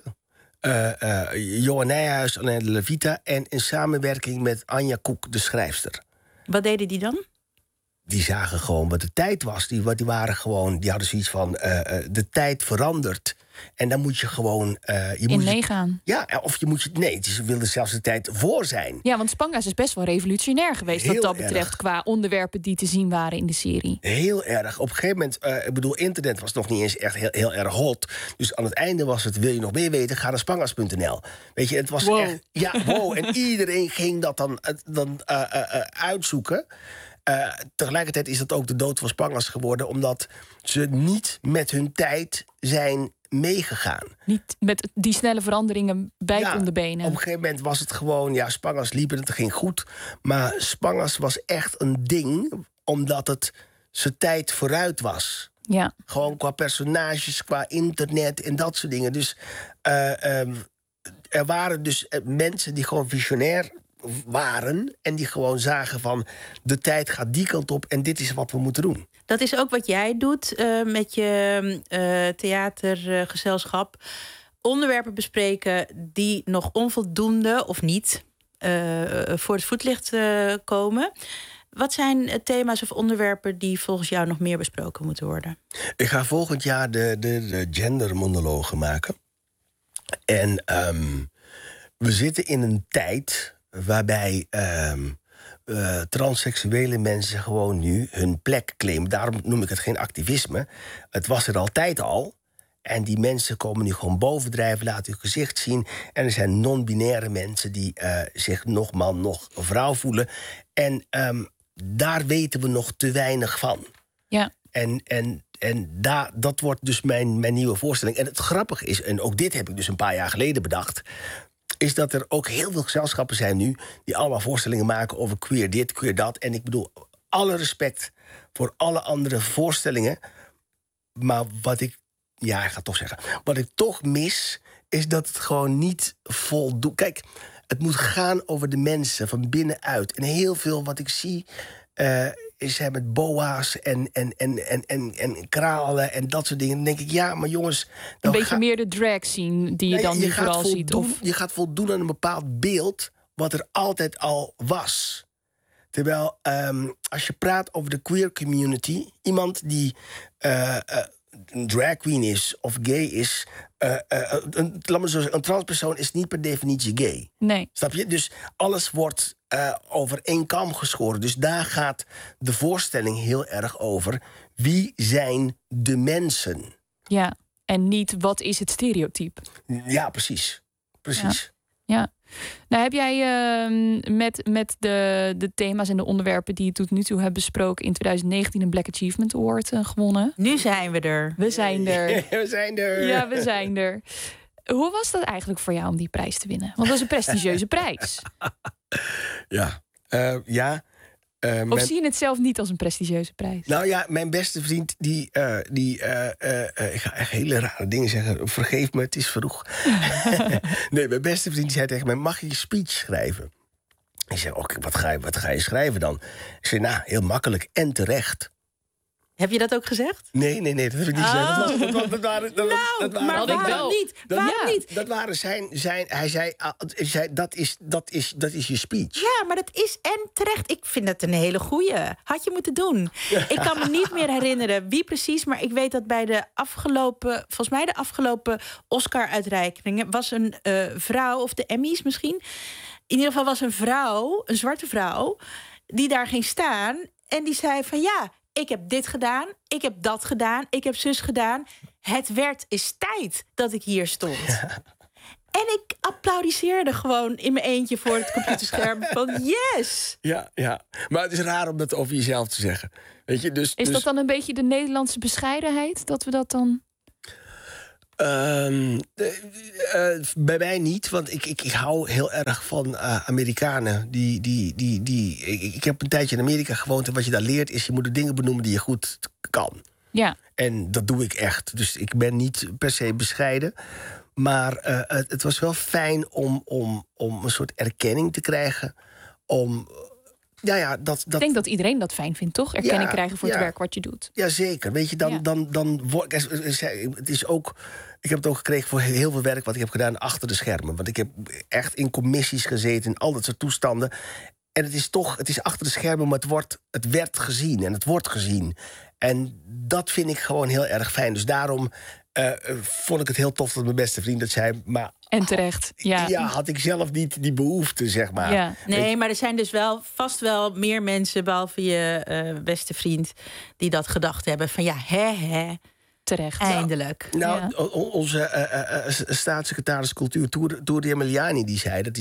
Johan Nijhuis, Alain de Levita, en in samenwerking met Anja Koek, de schrijfster. Wat deden die dan? Die zagen gewoon wat de tijd was. Die hadden zoiets van, de tijd verandert. En dan moet je gewoon meegaan. Ja, of je moet ze wilden zelfs de tijd voor zijn. Ja, want Spanga's is best wel revolutionair geweest Heel wat dat betreft, erg. qua onderwerpen die te zien waren in de serie. Heel erg. Op een gegeven moment, internet was nog niet eens echt heel erg hot. Dus aan het einde was het, wil je nog meer weten, ga naar spangas.nl. Weet je, het was echt, ja, wow. En iedereen ging dat dan uitzoeken. Tegelijkertijd is dat ook de dood van Spangas geworden, omdat ze niet met hun tijd zijn meegegaan. Niet met die snelle veranderingen bij konden benen. Op een gegeven moment was het gewoon, Spangas liep en het ging goed. Maar Spangas was echt een ding, omdat het zijn tijd vooruit was. Ja. Gewoon qua personages, qua internet en dat soort dingen. Dus er waren dus mensen die gewoon visionair waren en die gewoon zagen van, de tijd gaat die kant op en dit is wat we moeten doen. Dat is ook wat jij doet met je theatergezelschap. Onderwerpen bespreken die nog onvoldoende of niet voor het voetlicht komen. Wat zijn thema's of onderwerpen die volgens jou nog meer besproken moeten worden? Ik ga volgend jaar de gendermonologen maken. En we zitten in een tijd waarbij transseksuele mensen gewoon nu hun plek claimen. Daarom noem ik het geen activisme. Het was er altijd al. En die mensen komen nu gewoon bovendrijven, laten hun gezicht zien. En er zijn non-binaire mensen die zich nog man, nog vrouw voelen. En daar weten we nog te weinig van. Ja. En dat wordt dus mijn nieuwe voorstelling. En het grappige is, en ook dit heb ik dus een paar jaar geleden bedacht, is dat er ook heel veel gezelschappen zijn nu die allemaal voorstellingen maken over queer dit, queer dat. En ik bedoel, alle respect voor alle andere voorstellingen, Maar wat ik ga toch zeggen. Wat ik toch mis, is dat het gewoon niet voldoet. Kijk, het moet gaan over de mensen van binnenuit. En heel veel wat ik zie is met boa's en kralen en dat soort dingen. Dan denk ik, ja, maar jongens... Een beetje meer de drag scene die je dan nu vooral ziet. Of... Je gaat voldoen aan een bepaald beeld wat er altijd al was. Terwijl, als je praat over de queer community... iemand die een drag queen is of gay is... een transpersoon is niet per definitie gay. Nee. Snap je? Dus alles wordt over één kam geschoren. Dus daar gaat de voorstelling heel erg over. Wie zijn de mensen? Ja, en niet wat is het stereotype. Ja, precies. Precies. Ja. Nou, heb jij met de thema's en de onderwerpen die je tot nu toe hebt besproken in 2019 een Black Achievement Award gewonnen? Nu zijn we er. We zijn er. We zijn er. Ja, we zijn er. Hoe was dat eigenlijk voor jou om die prijs te winnen? Want dat is een prestigieuze prijs. Ja. Of zie je het zelf niet als een prestigieuze prijs? Nou ja, mijn beste vriend, ik ga echt hele rare dingen zeggen. Vergeef me, het is vroeg. Nee, mijn beste vriend zei tegen mij, mag je speech schrijven? Ik zei, oké, wat ga je schrijven dan? Ik zei, nou, heel makkelijk en terecht. Heb je dat ook gezegd? Nee, dat heb ik niet gezegd. Dat waren waarom niet? Waarom niet? Dat waren hij zei, dat is je speech. Ja, maar dat is en terecht. Ik vind dat een hele goeie. Had je moeten doen. Ik kan me niet meer herinneren wie precies, maar ik weet dat bij de afgelopen Oscar-uitreikingen was een vrouw, of de Emmys misschien. In ieder geval was een vrouw, een zwarte vrouw, die daar ging staan en die zei van ja, ik heb dit gedaan, ik heb dat gedaan, ik heb zus gedaan. Het is tijd dat ik hier stond. Ja. En ik applaudisseerde gewoon in mijn eentje voor het computerscherm van yes! Ja. Maar het is raar om dat over jezelf te zeggen. Weet je, dus dat dan een beetje de Nederlandse bescheidenheid? Dat we dat dan... Bij mij niet, want ik hou heel erg van Amerikanen. Ik heb een tijdje in Amerika gewoond en wat je daar leert is, je moet de dingen benoemen die je goed kan. Ja. En dat doe ik echt. Dus ik ben niet per se bescheiden. Maar het was wel fijn om een soort erkenning te krijgen. Ik denk dat iedereen dat fijn vindt, toch? Erkenning krijgen voor het werk wat je doet. Jazeker. Weet je, dan het is ook... Ik heb het ook gekregen voor heel veel werk wat ik heb gedaan achter de schermen. Want ik heb echt in commissies gezeten, in al dat soort toestanden. En het is achter de schermen, maar het werd gezien en het wordt gezien. En dat vind ik gewoon heel erg fijn. Dus daarom vond ik het heel tof dat mijn beste vriend dat zei. Maar en terecht, ja. Ja, had ik zelf niet die behoefte, zeg maar. Ja. Nee, maar er zijn dus vast wel meer mensen, behalve je beste vriend, die dat gedacht hebben van ja, terecht. Eindelijk. Onze staatssecretaris Cultuur, Toeri Emiliani, die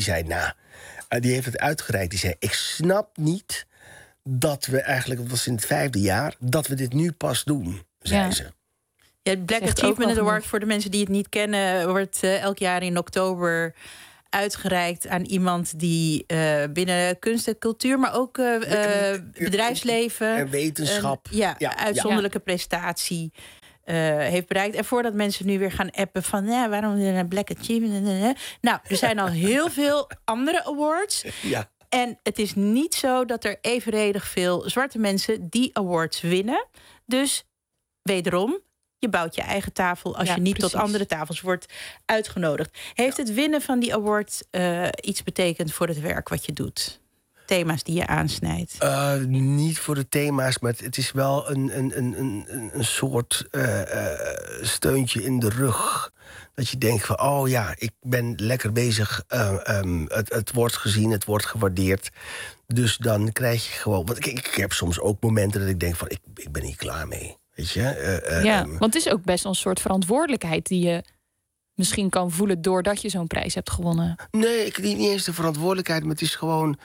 heeft het uitgereikt. Die zei, ik snap niet dat we eigenlijk, dat was in het 5e jaar, dat we dit nu pas doen, zei ze. Ja, het Black Achievement Award, voor de mensen die het niet kennen, wordt elk jaar in oktober uitgereikt aan iemand die binnen kunst en cultuur, maar ook bedrijfsleven en wetenschap, uitzonderlijke prestatie heeft bereikt. En voordat mensen nu weer gaan appen van waarom een Black Achievement? Nou, er zijn al heel veel andere awards. Ja. En het is niet zo dat er evenredig veel zwarte mensen die awards winnen. Dus wederom, je bouwt je eigen tafel als je niet tot andere tafels wordt uitgenodigd. Heeft het winnen van die award iets betekend voor het werk wat je doet? Thema's die je aansnijdt? Niet voor de thema's, maar het is wel een soort steuntje in de rug. Dat je denkt van, oh ja, ik ben lekker bezig. Het wordt gezien, het wordt gewaardeerd. Dus dan krijg je gewoon... Want ik heb soms ook momenten dat ik denk van, ik ben hier klaar mee. Weet je? Want het is ook best wel een soort verantwoordelijkheid die je misschien kan voelen doordat je zo'n prijs hebt gewonnen. Nee, niet eens de verantwoordelijkheid, maar het is gewoon...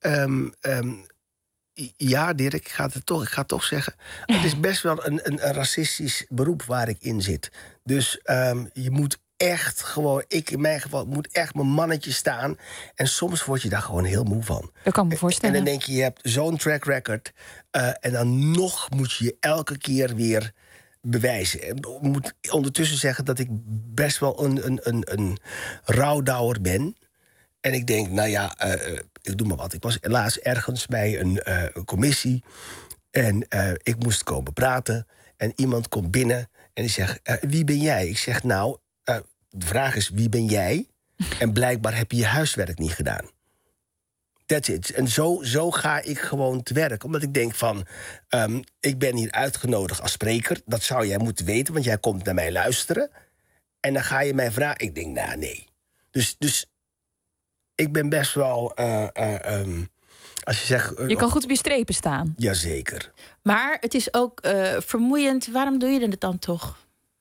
ja, Dirk, ik ga het toch zeggen. Het is best wel een racistisch beroep waar ik in zit. Dus je moet echt gewoon... in mijn geval, moet echt mijn mannetje staan. En soms word je daar gewoon heel moe van. Dat kan me voorstellen. En dan denk je hebt zo'n track record. En dan nog moet je elke keer weer bewijzen. Ik moet ondertussen zeggen dat ik best wel een rouwdouwer ben. En ik denk, nou ja, ik doe maar wat. Ik was helaas ergens bij een commissie. En ik moest komen praten. En iemand komt binnen en die zegt, wie ben jij? Ik zeg, nou, de vraag is, wie ben jij? En blijkbaar heb je je huiswerk niet gedaan. That's it. En zo ga ik gewoon te werk. Omdat ik denk van, ik ben hier uitgenodigd als spreker. Dat zou jij moeten weten, want jij komt naar mij luisteren. En dan ga je mij vragen. Ik denk, nou, nee. Dus ik ben best wel... als je zegt... je kan goed op je strepen staan. Jazeker. Maar het is ook vermoeiend. Waarom doe je het dan toch?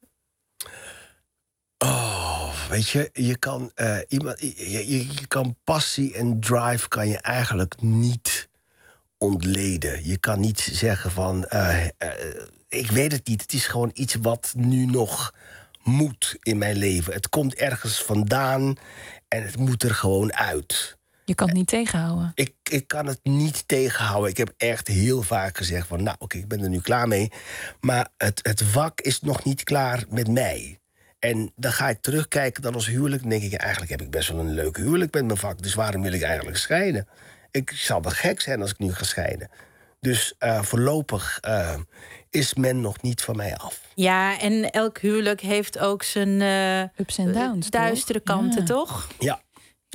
Weet je, je kan je kan passie en drive kan je eigenlijk niet ontleden. Je kan niet zeggen van, ik weet het niet. Het is gewoon iets wat nu nog moet in mijn leven. Het komt ergens vandaan en het moet er gewoon uit. Je kan het niet tegenhouden. Ik kan het niet tegenhouden. Ik heb echt heel vaak gezegd van, nou oké, ik ben er nu klaar mee. Maar het vak is nog niet klaar met mij. En dan ga ik terugkijken dan als huwelijk. Dan denk ik, eigenlijk heb ik best wel een leuk huwelijk met mijn vak. Dus waarom wil ik eigenlijk scheiden? Ik zal wel gek zijn als ik nu ga scheiden. Dus voorlopig is men nog niet van mij af. Ja, en elk huwelijk heeft ook zijn ups en downs, duistere kanten, toch? Ja.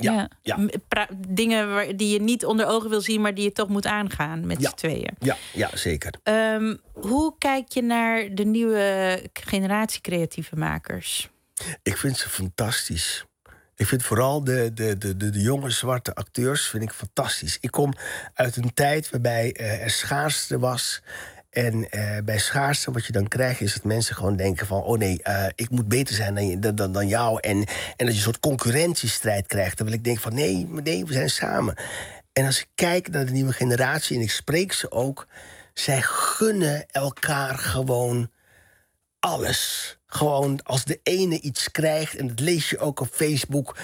Dingen die je niet onder ogen wil zien, maar die je toch moet aangaan met z'n tweeën. Ja, zeker. Hoe kijk je naar de nieuwe generatie creatieve makers? Ik vind ze fantastisch. Ik vind vooral de jonge zwarte acteurs vind ik fantastisch. Ik kom uit een tijd waarbij er schaarste was. En bij schaarste wat je dan krijgt is dat mensen gewoon denken van, oh nee, ik moet beter zijn dan jou. En dat je een soort concurrentiestrijd krijgt. Dan wil ik denken van, nee, we zijn samen. En als ik kijk naar de nieuwe generatie en ik spreek ze ook, zij gunnen elkaar gewoon alles. Gewoon als de ene iets krijgt, en dat lees je ook op Facebook,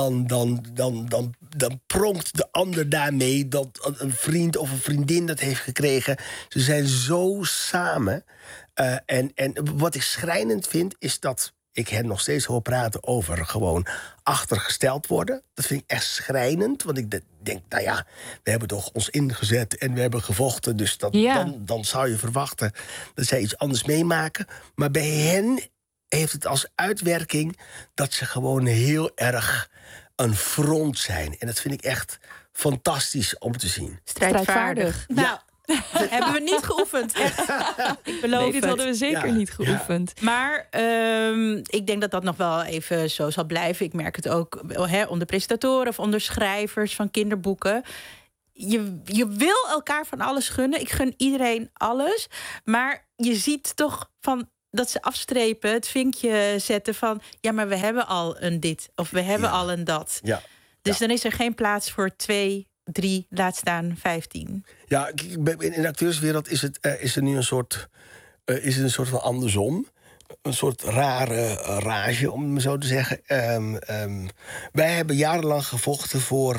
dan pronkt de ander daarmee dat een vriend of een vriendin dat heeft gekregen. Ze zijn zo samen. En wat ik schrijnend vind, is dat ik hen nog steeds hoor praten over gewoon achtergesteld worden. Dat vind ik echt schrijnend, want ik denk, nou ja, we hebben toch ons ingezet en we hebben gevochten, dus dan zou je verwachten dat zij iets anders meemaken. Maar bij hen heeft het als uitwerking dat ze gewoon heel erg een front zijn. En dat vind ik echt fantastisch om te zien. Strijdvaardig. Nou, hebben we niet geoefend. Ik beloof dit hadden we zeker niet geoefend. Ja. Maar ik denk dat dat nog wel even zo zal blijven. Ik merk het ook onder presentatoren of onder schrijvers van kinderboeken. Je wil elkaar van alles gunnen. Ik gun iedereen alles. Maar je ziet toch van dat ze afstrepen, het vinkje zetten van, ja, maar we hebben al een dit of we hebben al een dat. Ja. Dus dan is er geen plaats voor 2, 3, laat staan 15. Ja, in de acteurswereld is er nu een soort van andersom. Een soort rare rage, om het maar zo te zeggen. Wij hebben jarenlang gevochten voor,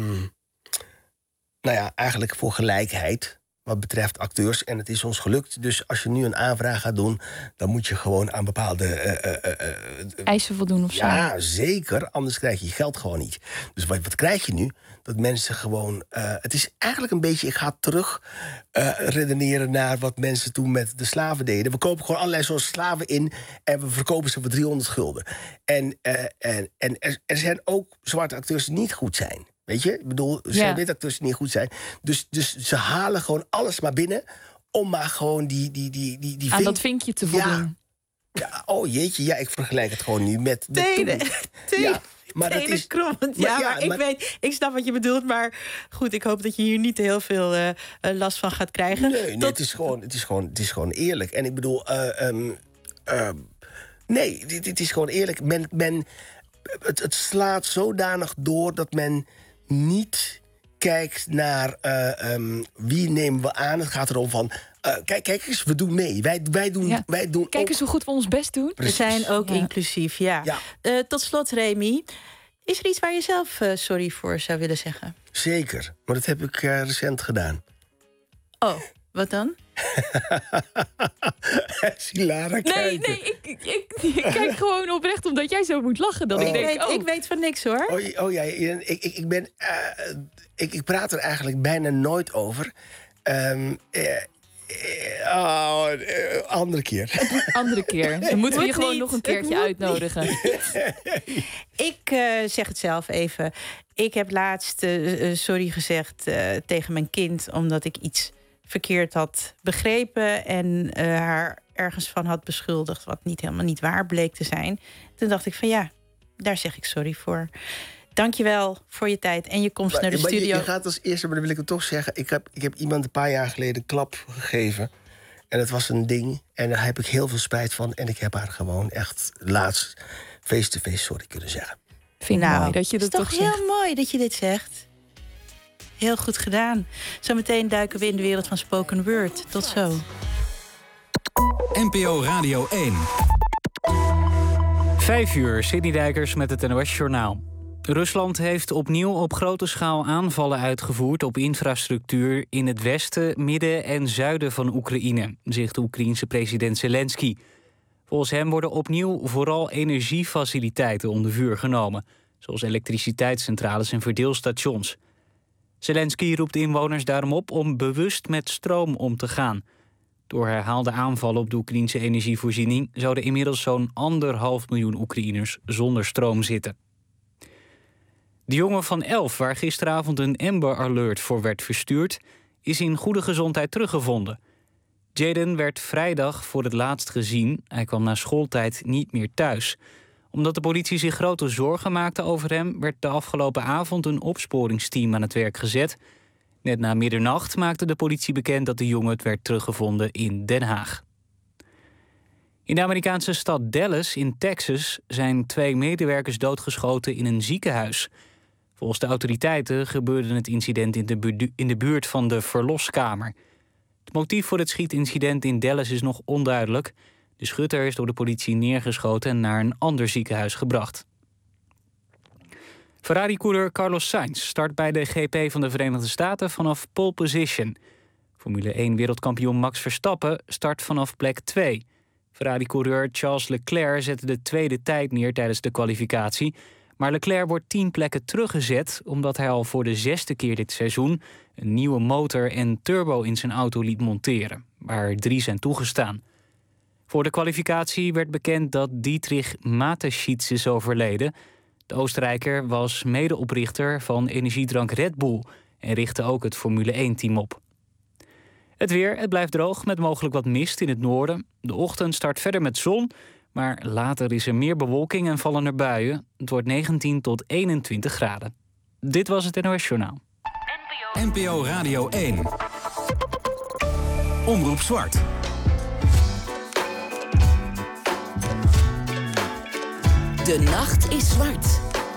eigenlijk voor gelijkheid wat betreft acteurs. En het is ons gelukt. Dus als je nu een aanvraag gaat doen, dan moet je gewoon aan bepaalde eisen voldoen of zo. Ja, zeker. Anders krijg je je geld gewoon niet. Dus wat krijg je nu? Dat mensen gewoon... het is eigenlijk een beetje... Ik ga terug redeneren naar wat mensen toen met de slaven deden. We kopen gewoon allerlei soorten slaven in en we verkopen ze voor 300 gulden. En er zijn ook zwarte acteurs die niet goed zijn. Weet je? Ik bedoel, er zijn witte acteurs die niet goed zijn. Dus ze halen gewoon alles maar binnen om maar gewoon die aan dat vinkje te voldoen. Ja, oh jeetje, ja, ik vergelijk het gewoon nu met maar dat is krommend. Ik snap wat je bedoelt, maar goed, ik hoop dat je hier niet heel veel last van gaat krijgen. Nee, het is gewoon eerlijk. En ik bedoel, dit is gewoon eerlijk. Het slaat zodanig door dat men niet kijkt naar wie nemen we aan. Het gaat erom van, kijk eens, we doen mee. Wij doen kijk eens hoe goed we ons best doen. Precies. We zijn ook inclusief, ja. Tot slot, Remy, is er iets waar je zelf sorry voor zou willen zeggen? Zeker, maar dat heb ik recent gedaan. Oh, wat dan? Lara, nee, ik kijk gewoon oprecht omdat jij zo moet lachen. Dat Ik weet van niks, hoor. Ja, ik praat er eigenlijk bijna nooit over. Andere keer. Andere keer. Dan moeten we je gewoon nog een keertje uitnodigen. Ik zeg het zelf even. Ik heb laatst sorry gezegd tegen mijn kind, omdat ik iets verkeerd had begrepen en haar ergens van had beschuldigd wat helemaal niet waar bleek te zijn. Toen dacht ik van ja, daar zeg ik sorry voor. Dankjewel voor je tijd en je komst naar de studio. Je gaat als eerste, maar dan wil ik het toch zeggen. Ik heb iemand een paar jaar geleden een klap gegeven. En het was een ding. En daar heb ik heel veel spijt van. En ik heb haar gewoon echt laatst face-to-face sorry kunnen zeggen. Vind mooi dat je dat toch zegt. Het is toch heel mooi dat je dit zegt. Heel goed gedaan. Zometeen duiken we in de wereld van spoken word. Tot zo. NPO Radio 1. 5 uur, Sidney Dijkers met het NOS-journaal. Rusland heeft opnieuw op grote schaal aanvallen uitgevoerd op infrastructuur in het westen, midden en zuiden van Oekraïne, zegt de Oekraïense president Zelensky. Volgens hem worden opnieuw vooral energiefaciliteiten onder vuur genomen, zoals elektriciteitscentrales en verdeelstations. Zelensky roept inwoners daarom op om bewust met stroom om te gaan. Door herhaalde aanvallen op de Oekraïense energievoorziening zouden inmiddels zo'n 1,5 miljoen Oekraïners zonder stroom zitten. De jongen van 11, waar gisteravond een Amber Alert voor werd verstuurd, is in goede gezondheid teruggevonden. Jaden werd vrijdag voor het laatst gezien. Hij kwam na schooltijd niet meer thuis. Omdat de politie zich grote zorgen maakte over hem, werd de afgelopen avond een opsporingsteam aan het werk gezet. Net na middernacht maakte de politie bekend dat de jongen werd teruggevonden in Den Haag. In de Amerikaanse stad Dallas in Texas zijn 2 medewerkers doodgeschoten in een ziekenhuis. Volgens de autoriteiten gebeurde het incident in de buurt van de verloskamer. Het motief voor het schietincident in Dallas is nog onduidelijk. De schutter is door de politie neergeschoten en naar een ander ziekenhuis gebracht. Ferrari-coureur Carlos Sainz start bij de GP van de Verenigde Staten vanaf pole position. Formule 1-wereldkampioen Max Verstappen start vanaf plek 2. Ferrari-coureur Charles Leclerc zette de tweede tijd neer tijdens de kwalificatie. Maar Leclerc wordt 10 plekken teruggezet omdat hij al voor de 6e keer dit seizoen een nieuwe motor en turbo in zijn auto liet monteren, waar er 3 zijn toegestaan. Voor de kwalificatie werd bekend dat Dietrich Mateschitz is overleden. De Oostenrijker was medeoprichter van energiedrank Red Bull en richtte ook het Formule 1-team op. Het weer, het blijft droog met mogelijk wat mist in het noorden. De ochtend start verder met zon, maar later is er meer bewolking en vallen er buien. Het wordt 19 tot 21 graden. Dit was het NOS Journaal. NPO Radio 1. Omroep Zwart. De nacht is zwart.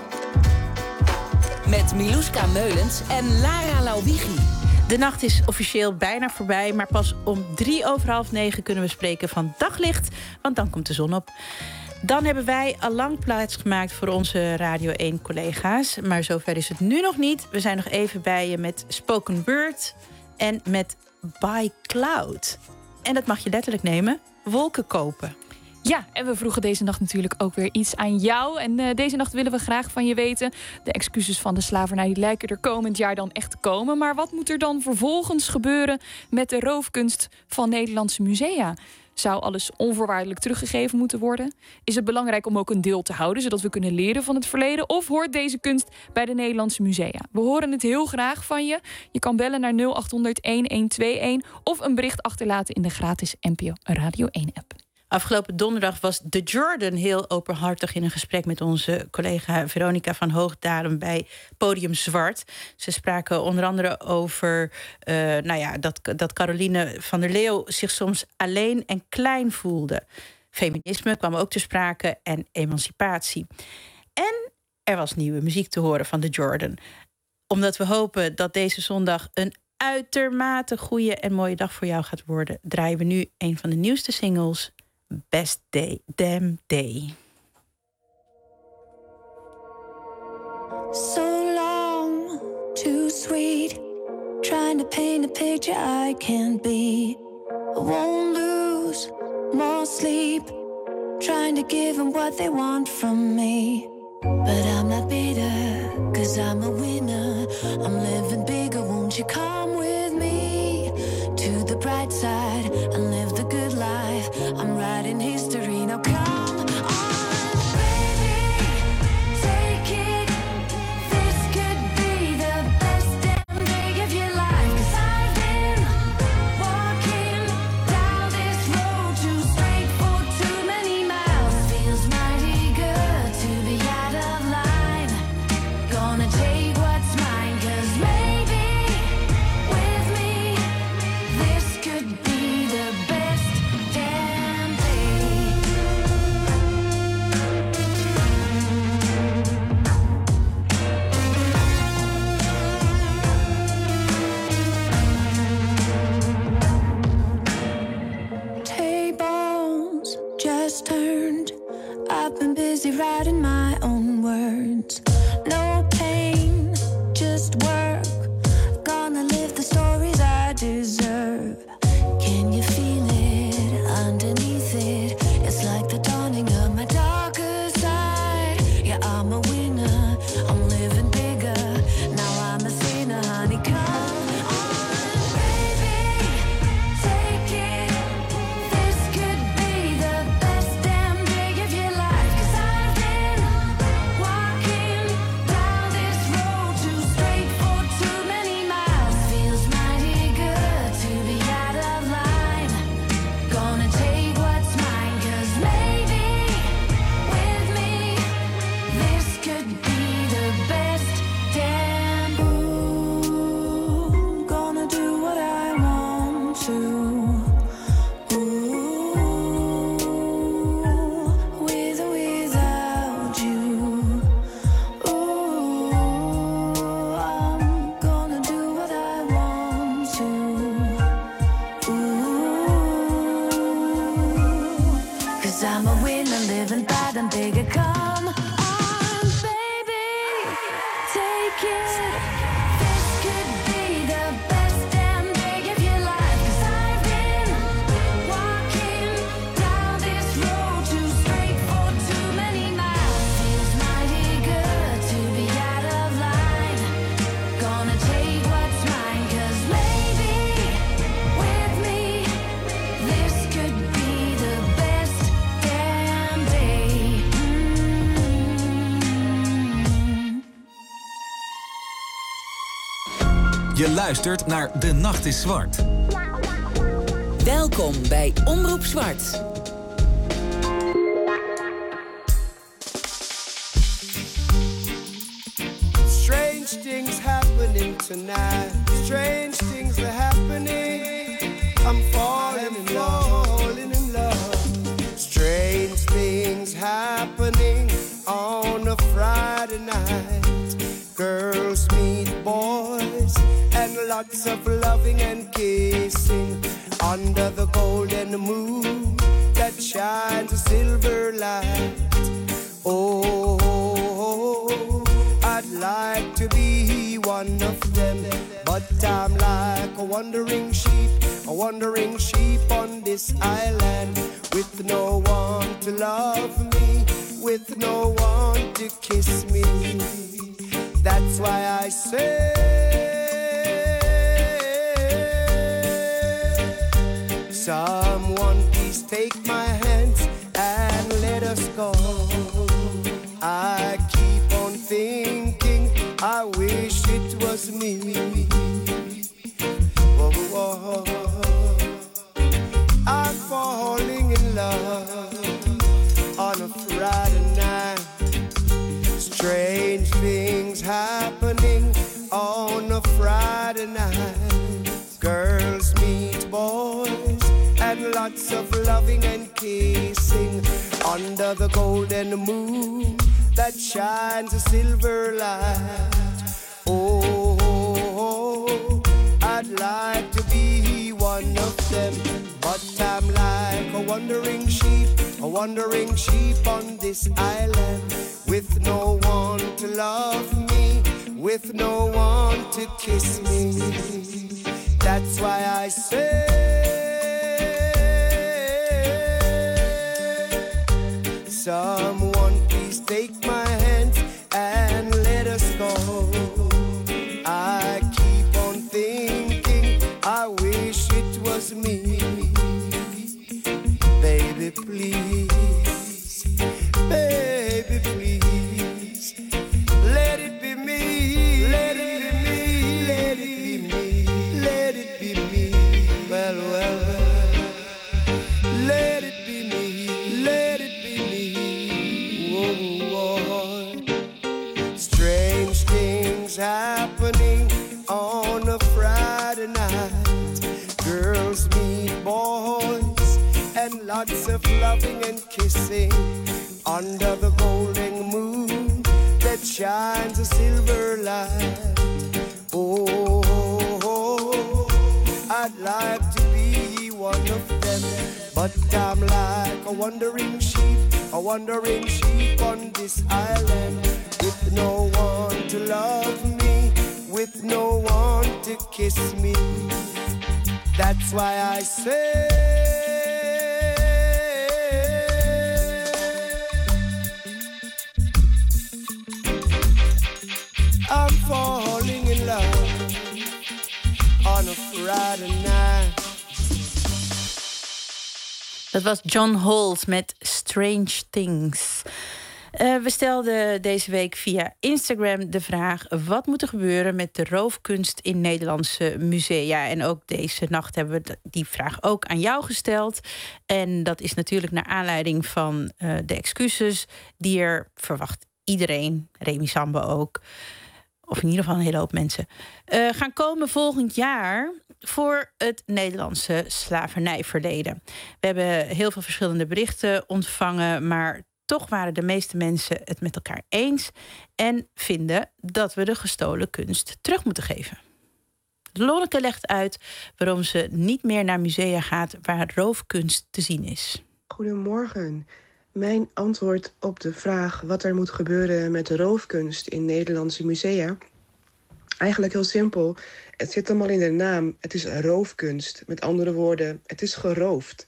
Met Miluska Meulens en Lara Lauwigi. De nacht is officieel bijna voorbij, maar pas om 9:03 kunnen we spreken van daglicht, want dan komt de zon op. Dan hebben wij al lang plaats gemaakt voor onze Radio 1-collega's, maar zover is het nu nog niet. We zijn nog even bij je met Spoken Word en met By Cloud. En dat mag je letterlijk nemen, wolken kopen. Ja, en we vroegen deze nacht natuurlijk ook weer iets aan jou. En deze nacht willen we graag van je weten. De excuses van de slavernij die lijken er komend jaar dan echt te komen. Maar wat moet er dan vervolgens gebeuren met de roofkunst van Nederlandse musea? Zou alles onvoorwaardelijk teruggegeven moeten worden? Is het belangrijk om ook een deel te houden, zodat we kunnen leren van het verleden? Of hoort deze kunst bij de Nederlandse musea? We horen het heel graag van je. Je kan bellen naar 0800-1121 of een bericht achterlaten in de gratis NPO Radio 1-app. Afgelopen donderdag was The Jordan heel openhartig in een gesprek met onze collega Veronica van Hoogdalem bij Podium Zwart. Ze spraken onder andere over dat Caroline van der Leeuw zich soms alleen en klein voelde. Feminisme kwam ook te sprake en emancipatie. En er was nieuwe muziek te horen van The Jordan. Omdat we hopen dat deze zondag een uitermate goede en mooie dag voor jou gaat worden, draaien we nu een van de nieuwste singles, Best Day, Damn Day. So long, too sweet. Trying to paint a picture I can't be. I won't lose more sleep, trying to give them what they want from me. But I'm not bitter, 'cause I'm a winner. I'm living bigger, won't you come with me to the bright side and live the good life? I'm writing history, now come on, baby, take it. This could be the best damn day of your life. 'Cause I've been walking down this road too straight for too many miles. Feels mighty good to be out of line. Gonna take what's mine, 'cause maybe with me this could be the best damn day. Tables just turned. I've been busy writing my own words. No pain, just work. Gonna live the stories I deserve. Can you feel it underneath it? It's like the dawning of my darker side. Yeah, I'm a winner. I'm living bigger. Now I'm a sinner, honey. Come on, baby, take it. This could be the best damn day of your life. 'Cause I've been walking down this road too straight for too many miles. Feels mighty good to be out of line. Gonna take what's mine, 'cause maybe with me this could be the best damn. Ooh, gonna do what I want to. Ooh, with or without you. Ooh, I'm gonna do what I want to. Ooh, 'cause I'm a winner, living bad and bigger. Come on, baby, take it. This could be the best damn day of your life. 'Cause I've been walking down this road too straight for too many miles. Feels mighty good to be out of line. Gonna take what's mine, 'cause maybe with me this could be the best damn day. Je luistert naar De Nacht is Zwart. Welkom bij Omroep Zwart. Strange things happening tonight. Strange things are happening. I'm falling in love. Strange things happening on a Friday night. Girls meet boys and lots of loving and kissing under the golden moon that shines a silver light. Oh, I'd like to be one of them, but I'm like a wandering sheep on this island, with no one to love me, with no one to kiss me. That's why I say, someone please take my hands and let us go. I keep on thinking, I wish it was me. Whoa, whoa. I'm falling in love on a Friday night. Strange things happening on a Friday night. Girls meet boys and lots of loving and kissing under the golden moon that shines a silver light. Oh, I'd like to be one of them, but I'm like a wandering sheep on this island, with no one to love me, with no one to kiss me. That's why I say, Someone please take my hand and let us go. I keep on thinking, I wish it was me. Baby, please, baby, please, let it be me, let it be me, let it be me, let it be me. Well, well, let it be me, let it be me. Whoa, whoa. Strange things happening on a Friday night. Girls meet boys and lots of loving and kissing under the golden moon that shines a silver light. Oh, I'd like to be one of them, but I'm like a wandering sheep on this island, with no one to love me, with no one to kiss me. That's why I say I'm falling in love on a Friday night. Dat was John Holt met Strange Things. We stelden deze week via Instagram de vraag: wat moet er gebeuren met de roofkunst in Nederlandse musea? En ook deze nacht hebben we die vraag ook aan jou gesteld. En dat is natuurlijk naar aanleiding van de excuses die er, verwacht iedereen, Remy Sambe ook, of in ieder geval een hele hoop mensen, gaan komen volgend jaar voor het Nederlandse slavernijverleden. We hebben heel veel verschillende berichten ontvangen, maar toch waren de meeste mensen het met elkaar eens en vinden dat we de gestolen kunst terug moeten geven. Lonneke legt uit waarom ze niet meer naar musea gaat waar roofkunst te zien is. Goedemorgen. Mijn antwoord op de vraag wat er moet gebeuren met de roofkunst in Nederlandse musea, eigenlijk heel simpel. Het zit allemaal in de naam. Het is roofkunst. Met andere woorden, het is geroofd.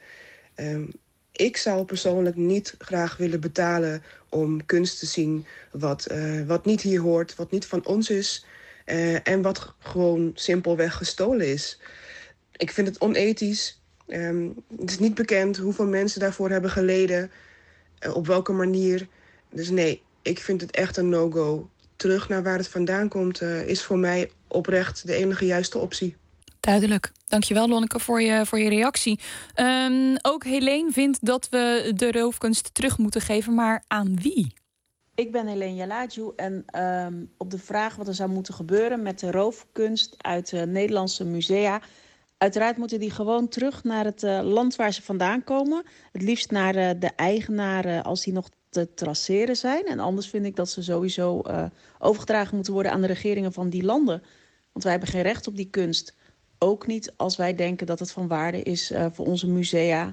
Ik zou persoonlijk niet graag willen betalen om kunst te zien wat niet hier hoort, wat niet van ons is en wat gewoon simpelweg gestolen is. Ik vind het onethisch. Het is niet bekend hoeveel mensen daarvoor hebben geleden, op welke manier. Dus nee, ik vind het echt een no-go. Terug naar waar het vandaan komt is voor mij oprecht de enige juiste optie. Duidelijk. Dankjewel, Lonneke, voor je reactie. Ook Helene vindt dat we de roofkunst terug moeten geven, maar aan wie? Ik ben Helene Jalaju en op de vraag wat er zou moeten gebeuren met de roofkunst uit Nederlandse musea. Uiteraard moeten die gewoon terug naar het land waar ze vandaan komen. Het liefst naar de eigenaren als die nog te traceren zijn. En anders vind ik dat ze sowieso overgedragen moeten worden aan de regeringen van die landen. Want wij hebben geen recht op die kunst. Ook niet als wij denken dat het van waarde is voor onze musea.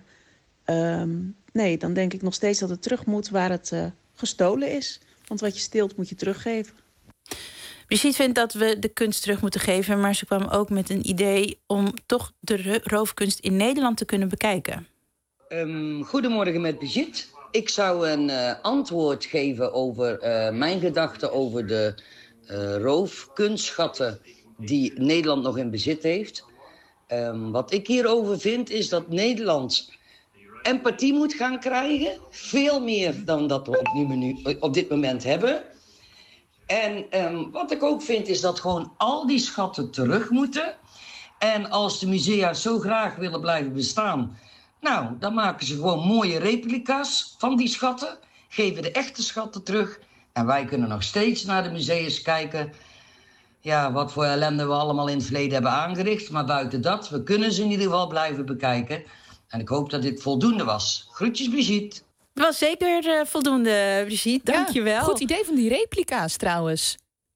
Nee, dan denk ik nog steeds dat het terug moet waar het gestolen is. Want wat je steelt moet je teruggeven. Brigitte vindt dat we de kunst terug moeten geven, maar ze kwam ook met een idee om toch de roofkunst in Nederland te kunnen bekijken. Goedemorgen met Brigitte. Ik zou een antwoord geven over mijn gedachten over de roofkunstschatten die Nederland nog in bezit heeft. Wat ik hierover vind is dat Nederland empathie moet gaan krijgen. Veel meer dan dat we op dit moment hebben. En wat ik ook vind is dat gewoon al die schatten terug moeten. En als de musea zo graag willen blijven bestaan, nou, dan maken ze gewoon mooie replica's van die schatten. Geven de echte schatten terug. En wij kunnen nog steeds naar de musea's kijken. Ja, wat voor ellende we allemaal in het verleden hebben aangericht. Maar buiten dat, we kunnen ze in ieder geval blijven bekijken. En ik hoop dat dit voldoende was. Groetjes, Brigitte. Het was zeker voldoende, Brigitte. Dank je wel. Goed idee van die replica's trouwens.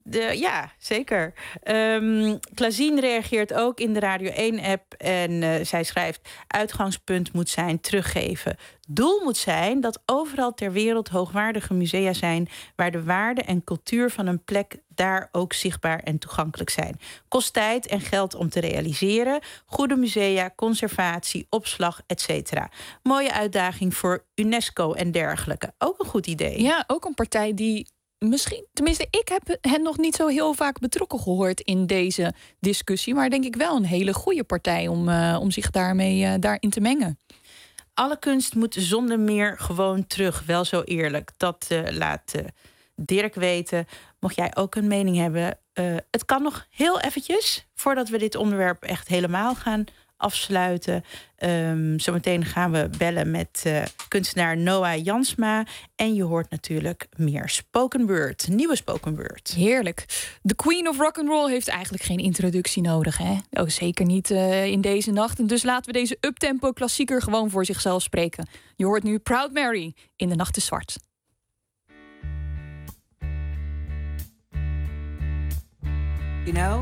Ja, zeker. Klazien reageert ook in de Radio 1-app en zij schrijft... uitgangspunt moet zijn teruggeven. Doel moet zijn dat overal ter wereld hoogwaardige musea zijn... waar de waarde en cultuur van een plek daar ook zichtbaar en toegankelijk zijn. Kost tijd en geld om te realiseren. Goede musea, conservatie, opslag, etc. Mooie uitdaging voor UNESCO en dergelijke. Ook een goed idee. Ja, ook een partij die... Misschien, tenminste, ik heb hen nog niet zo heel vaak betrokken gehoord in deze discussie. Maar denk ik wel een hele goede partij om zich daarin te mengen. Alle kunst moet zonder meer gewoon terug. Wel zo eerlijk. Dat laat Dirk weten. Mocht jij ook een mening hebben. Het kan nog heel eventjes voordat we dit onderwerp echt helemaal gaan afsluiten. Zometeen gaan we bellen met kunstenaar Noah Jansma. En je hoort natuurlijk meer spoken word. Nieuwe spoken word. Heerlijk. De Queen of Rock'n'Roll heeft eigenlijk geen introductie nodig, hè? Oh, zeker niet in deze nacht. En dus laten we deze uptempo klassieker gewoon voor zichzelf spreken. Je hoort nu Proud Mary in De Nacht is Zwart. You know,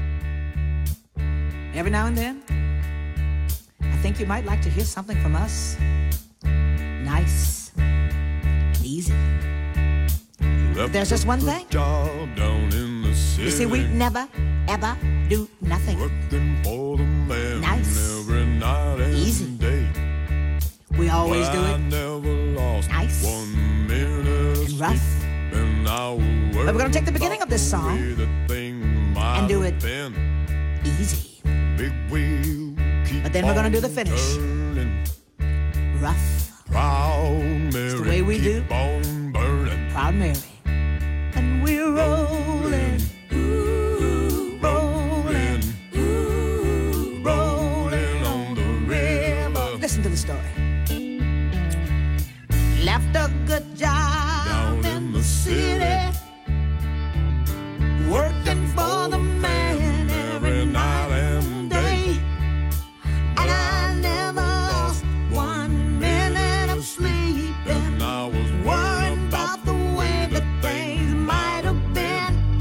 every now and then, I think you might like to hear something from us. Nice and easy. But there's just one thing. You see, we never, ever do nothing. Nice, easy. We always do it nice and rough. But we're going to take the beginning of this song and do it easy. But then we're gonna do the finish. Rough. It's the way we do. Proud Mary. And we're rolling. Rolling. Rolling on the river. Listen to the story. Left a good job in the city. Working for the man every night and day. And I never lost 1 minute of sleep. And I was worried about the way that things might have been.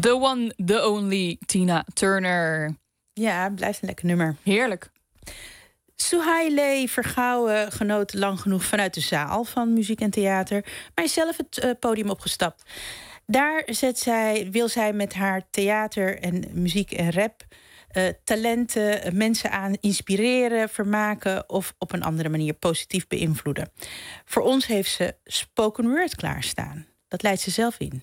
The one, the only Tina Turner. Ja, blijft een lekker nummer. Heerlijk. Suhaileh Vergouwen genoot lang genoeg vanuit de zaal van muziek en theater, maar is zelf het podium opgestapt. Daar wil zij met haar theater en muziek en rap talenten, mensen aan inspireren, vermaken of op een andere manier positief beïnvloeden. Voor ons heeft ze spoken word klaarstaan. Dat leidt ze zelf in.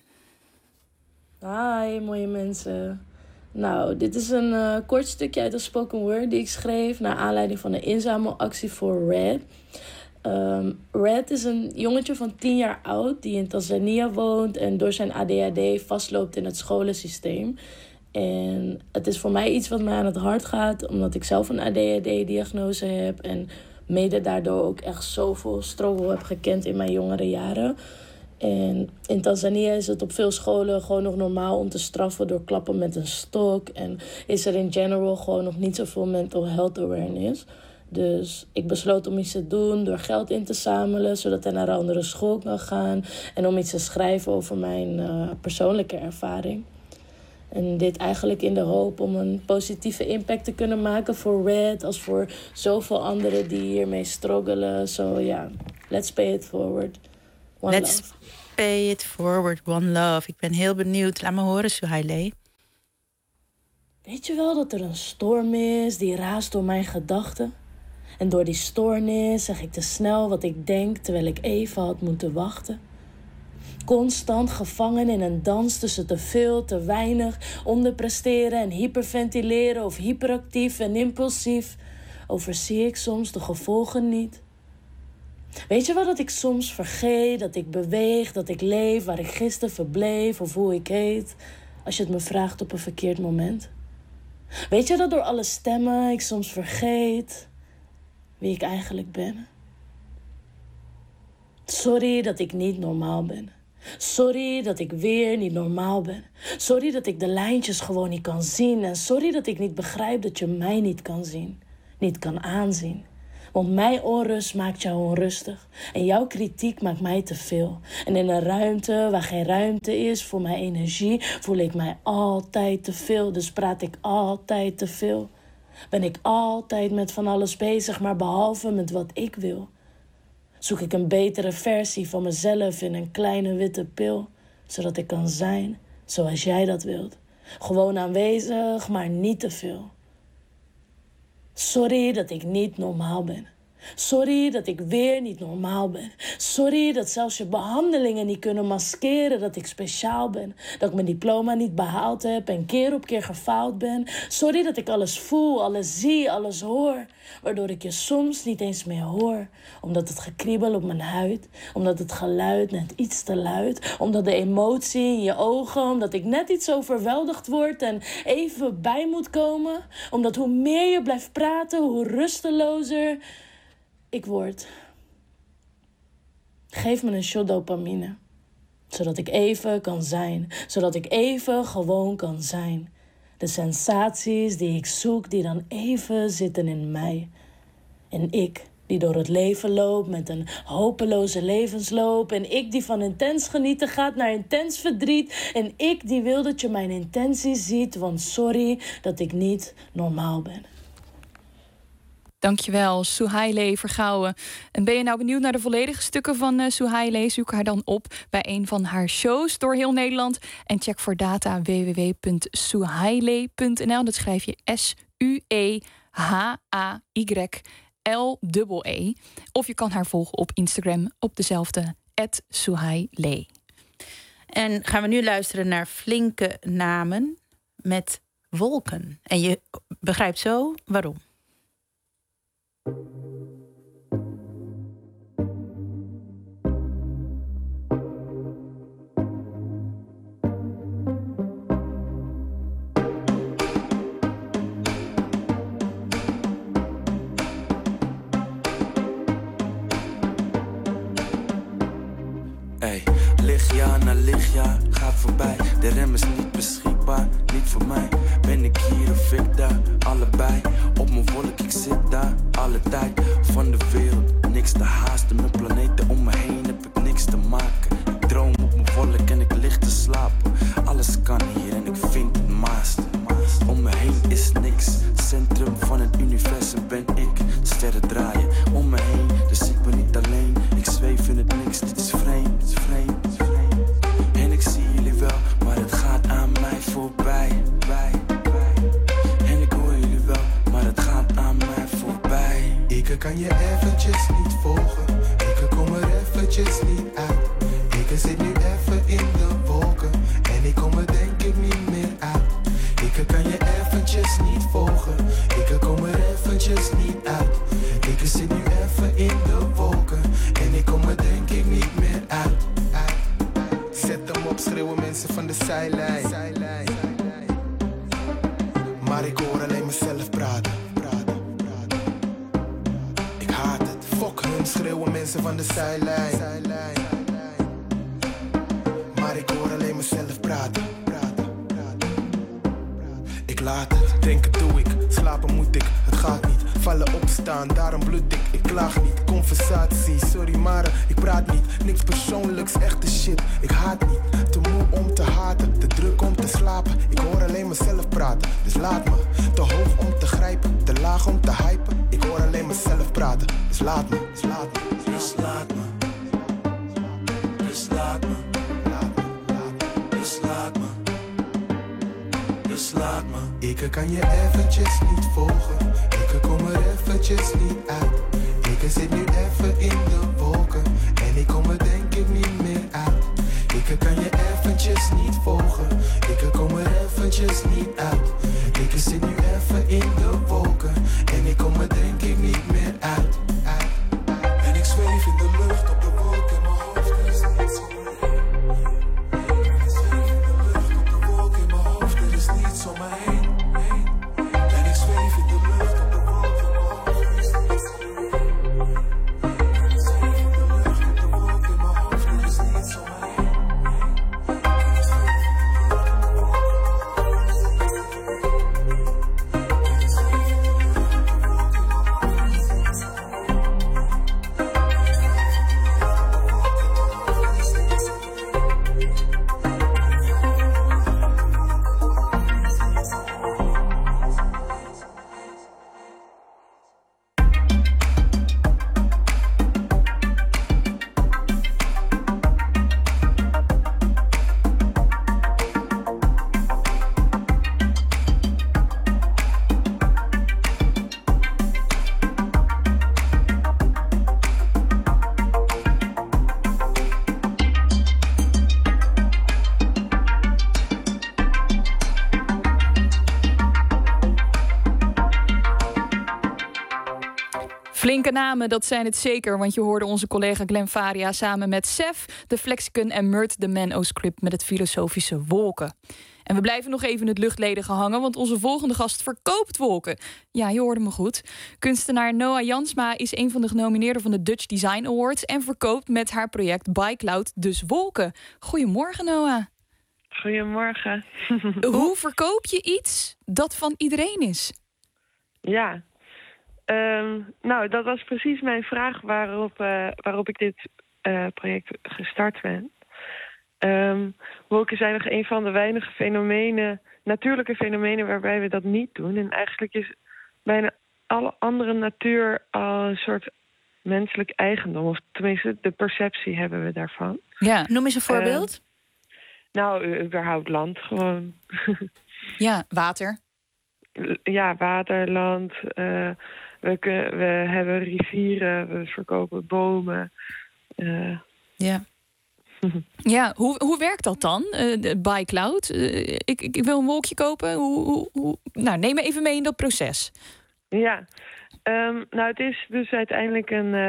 Hi, mooie mensen. Nou, dit is een kort stukje uit een spoken word die ik schreef naar aanleiding van een inzamelactie voor Red. Red is een jongetje van 10 jaar oud die in Tanzania woont en door zijn ADHD vastloopt in het scholensysteem. En het is voor mij iets wat mij aan het hart gaat, omdat ik zelf een ADHD-diagnose heb en mede daardoor ook echt zoveel struggle heb gekend in mijn jongere jaren. En in Tanzania is het op veel scholen gewoon nog normaal om te straffen door klappen met een stok. En is er in general gewoon nog niet zoveel mental health awareness. Dus ik besloot om iets te doen door geld in te zamelen, zodat hij naar een andere school kan gaan. En om iets te schrijven over mijn persoonlijke ervaring. En dit eigenlijk in de hoop om een positieve impact te kunnen maken voor Red als voor zoveel anderen die hiermee struggelen. So ja, let's pay it forward. One Let's love. pay it forward, one love. Ik ben heel benieuwd. Laat me horen, Suhaileh. Weet je wel dat er een storm is die raast door mijn gedachten? En door die stoornis zeg ik te snel wat ik denk terwijl ik even had moeten wachten. Constant gevangen in een dans tussen te veel, te weinig, onderpresteren en hyperventileren of hyperactief en impulsief. Overzie ik soms de gevolgen niet. Weet je wel dat ik soms vergeet, dat ik beweeg, dat ik leef, waar ik gisteren verbleef of hoe ik heet, als je het me vraagt op een verkeerd moment? Weet je dat door alle stemmen ik soms vergeet wie ik eigenlijk ben? Sorry dat ik niet normaal ben. Sorry dat ik weer niet normaal ben. Sorry dat ik de lijntjes gewoon niet kan zien. En sorry dat ik niet begrijp dat je mij niet kan zien. Niet kan aanzien. Want mijn onrust maakt jou onrustig. En jouw kritiek maakt mij te veel. En in een ruimte waar geen ruimte is voor mijn energie, voel ik mij altijd te veel. Dus praat ik altijd te veel. Ben ik altijd met van alles bezig, maar behalve met wat ik wil. Zoek ik een betere versie van mezelf in een kleine witte pil, zodat ik kan zijn zoals jij dat wilt. Gewoon aanwezig, maar niet te veel. Sorry dat ik niet normaal ben. Sorry dat ik weer niet normaal ben. Sorry dat zelfs je behandelingen niet kunnen maskeren dat ik speciaal ben. Dat ik mijn diploma niet behaald heb en keer op keer gefaald ben. Sorry dat ik alles voel, alles zie, alles hoor. Waardoor ik je soms niet eens meer hoor. Omdat het gekriebel op mijn huid. Omdat het geluid net iets te luid. Omdat de emotie in je ogen. Omdat ik net iets overweldigd word en even bij moet komen. Omdat hoe meer je blijft praten, hoe rustelozer ik word. Geef me een shot dopamine. Zodat ik even kan zijn. Zodat ik even gewoon kan zijn. De sensaties die ik zoek, die dan even zitten in mij. En ik, die door het leven loopt met een hopeloze levensloop. En ik die van intens genieten gaat naar intens verdriet. En ik die wil dat je mijn intenties ziet. Want sorry dat ik niet normaal ben. Dankjewel, Suhaileh Vergouwen. En ben je nou benieuwd naar de volledige stukken van Suhaileh? Zoek haar dan op bij een van haar shows door heel Nederland. En check voor data www.suhaileh.nl. Dat schrijf je SUEHAYLEE. Of je kan haar volgen op Instagram op dezelfde @Suhaileh. En gaan we nu luisteren naar Flinke Namen met Wolken. En je begrijpt zo waarom. Ey, lichtjaar na lichtjaar gaat voorbij. De rem is niet beschikbaar, niet voor mij. Ben ik hier of ik daar, allebei. Op mijn wolk, ik zit daar, alle tijd. Van de wereld, niks te haasten. Mijn planeten om me heen, heb ik niks te maken. Ik droom op mijn wolk en ik lig te slapen. Alles kan hier en ik eventjes niet uit. Ik zit nu even in de wolken en ik kom er denk ik niet meer uit. Ik kan je eventjes niet volgen, ik kom er eventjes niet uit. Ik zit nu even in de wolken en ik kom er denk ik niet meer uit. Zet hem op, schreeuwen mensen van de zijlijn. Maar ik hoor alleen mezelf praten. Ik haat het, fuck hun, schreeuwen mensen van de zijlijn. Maar ik hoor alleen mezelf praten. Ik laat het, denken doe ik, slapen moet ik, het gaat niet. Vallen opstaan, daarom bloed ik, ik klaag niet. Conversatie, sorry maar ik praat niet. Niks persoonlijks, echte shit, ik haat niet. Te moe om te haten, te druk om te slapen. Ik hoor alleen mezelf praten, dus laat me. Te hoog om te grijpen, te laag om te hypen. Ik hoor alleen mezelf praten, dus laat me. Dus laat me, dus laat me. Dus laat me. Dus laat me. Dus laat me. Ik kan je eventjes niet volgen. Ik kom er eventjes niet uit. Ik zit nu even in de wolken en ik kom er denk ik niet meer uit. Ik kan je eventjes niet volgen. Ik kom er eventjes niet uit. Ik zit nu even in de wolken en ik kom er denk ik niet meer uit. En ik zweef in de lucht op de wolken, mijn hoofd is niet zo heen. Ik zweef in de lucht op de wolken, in mijn hoofd, er is niets om me heen. En ik zweef in de lucht op de wolken, mijn hoofd is niet zo heen. Ik zweef in de lucht op de wolken, mijn hoofd, er is niets om me heen. Flinke namen, dat zijn het zeker. Want je hoorde onze collega Glenn Faria samen met Sef, de Flexicon en Murt de Man-O-Script met het filosofische wolken. En we blijven nog even in het luchtledige hangen, want onze volgende gast verkoopt wolken. Ja, je hoorde me goed. Kunstenaar Noah Jansma is een van de genomineerden van de Dutch Design Awards en verkoopt met haar project ByCloud dus wolken. Goedemorgen, Noah. Goedemorgen. Hoe verkoop je iets dat van iedereen is? Ja, nou, dat was precies mijn vraag waarop ik dit project gestart ben. Wolken zijn nog een van de weinige fenomenen, natuurlijke fenomenen waarbij we dat niet doen. En eigenlijk is bijna alle andere natuur al een soort menselijk eigendom. Of tenminste, de perceptie hebben we daarvan. Ja, noem eens een voorbeeld. Nou, überhaupt land gewoon. Ja, water. Ja, water, land. We hebben rivieren, we verkopen bomen. Ja. Ja, hoe werkt dat dan, ByCloud? Ik wil een wolkje kopen. Nou, neem me even mee in dat proces. Ja, nou, het is dus uiteindelijk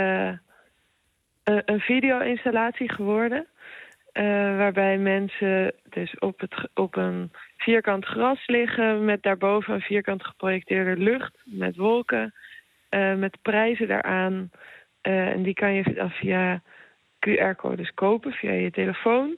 een video-installatie geworden. Waarbij mensen dus op een vierkant gras liggen met daarboven een vierkant geprojecteerde lucht met wolken, met prijzen daaraan. En die kan je dan via QR-codes kopen, via je telefoon.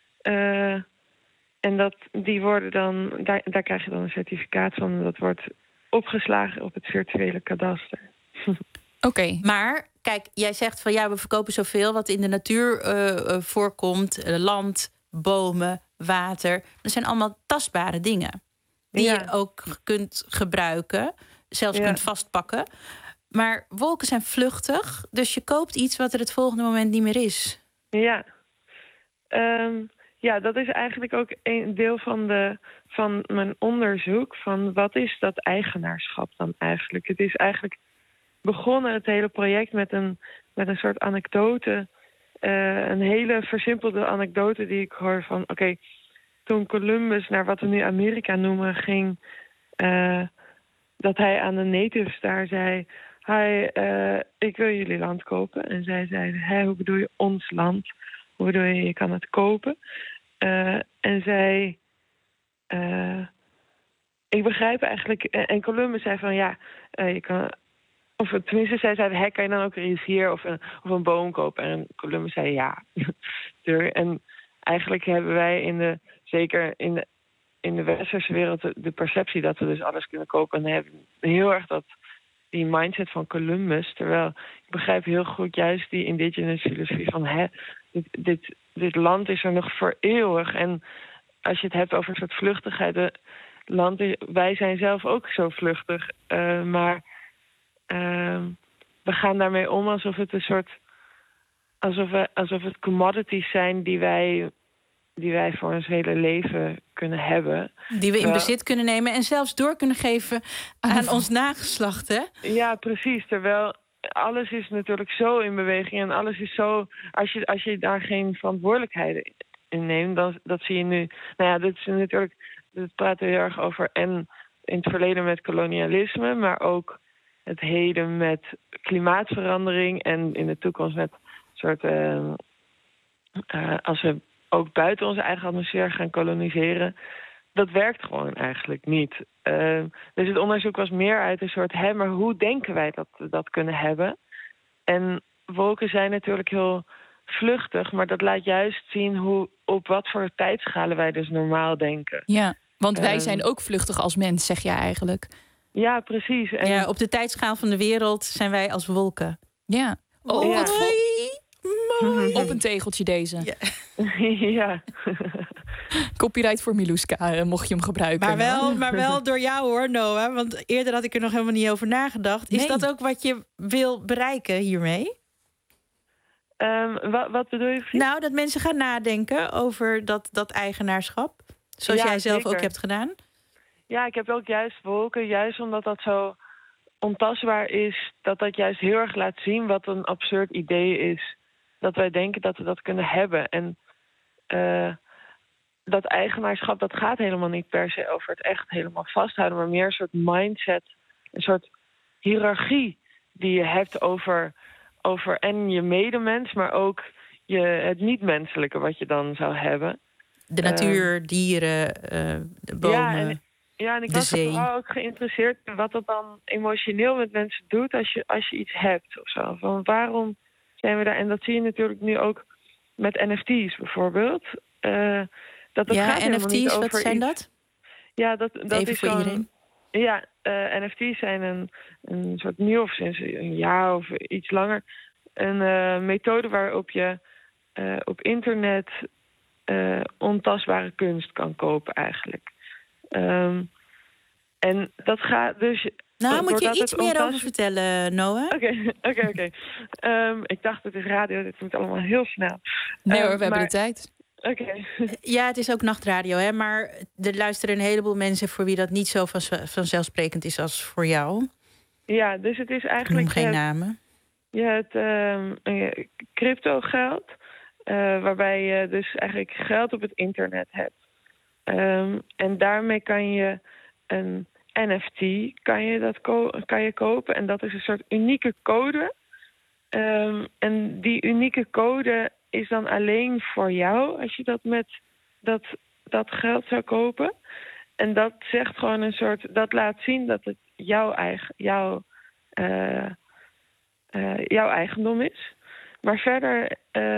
En die worden dan, daar krijg je dan een certificaat van. En dat wordt opgeslagen op het virtuele kadaster. Oké. Maar kijk, jij zegt van ja, we verkopen zoveel wat in de natuur voorkomt. Land, bomen, water. Dat zijn allemaal tastbare dingen. Die je ook kunt gebruiken. Zelfs kunt vastpakken. Maar wolken zijn vluchtig. Dus je koopt iets wat er het volgende moment niet meer is. Ja. Ja, dat is eigenlijk ook een deel van mijn onderzoek. Van wat is dat eigenaarschap dan eigenlijk? Het is eigenlijk begonnen, het hele project, met een soort anekdote een hele versimpelde anekdote die ik hoor van... Oké, toen Columbus naar wat we nu Amerika noemen ging... dat hij aan de natives daar zei... Hi, ik wil jullie land kopen. En zij zeiden, hoe bedoel je ons land? Hoe bedoel je kan het kopen? En zij... ik begrijp eigenlijk... En Columbus zei van, je kan... Of tenminste, zij zeiden, kan je dan ook een rivier of een boom kopen? En Columbus zei, ja. En eigenlijk hebben wij zeker in de westerse wereld de perceptie dat we dus alles kunnen kopen. En hebben heel erg die mindset van Columbus. Terwijl ik begrijp heel goed juist die indigenous filosofie van... Dit land is er nog voor eeuwig. En als je het hebt over een soort vluchtigheid... wij zijn zelf ook zo vluchtig. Maar we gaan daarmee om alsof het een soort... Alsof het commodities zijn die wij voor ons hele leven kunnen hebben. Die we in bezit kunnen nemen en zelfs door kunnen geven aan ons nageslacht, hè? Ja, precies. Terwijl alles is natuurlijk zo in beweging en alles is zo... Als je daar geen verantwoordelijkheid in neemt, dat zie je nu... dit is natuurlijk... Dat praten we heel erg over en in het verleden met kolonialisme, maar ook het heden met klimaatverandering en in de toekomst met soort... als we ook buiten onze eigen atmosfeer gaan koloniseren, dat werkt gewoon eigenlijk niet. Dus het onderzoek was meer uit een soort, maar hoe denken wij dat we dat kunnen hebben? En wolken zijn natuurlijk heel vluchtig, maar dat laat juist zien op wat voor tijdschalen wij dus normaal denken. Ja, want wij zijn ook vluchtig als mens, zeg jij eigenlijk. Ja, precies. En op de tijdschaal van de wereld zijn wij als wolken. Ja. Oh, wat mooi. Op een tegeltje deze. Ja. Copyright voor Miluska, mocht je hem gebruiken. Maar wel door jou hoor, Noah. Want eerder had ik er nog helemaal niet over nagedacht. Is dat ook wat je wil bereiken hiermee? Wat bedoel je? Nou, dat mensen gaan nadenken over dat eigenaarschap. Zoals jij zelf ook hebt gedaan. Ja, ik heb ook juist wolken, juist omdat dat zo ontastbaar is, dat juist heel erg laat zien wat een absurd idee is. Dat wij denken dat we dat kunnen hebben. En dat eigenaarschap, dat gaat helemaal niet per se over het echt helemaal vasthouden, maar meer een soort mindset, een soort hiërarchie die je hebt over en je medemens, maar ook het niet-menselijke wat je dan zou hebben. De natuur, dieren, de bomen. En ik was vooral ook geïnteresseerd in wat dat dan emotioneel met mensen doet als je iets hebt of zo. Van waarom zijn we daar? En dat zie je natuurlijk nu ook met NFT's bijvoorbeeld. Dat gaat helemaal niet over wat zijn dat? Ja, dat even is voor iedereen. Ja, NFT's zijn een soort nieuw, of sinds een jaar of iets langer, een methode waarop je op internet ontastbare kunst kan kopen eigenlijk. En dat gaat dus... Nou, moet je iets meer over vertellen, Noah? Oké. Ik dacht, het is radio, dit moet allemaal heel snel. Nee hoor, we hebben de tijd. Oké. Ja, het is ook nachtradio, hè? Maar er luisteren een heleboel mensen voor wie dat niet zo vanzelfsprekend is als voor jou. Ja, dus het is eigenlijk... Noem geen namen. Je hebt crypto geld, waarbij je dus eigenlijk geld op het internet hebt. En daarmee kan je een NFT kan je kopen. En dat is een soort unieke code. En die unieke code is dan alleen voor jou als je dat met dat geld zou kopen. En dat zegt gewoon een soort... Dat laat zien dat het jouw eigendom is. Maar verder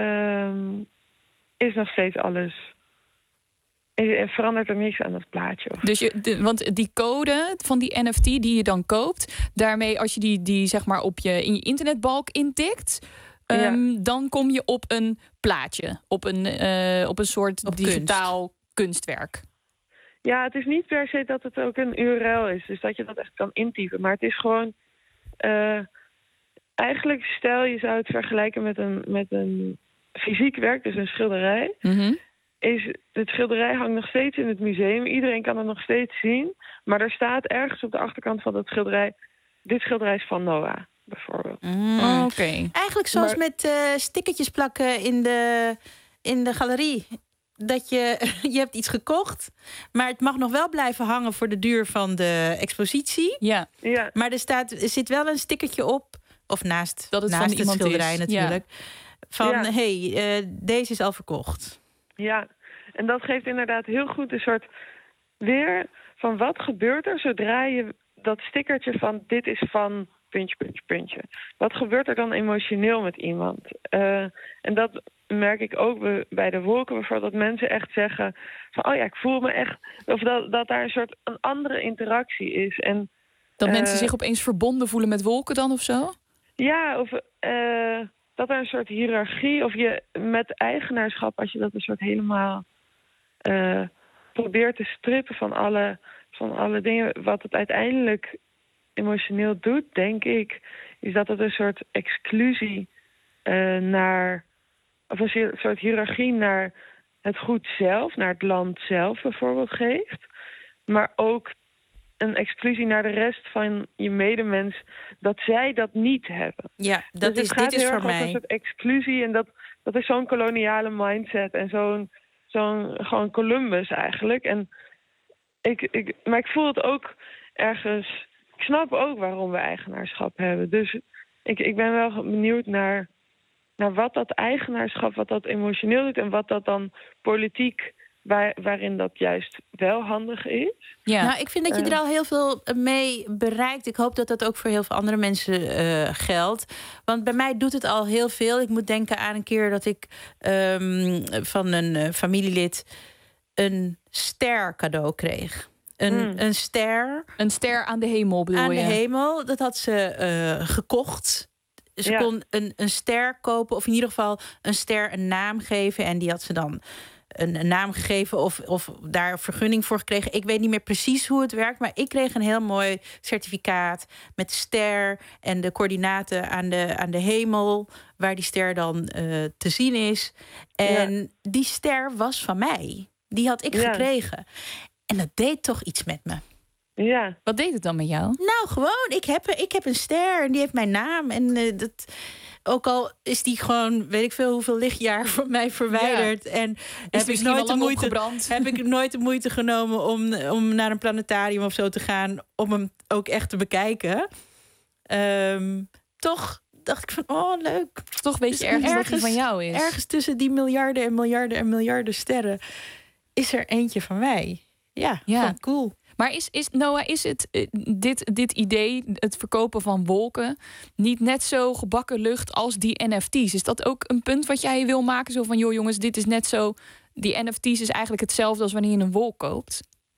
is nog steeds alles... En verandert er niks aan dat plaatje. Dus want die code van die NFT die je dan koopt, daarmee als je die zeg maar in je internetbalk intikt, dan kom je op een plaatje, op een soort digitaal kunstwerk. Ja, het is niet per se dat het ook een URL is, dus dat je dat echt kan intypen. Maar het is gewoon... eigenlijk, stel je zou het vergelijken met een fysiek werk, dus een schilderij. Mm-hmm. Het schilderij hangt nog steeds in het museum. Iedereen kan het nog steeds zien. Maar er staat ergens op de achterkant van dat schilderij... Dit schilderij is van Noah. bijvoorbeeld. Oké. Eigenlijk zoals met stickertjes plakken in de galerie. Dat je hebt iets gekocht, maar het mag nog wel blijven hangen voor de duur van de expositie. Ja. Maar er zit wel een stickertje op, of naast dat het van het iemand schilderij is. natuurlijk. Van, deze is al verkocht. Ja, en dat geeft inderdaad heel goed een soort weer van wat gebeurt er zodra je dat stickertje van dit is van puntje, puntje, puntje. Wat gebeurt er dan emotioneel met iemand? En dat merk ik ook bij de wolken bijvoorbeeld, dat mensen echt zeggen van, oh ja, ik voel me echt, of dat daar een andere interactie is. En dat mensen zich opeens verbonden voelen met wolken dan of zo? Ja, of dat er een soort hiërarchie, of je met eigenaarschap, als je dat een soort helemaal probeert te strippen van alle dingen, wat het uiteindelijk emotioneel doet, denk ik, is dat het een soort exclusie of een soort hiërarchie naar het goed zelf, naar het land zelf bijvoorbeeld geeft. Maar ook een exclusie naar de rest van je medemens, dat zij dat niet hebben. Ja, dit is voor mij een soort exclusie, en dat is zo'n koloniale mindset en zo'n gewoon Columbus eigenlijk. En maar ik voel het ook ergens. Ik snap ook waarom we eigenaarschap hebben. Dus ik ben wel benieuwd naar wat dat eigenaarschap, wat dat emotioneel doet en wat dat dan politiek, waarin dat juist wel handig is. Ja. Nou, ik vind dat je er al heel veel mee bereikt. Ik hoop dat dat ook voor heel veel andere mensen geldt. Want bij mij doet het al heel veel. Ik moet denken aan een keer dat ik van een familielid een ster cadeau kreeg. Een ster. Een ster aan de hemel bedoel je? Aan de hemel. Dat had ze gekocht. Ze kon een ster kopen, of in ieder geval een ster een naam geven. En die had ze dan een naam gegeven of daar vergunning voor gekregen. Ik weet niet meer precies hoe het werkt, maar ik kreeg een heel mooi certificaat met de ster en de coördinaten aan de hemel, waar die ster dan te zien is. En die ster was van mij. Die had ik gekregen. En dat deed toch iets met me. Ja. Wat deed het dan met jou? Nou, gewoon, ik heb een ster en die heeft mijn naam. En ook al is die gewoon, weet ik veel hoeveel lichtjaar van mij verwijderd. En heb ik nooit de moeite genomen om naar een planetarium of zo te gaan, om hem ook echt te bekijken. Toch dacht ik van, oh, leuk. Toch weet je ergens dat die van jou is. Ergens tussen die miljarden en miljarden en miljarden sterren is er eentje van mij. Ja. Cool. Maar is het dit idee, het verkopen van wolken, niet net zo gebakken lucht als die NFT's? Is dat ook een punt wat jij wil maken? Zo van, joh jongens, dit is net zo. Die NFT's is eigenlijk hetzelfde als wanneer je een wolk koopt.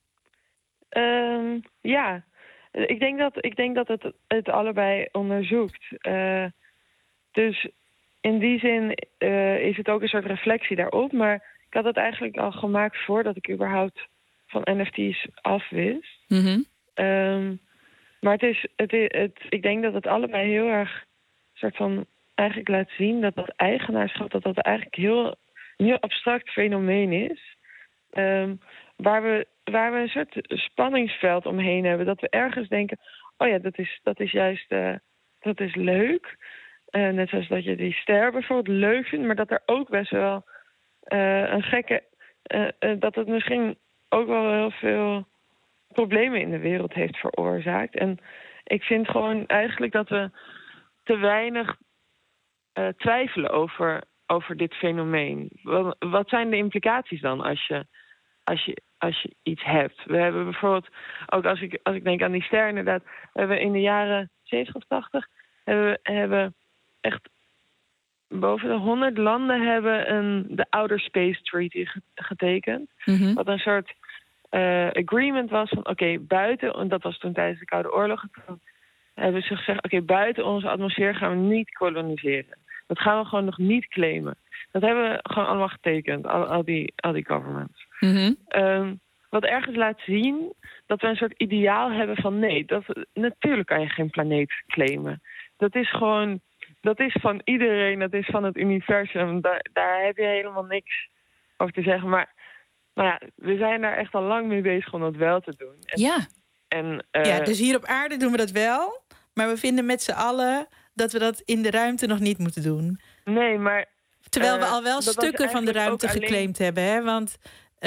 Ja. Ik denk dat het allebei onderzoekt. Dus in die zin is het ook een soort reflectie daarop. Maar ik had het eigenlijk al gemaakt voordat ik überhaupt van NFT's afwist. Mm-hmm. Maar ik denk dat het allebei heel erg soort van eigenlijk laat zien dat eigenaarschap, dat eigenlijk een heel abstract fenomeen is. Waar we een soort spanningsveld omheen hebben. Dat we ergens denken, oh ja, dat is juist dat is leuk. Net zoals dat je die ster bijvoorbeeld leuk vindt, maar dat er ook best wel een gekke, dat het misschien ook wel heel veel problemen in de wereld heeft veroorzaakt. En ik vind gewoon eigenlijk dat we te weinig twijfelen over dit fenomeen. Wat zijn de implicaties dan als je iets hebt? We hebben bijvoorbeeld, ook als ik denk aan die ster inderdaad, we hebben in de jaren 70 of 80 hebben echt boven de 100 landen hebben de Outer Space Treaty getekend. Mm-hmm. Wat een soort agreement was van oké, buiten, en dat was toen tijdens de Koude Oorlog, toen hebben ze gezegd, oké, buiten onze atmosfeer gaan we niet koloniseren. Dat gaan we gewoon nog niet claimen. Dat hebben we gewoon allemaal getekend, al die governments. Mm-hmm. Wat ergens laat zien dat we een soort ideaal hebben van nee, natuurlijk kan je geen planeet claimen. Dat is van iedereen, dat is van het universum. Daar heb je helemaal niks over te zeggen. Maar ja, we zijn daar echt al lang mee bezig om dat wel te doen. Ja. Dus hier op aarde doen we dat wel. maar we vinden met z'n allen dat we dat in de ruimte nog niet moeten doen. Nee, maar... Terwijl we al wel dat was stukken van de eigenlijk ruimte ook alleen- geclaimd hebben. Hè? Want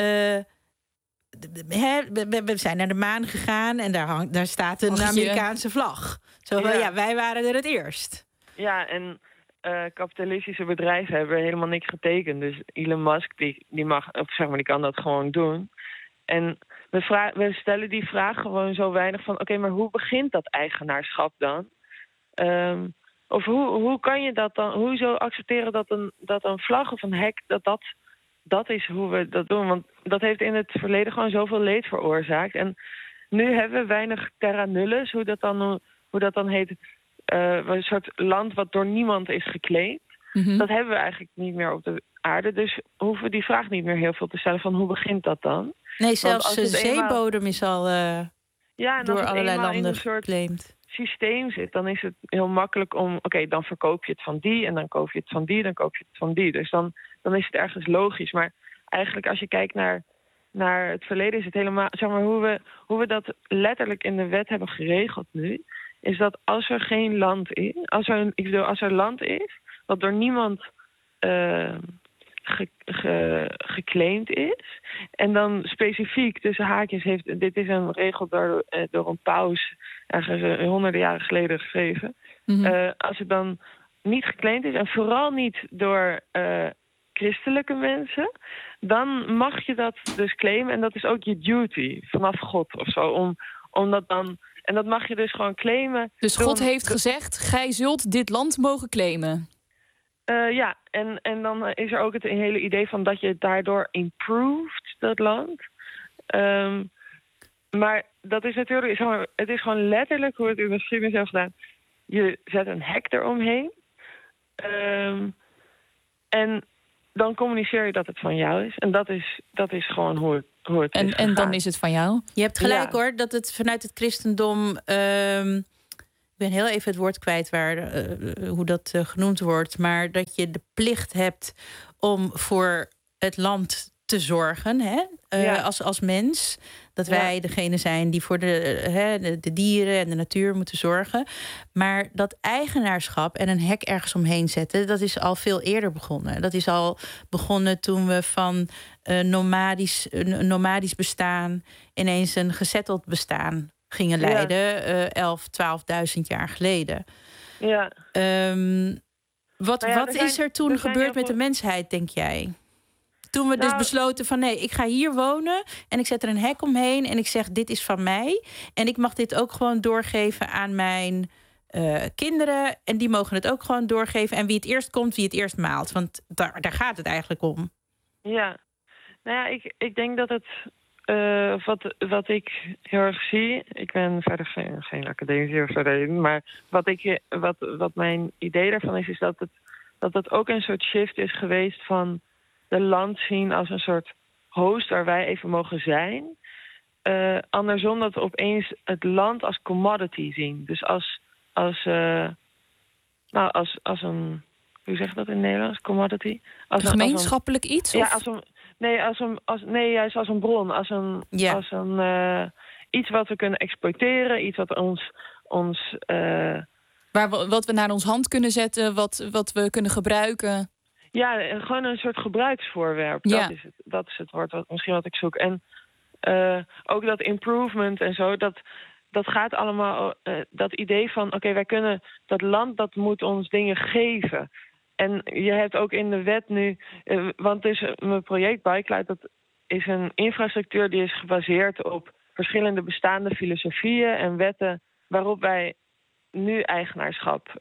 we zijn naar de maan gegaan en daar staat een Amerikaanse vlag. Zo van, ja, wij waren er het eerst. Ja, en kapitalistische bedrijven hebben helemaal niks getekend. Dus Elon Musk, die mag, of zeg maar, die kan dat gewoon doen. En we stellen die vraag gewoon zo weinig van... Oké, maar hoe begint dat eigenaarschap dan? Of hoe kan je dat dan... Hoezo accepteren dat een vlag of een hek... dat is hoe we dat doen? Want dat heeft in het verleden gewoon zoveel leed veroorzaakt. En nu hebben we weinig terra nullis, hoe dat dan heet... een soort land wat door niemand is geclaimd. Mhm. Dat hebben we eigenlijk niet meer op de aarde. Dus hoeven we die vraag niet meer heel veel te stellen van hoe begint dat dan? Nee, zelfs de zeebodem is al door allerlei landen geclaimd. Systeem zit, dan is het heel makkelijk om... Oké, dan verkoop je het van die en dan koop je het van die... dan koop je het van die. Dus dan is het ergens logisch. Maar eigenlijk als je kijkt naar het verleden... is het helemaal... Zeg maar, hoe we dat letterlijk in de wet hebben geregeld nu... is dat als er geen land is... Als er land is... wat door niemand geclaimd is... en dan specifiek tussen haakjes heeft... Dit is een regel door een paus... ergens honderden jaren geleden geschreven. Mhm. Als het dan niet geclaimd is... en vooral niet door christelijke mensen... dan mag je dat dus claimen. En dat is ook je duty vanaf God of zo. Om dat dan... En dat mag je dus gewoon claimen. Dus God heeft gezegd, gij zult dit land mogen claimen. Ja, en dan is er ook het hele idee van dat je daardoor improved, dat land. Maar dat is natuurlijk, zeg maar, het is gewoon letterlijk hoe het in de geschiedenis heeft gedaan. Je zet een hek eromheen. En dan communiceer je dat het van jou is. En dat is gewoon hoe het is En dan is het van jou? Je hebt gelijk hoor, dat het vanuit het christendom... ik ben heel even het woord kwijt hoe dat genoemd wordt... maar dat je de plicht hebt om voor het land te zorgen, hè? Als mens. Dat wij degene zijn die voor de dieren en de natuur moeten zorgen. Maar dat eigenaarschap en een hek ergens omheen zetten... dat is al veel eerder begonnen. Dat is al begonnen toen we van nomadisch bestaan... ineens een gezetteld bestaan gingen leiden. 11.000, 12.000 jaar geleden. Ja. Wat is er toen gebeurd met de mensheid, denk jij? Toen we dus besloten van nee, ik ga hier wonen... en ik zet er een hek omheen en ik zeg dit is van mij... en ik mag dit ook gewoon doorgeven aan mijn kinderen... en die mogen het ook gewoon doorgeven... en wie het eerst komt, wie het eerst maalt. Want daar gaat het eigenlijk om. Ja, nou ja, ik denk dat het... wat ik heel erg zie... Ik ben verder geen academicus of zo... maar wat mijn idee daarvan is dat het ook een soort shift is geweest van... de land zien als een soort host waar wij even mogen zijn. Andersom dat we opeens het land als commodity zien. Dus als een... Hoe zeg je dat in het Nederlands? Commodity? Gemeenschappelijk iets? Ja, of? juist als een bron. Als een iets wat we kunnen exploiteren. Iets wat ons wat we naar ons hand kunnen zetten. Wat we kunnen gebruiken. Ja, gewoon een soort gebruiksvoorwerp. Ja. Dat is het woord misschien wat ik zoek. En ook dat improvement en zo, dat gaat allemaal... dat idee van, oké, wij kunnen... dat land, dat moet ons dingen geven. En je hebt ook in de wet nu... want dus mijn project Bikeloud, dat is een infrastructuur... die is gebaseerd op verschillende bestaande filosofieën en wetten... waarop wij nu eigenaarschap...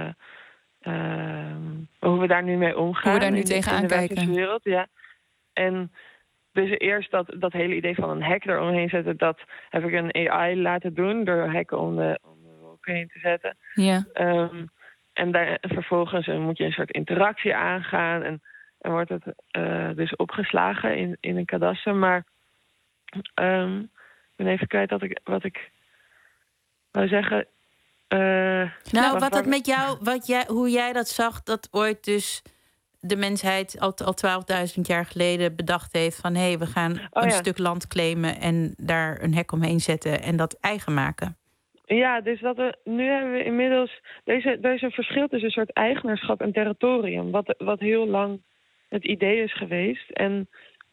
hoe we daar nu mee omgaan. Hoe we daar nu tegenaan kijken. Wereld, ja. En dus eerst dat hele idee van een hek eromheen zetten... dat heb ik een AI laten doen... door hekken om de wolken heen te zetten. Ja. En vervolgens moet je een soort interactie aangaan... en wordt het dus opgeslagen in een kadaster. Maar ik ben even kwijt wat ik wou zeggen... wat het met jou, hoe jij dat zag, dat ooit dus de mensheid al 12.000 jaar geleden bedacht heeft van hé, we gaan een stuk land claimen en daar een hek omheen zetten en dat eigen maken. Ja, dus nu hebben we inmiddels... Er is een verschil tussen een soort eigenaarschap en territorium. Wat heel lang het idee is geweest. En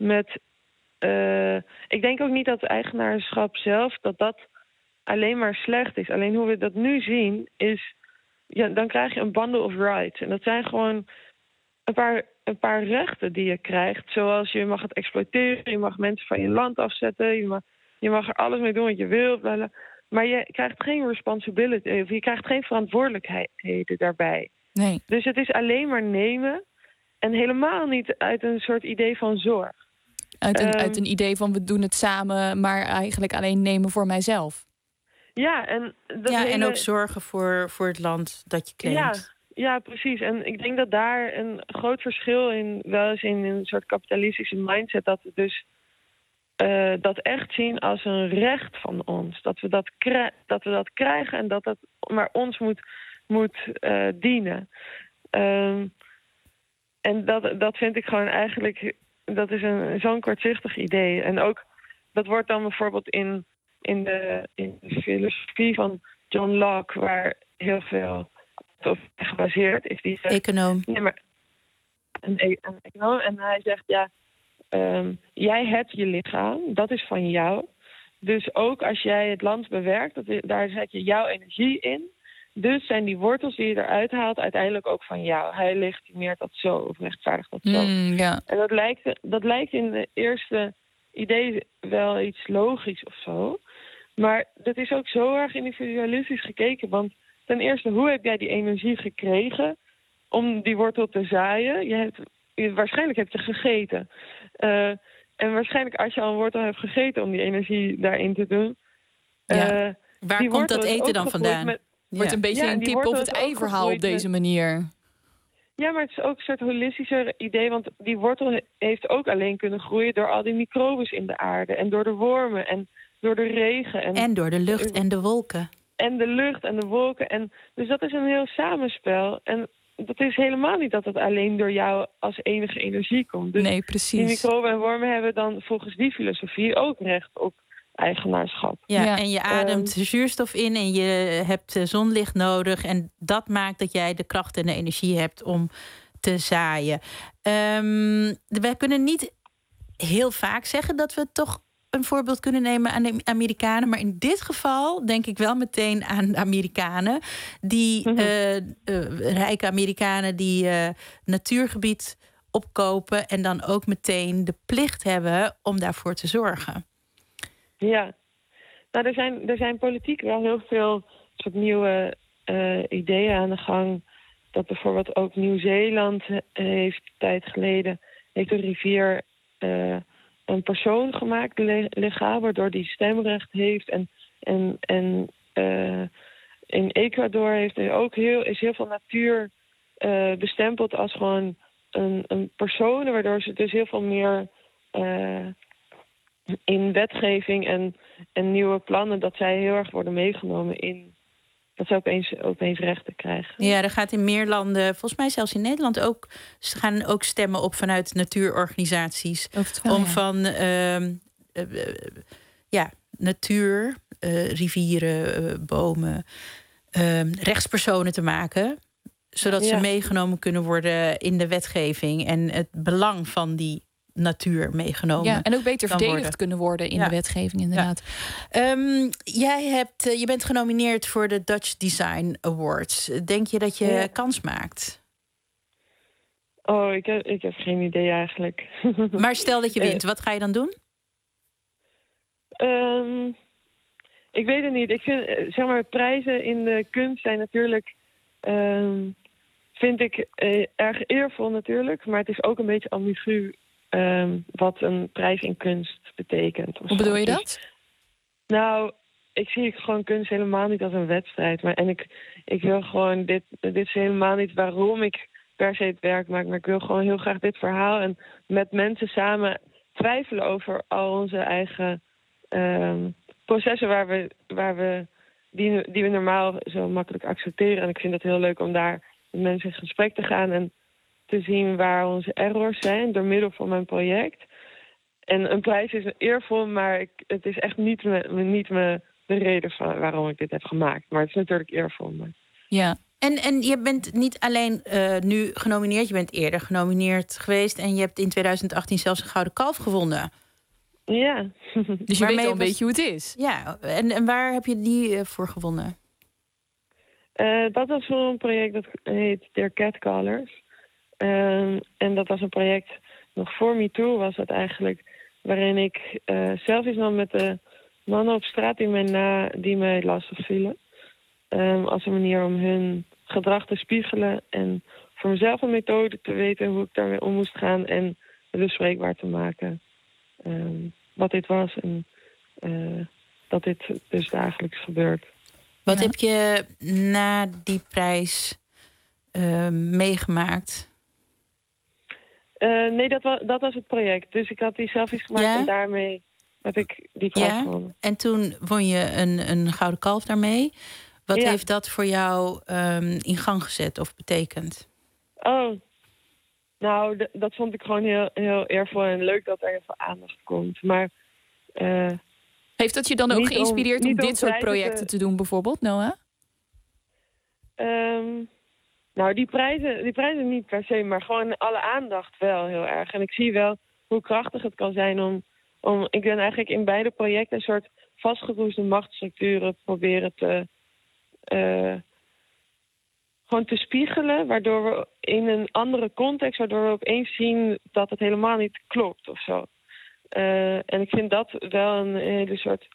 ik denk ook niet dat het eigenaarschap zelf... dat alleen maar slecht is. Alleen hoe we dat nu zien is... Ja, dan krijg je een bundle of rights. En dat zijn gewoon een paar rechten die je krijgt. Zoals je mag het exploiteren, je mag mensen van je land afzetten... je mag er alles mee doen wat je wil... Maar je krijgt geen responsibility, of je krijgt geen verantwoordelijkheden daarbij. Nee. Dus het is alleen maar nemen en helemaal niet uit een soort idee van zorg. Uit een idee van we doen het samen, maar eigenlijk alleen nemen voor mijzelf. Ja, en en ook zorgen voor het land dat je claimt. Ja, precies. En ik denk dat daar een groot verschil wel is in een soort kapitalistische mindset... dat we dus dat echt zien als een recht van ons. Dat we dat krijgen en dat maar ons moet dienen. En dat vind ik gewoon eigenlijk... Dat is zo'n kortzichtig idee. En ook, dat wordt dan bijvoorbeeld in de filosofie van John Locke... waar heel veel op gebaseerd is. Die zegt, econoom. Nee, maar een econoom. En hij zegt, ja... jij hebt je lichaam, dat is van jou. Dus ook als jij het land bewerkt, daar zet je jouw energie in. Dus zijn die wortels die je eruit haalt uiteindelijk ook van jou. Hij legitimeert dat zo, of rechtvaardigt dat zo. Ja. En dat lijkt in de eerste idee wel iets logisch of zo. Maar dat is ook zo erg individualistisch gekeken. Want ten eerste, hoe heb jij die energie gekregen om die wortel te zaaien? Waarschijnlijk heb je gegeten. En waarschijnlijk als je al een wortel hebt gegeten om die energie daarin te doen... Waar komt dat eten dan vandaan? Wordt een beetje een kip of het ei verhaal op deze manier. Ja, maar het is ook een soort holistischer idee... want die wortel heeft ook alleen kunnen groeien... door al die microbes in de aarde en door de wormen en door de regen. En door de lucht en de wolken. En de lucht en de wolken. Dus dat is een heel samenspel. En dat is helemaal niet dat het alleen door jou als enige energie komt. Dus nee, precies. Die microben en wormen hebben dan volgens die filosofie ook recht op eigenaarschap. Ja, en je ademt zuurstof in en je hebt zonlicht nodig. En dat maakt dat jij de kracht en de energie hebt om te zaaien. Wij kunnen niet heel vaak zeggen dat we toch een voorbeeld kunnen nemen aan de Amerikanen. Maar in dit geval denk ik wel meteen aan de Amerikanen. Die rijke Amerikanen die natuurgebied opkopen... en dan ook meteen de plicht hebben om daarvoor te zorgen. Ja, nou er zijn politiek wel heel veel soort nieuwe ideeën aan de gang. Dat bijvoorbeeld ook Nieuw-Zeeland heeft tijd geleden... heeft de rivier een persoon gemaakt, legaal, waardoor die stemrecht heeft. En in Ecuador heeft nu ook heel veel natuur bestempeld als gewoon een persoon, waardoor ze dus heel veel meer in wetgeving en nieuwe plannen, dat zij heel erg worden meegenomen in dat ze opeens rechten krijgen. Ja, er gaat in meer landen, volgens mij zelfs in Nederland ook... ze gaan ook stemmen op vanuit natuurorganisaties. Om van natuur, rivieren, bomen... rechtspersonen te maken... zodat ze meegenomen kunnen worden in de wetgeving... en het belang van die natuur meegenomen. Ja, en ook beter verdedigd kunnen worden in de wetgeving, inderdaad. Ja. Je bent genomineerd voor de Dutch Design Awards. Denk je dat je kans maakt? Oh, ik heb geen idee eigenlijk. Maar stel dat je wint, wat ga je dan doen? Ik weet het niet. Ik vind, zeg maar, prijzen in de kunst zijn natuurlijk... vind ik erg eervol natuurlijk. Maar het is ook een beetje ambigu... wat een prijs in kunst betekent. Hoe bedoel je dat? Nou, ik zie gewoon kunst helemaal niet als een wedstrijd. En ik wil gewoon... Dit is helemaal niet waarom ik per se het werk maak. Maar ik wil gewoon heel graag dit verhaal... en met mensen samen twijfelen over al onze eigen processen... die we normaal zo makkelijk accepteren. En ik vind het heel leuk om daar met mensen in gesprek te gaan... en te zien waar onze errors zijn door middel van mijn project. En een prijs is eervol, maar het is echt niet mijn de reden waarom ik dit heb gemaakt. Maar het is natuurlijk eervol. Maar... Ja. En je bent niet alleen nu genomineerd, je bent eerder genomineerd geweest en je hebt in 2018 zelfs een Gouden Kalf gewonnen. Ja. Dus je weet al een beetje hoe het is. Ja, en waar heb je die voor gewonnen? Dat was voor een project dat heet Dear Catcallers. En dat was een project, nog voor MeToo was dat eigenlijk, waarin ik selfies nam met de mannen op straat die mij lastig vielen. Als een manier om hun gedrag te spiegelen en voor mezelf een methode te weten hoe ik daarmee om moest gaan en het bespreekbaar te maken wat dit was en dat dit dus dagelijks gebeurt. Wat heb je na die prijs meegemaakt? Nee, dat was het project. Dus ik had die selfies gemaakt en daarmee heb ik die prijs gewonnen. En toen won je een Gouden Kalf daarmee. Wat heeft dat voor jou in gang gezet of betekend? Oh, nou, dat vond ik gewoon heel, heel eervol en leuk dat er heel veel aandacht komt. Maar heeft dat je dan ook geïnspireerd om dit soort projecten te doen, bijvoorbeeld, Noah? Nou, die prijzen niet per se, maar gewoon alle aandacht wel heel erg. En ik zie wel hoe krachtig het kan zijn om ik ben eigenlijk in beide projecten een soort vastgeroesde machtsstructuren proberen te gewoon te spiegelen, waardoor we in een andere context, waardoor we opeens zien dat het helemaal niet klopt of zo. En ik vind dat wel een hele soort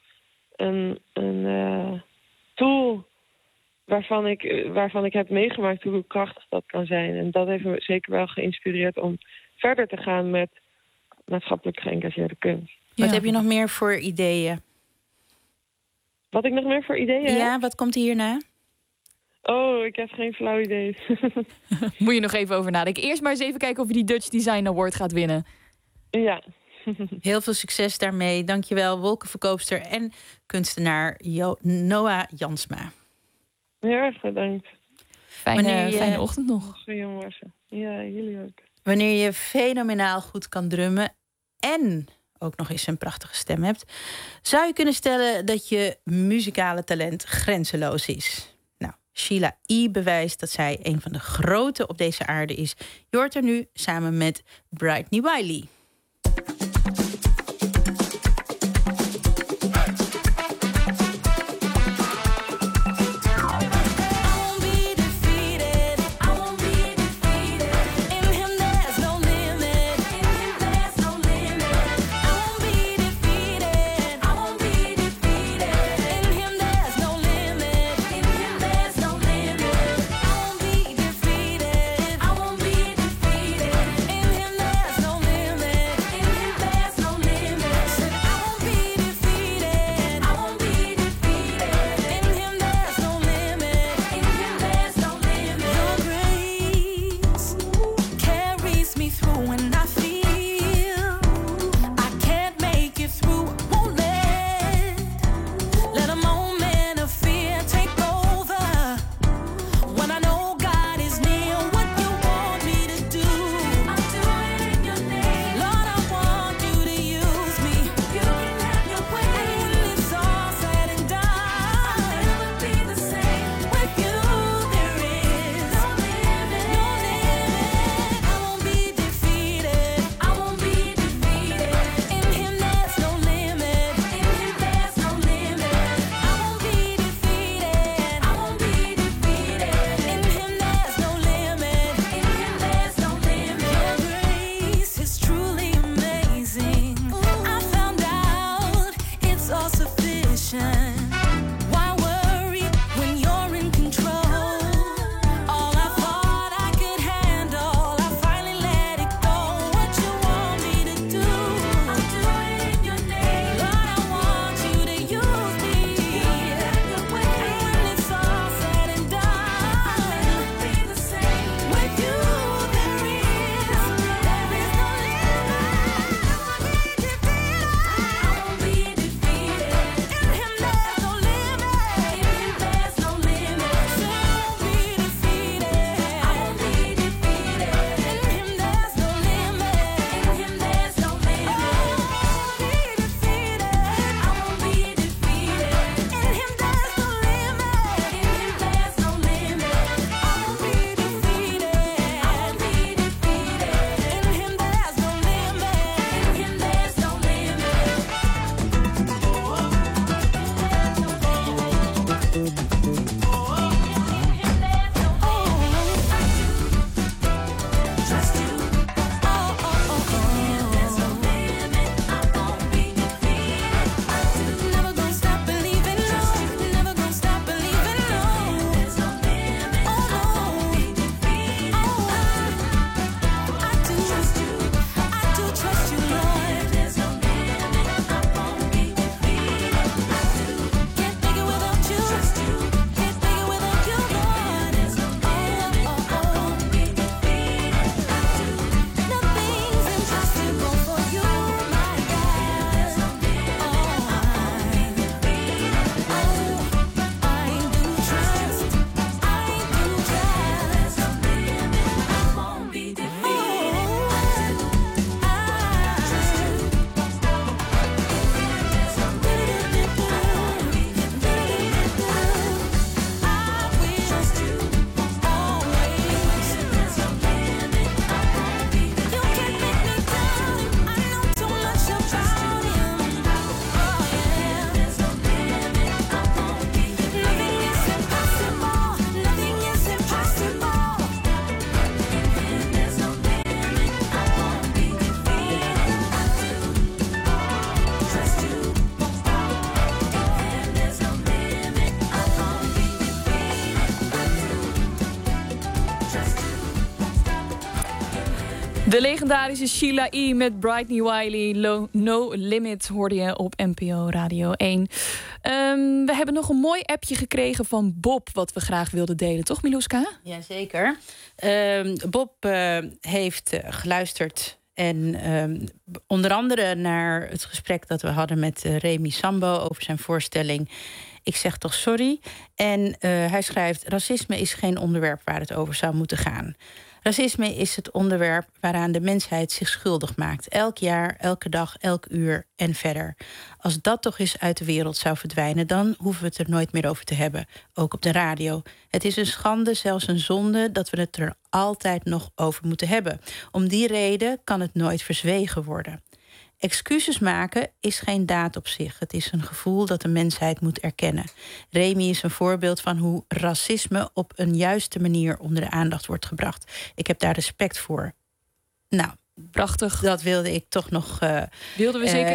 een tool waarvan ik heb meegemaakt hoe krachtig dat kan zijn. En dat heeft me zeker wel geïnspireerd om verder te gaan met maatschappelijk geëngageerde kunst. Ja. Wat heb je nog meer voor ideeën? Wat ik nog meer voor ideeën heb? Ja, wat komt hierna? Oh, ik heb geen flauw idee. Moet je nog even over nadenken. Eerst maar eens even kijken of je die Dutch Design Award gaat winnen. Ja. Heel veel succes daarmee. Dankjewel, wolkenverkoopster en kunstenaar Noah Jansma. Heel erg bedankt. Fijne ochtend nog. Goedemorgen. Ja, jullie ook. Wanneer je fenomenaal goed kan drummen en ook nog eens een prachtige stem hebt, zou je kunnen stellen dat je muzikale talent grenzeloos is. Nou, Sheila E. bewijst dat zij een van de grote op deze aarde is. Je hoort er nu samen met Brittany Wiley. De legendarische Sheila E. met Britney Wiley. No Limit hoorde je op NPO Radio 1. We hebben nog een mooi appje gekregen van Bob, wat we graag wilden delen. Toch, Milouska? Jazeker. Bob heeft geluisterd en onder andere naar het gesprek dat we hadden met Remy Sambo over zijn voorstelling Ik zeg toch sorry. En hij schrijft: racisme is geen onderwerp waar het over zou moeten gaan. Racisme is het onderwerp waaraan de mensheid zich schuldig maakt. Elk jaar, elke dag, elk uur en verder. Als dat toch eens uit de wereld zou verdwijnen, dan hoeven we het er nooit meer over te hebben. Ook op de radio. Het is een schande, zelfs een zonde, dat we het er altijd nog over moeten hebben. Om die reden kan het nooit verzwegen worden. Excuses maken is geen daad op zich. Het is een gevoel dat de mensheid moet erkennen. Remy is een voorbeeld van hoe racisme op een juiste manier onder de aandacht wordt gebracht. Ik heb daar respect voor. Nou, prachtig. Dat wilde ik toch nog wilden we zeker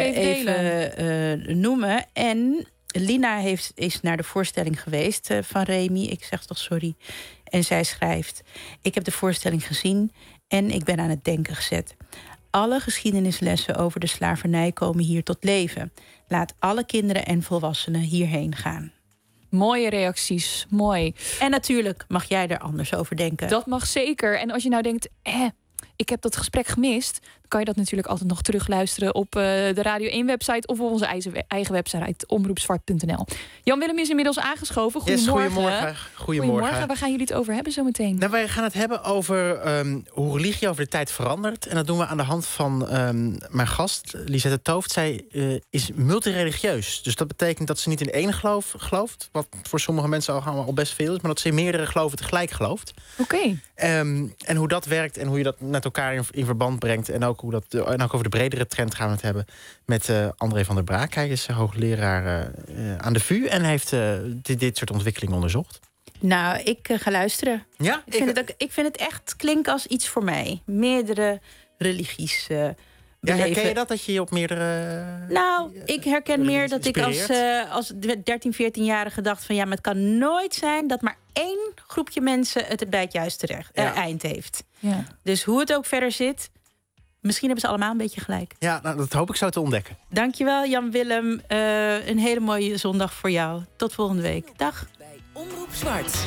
even noemen. En Lina is naar de voorstelling geweest van Remy. Ik zeg toch sorry. En zij schrijft: ik heb de voorstelling gezien en ik ben aan het denken gezet. Alle geschiedenislessen over de slavernij komen hier tot leven. Laat alle kinderen en volwassenen hierheen gaan. Mooie reacties, mooi. En natuurlijk mag jij er anders over denken. Dat mag zeker. En als je nou denkt, ik heb dat gesprek gemist, dan kan je dat natuurlijk altijd nog terugluisteren op de Radio 1-website of op onze eigen website, omroepzwart.nl. Jan-Willem is inmiddels aangeschoven. Goedemorgen. Goedemorgen. Waar gaan jullie het over hebben zometeen? Nou, wij gaan het hebben over hoe religie over de tijd verandert. En dat doen we aan de hand van mijn gast, Lisette Tooft. Zij is multireligieus. Dus dat betekent dat ze niet in één geloof gelooft, wat voor sommige mensen al best veel is, maar dat ze in meerdere geloven tegelijk gelooft. Oké. En hoe dat werkt en hoe je dat met elkaar in verband brengt. En ook over de bredere trend gaan we het hebben met André van der Braak. Hij is hoogleraar aan de VU en heeft dit soort ontwikkelingen onderzocht. Nou, ik ga luisteren. Ja? Ik vind het echt klinkt als iets voor mij. Meerdere religies herken je dat je op meerdere... Nou, ik herken meer dat ik als 13, 14-jarige dacht van ja, maar het kan nooit zijn dat maar één groepje mensen het bij het juiste eind heeft. Ja. Dus hoe het ook verder zit, misschien hebben ze allemaal een beetje gelijk. Ja, nou, dat hoop ik zo te ontdekken. Dankjewel, Jan-Willem. Een hele mooie zondag voor jou. Tot volgende week. Dag. Bij Omroep Zwart.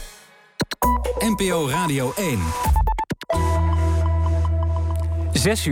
NPO Radio 1. 6 uur.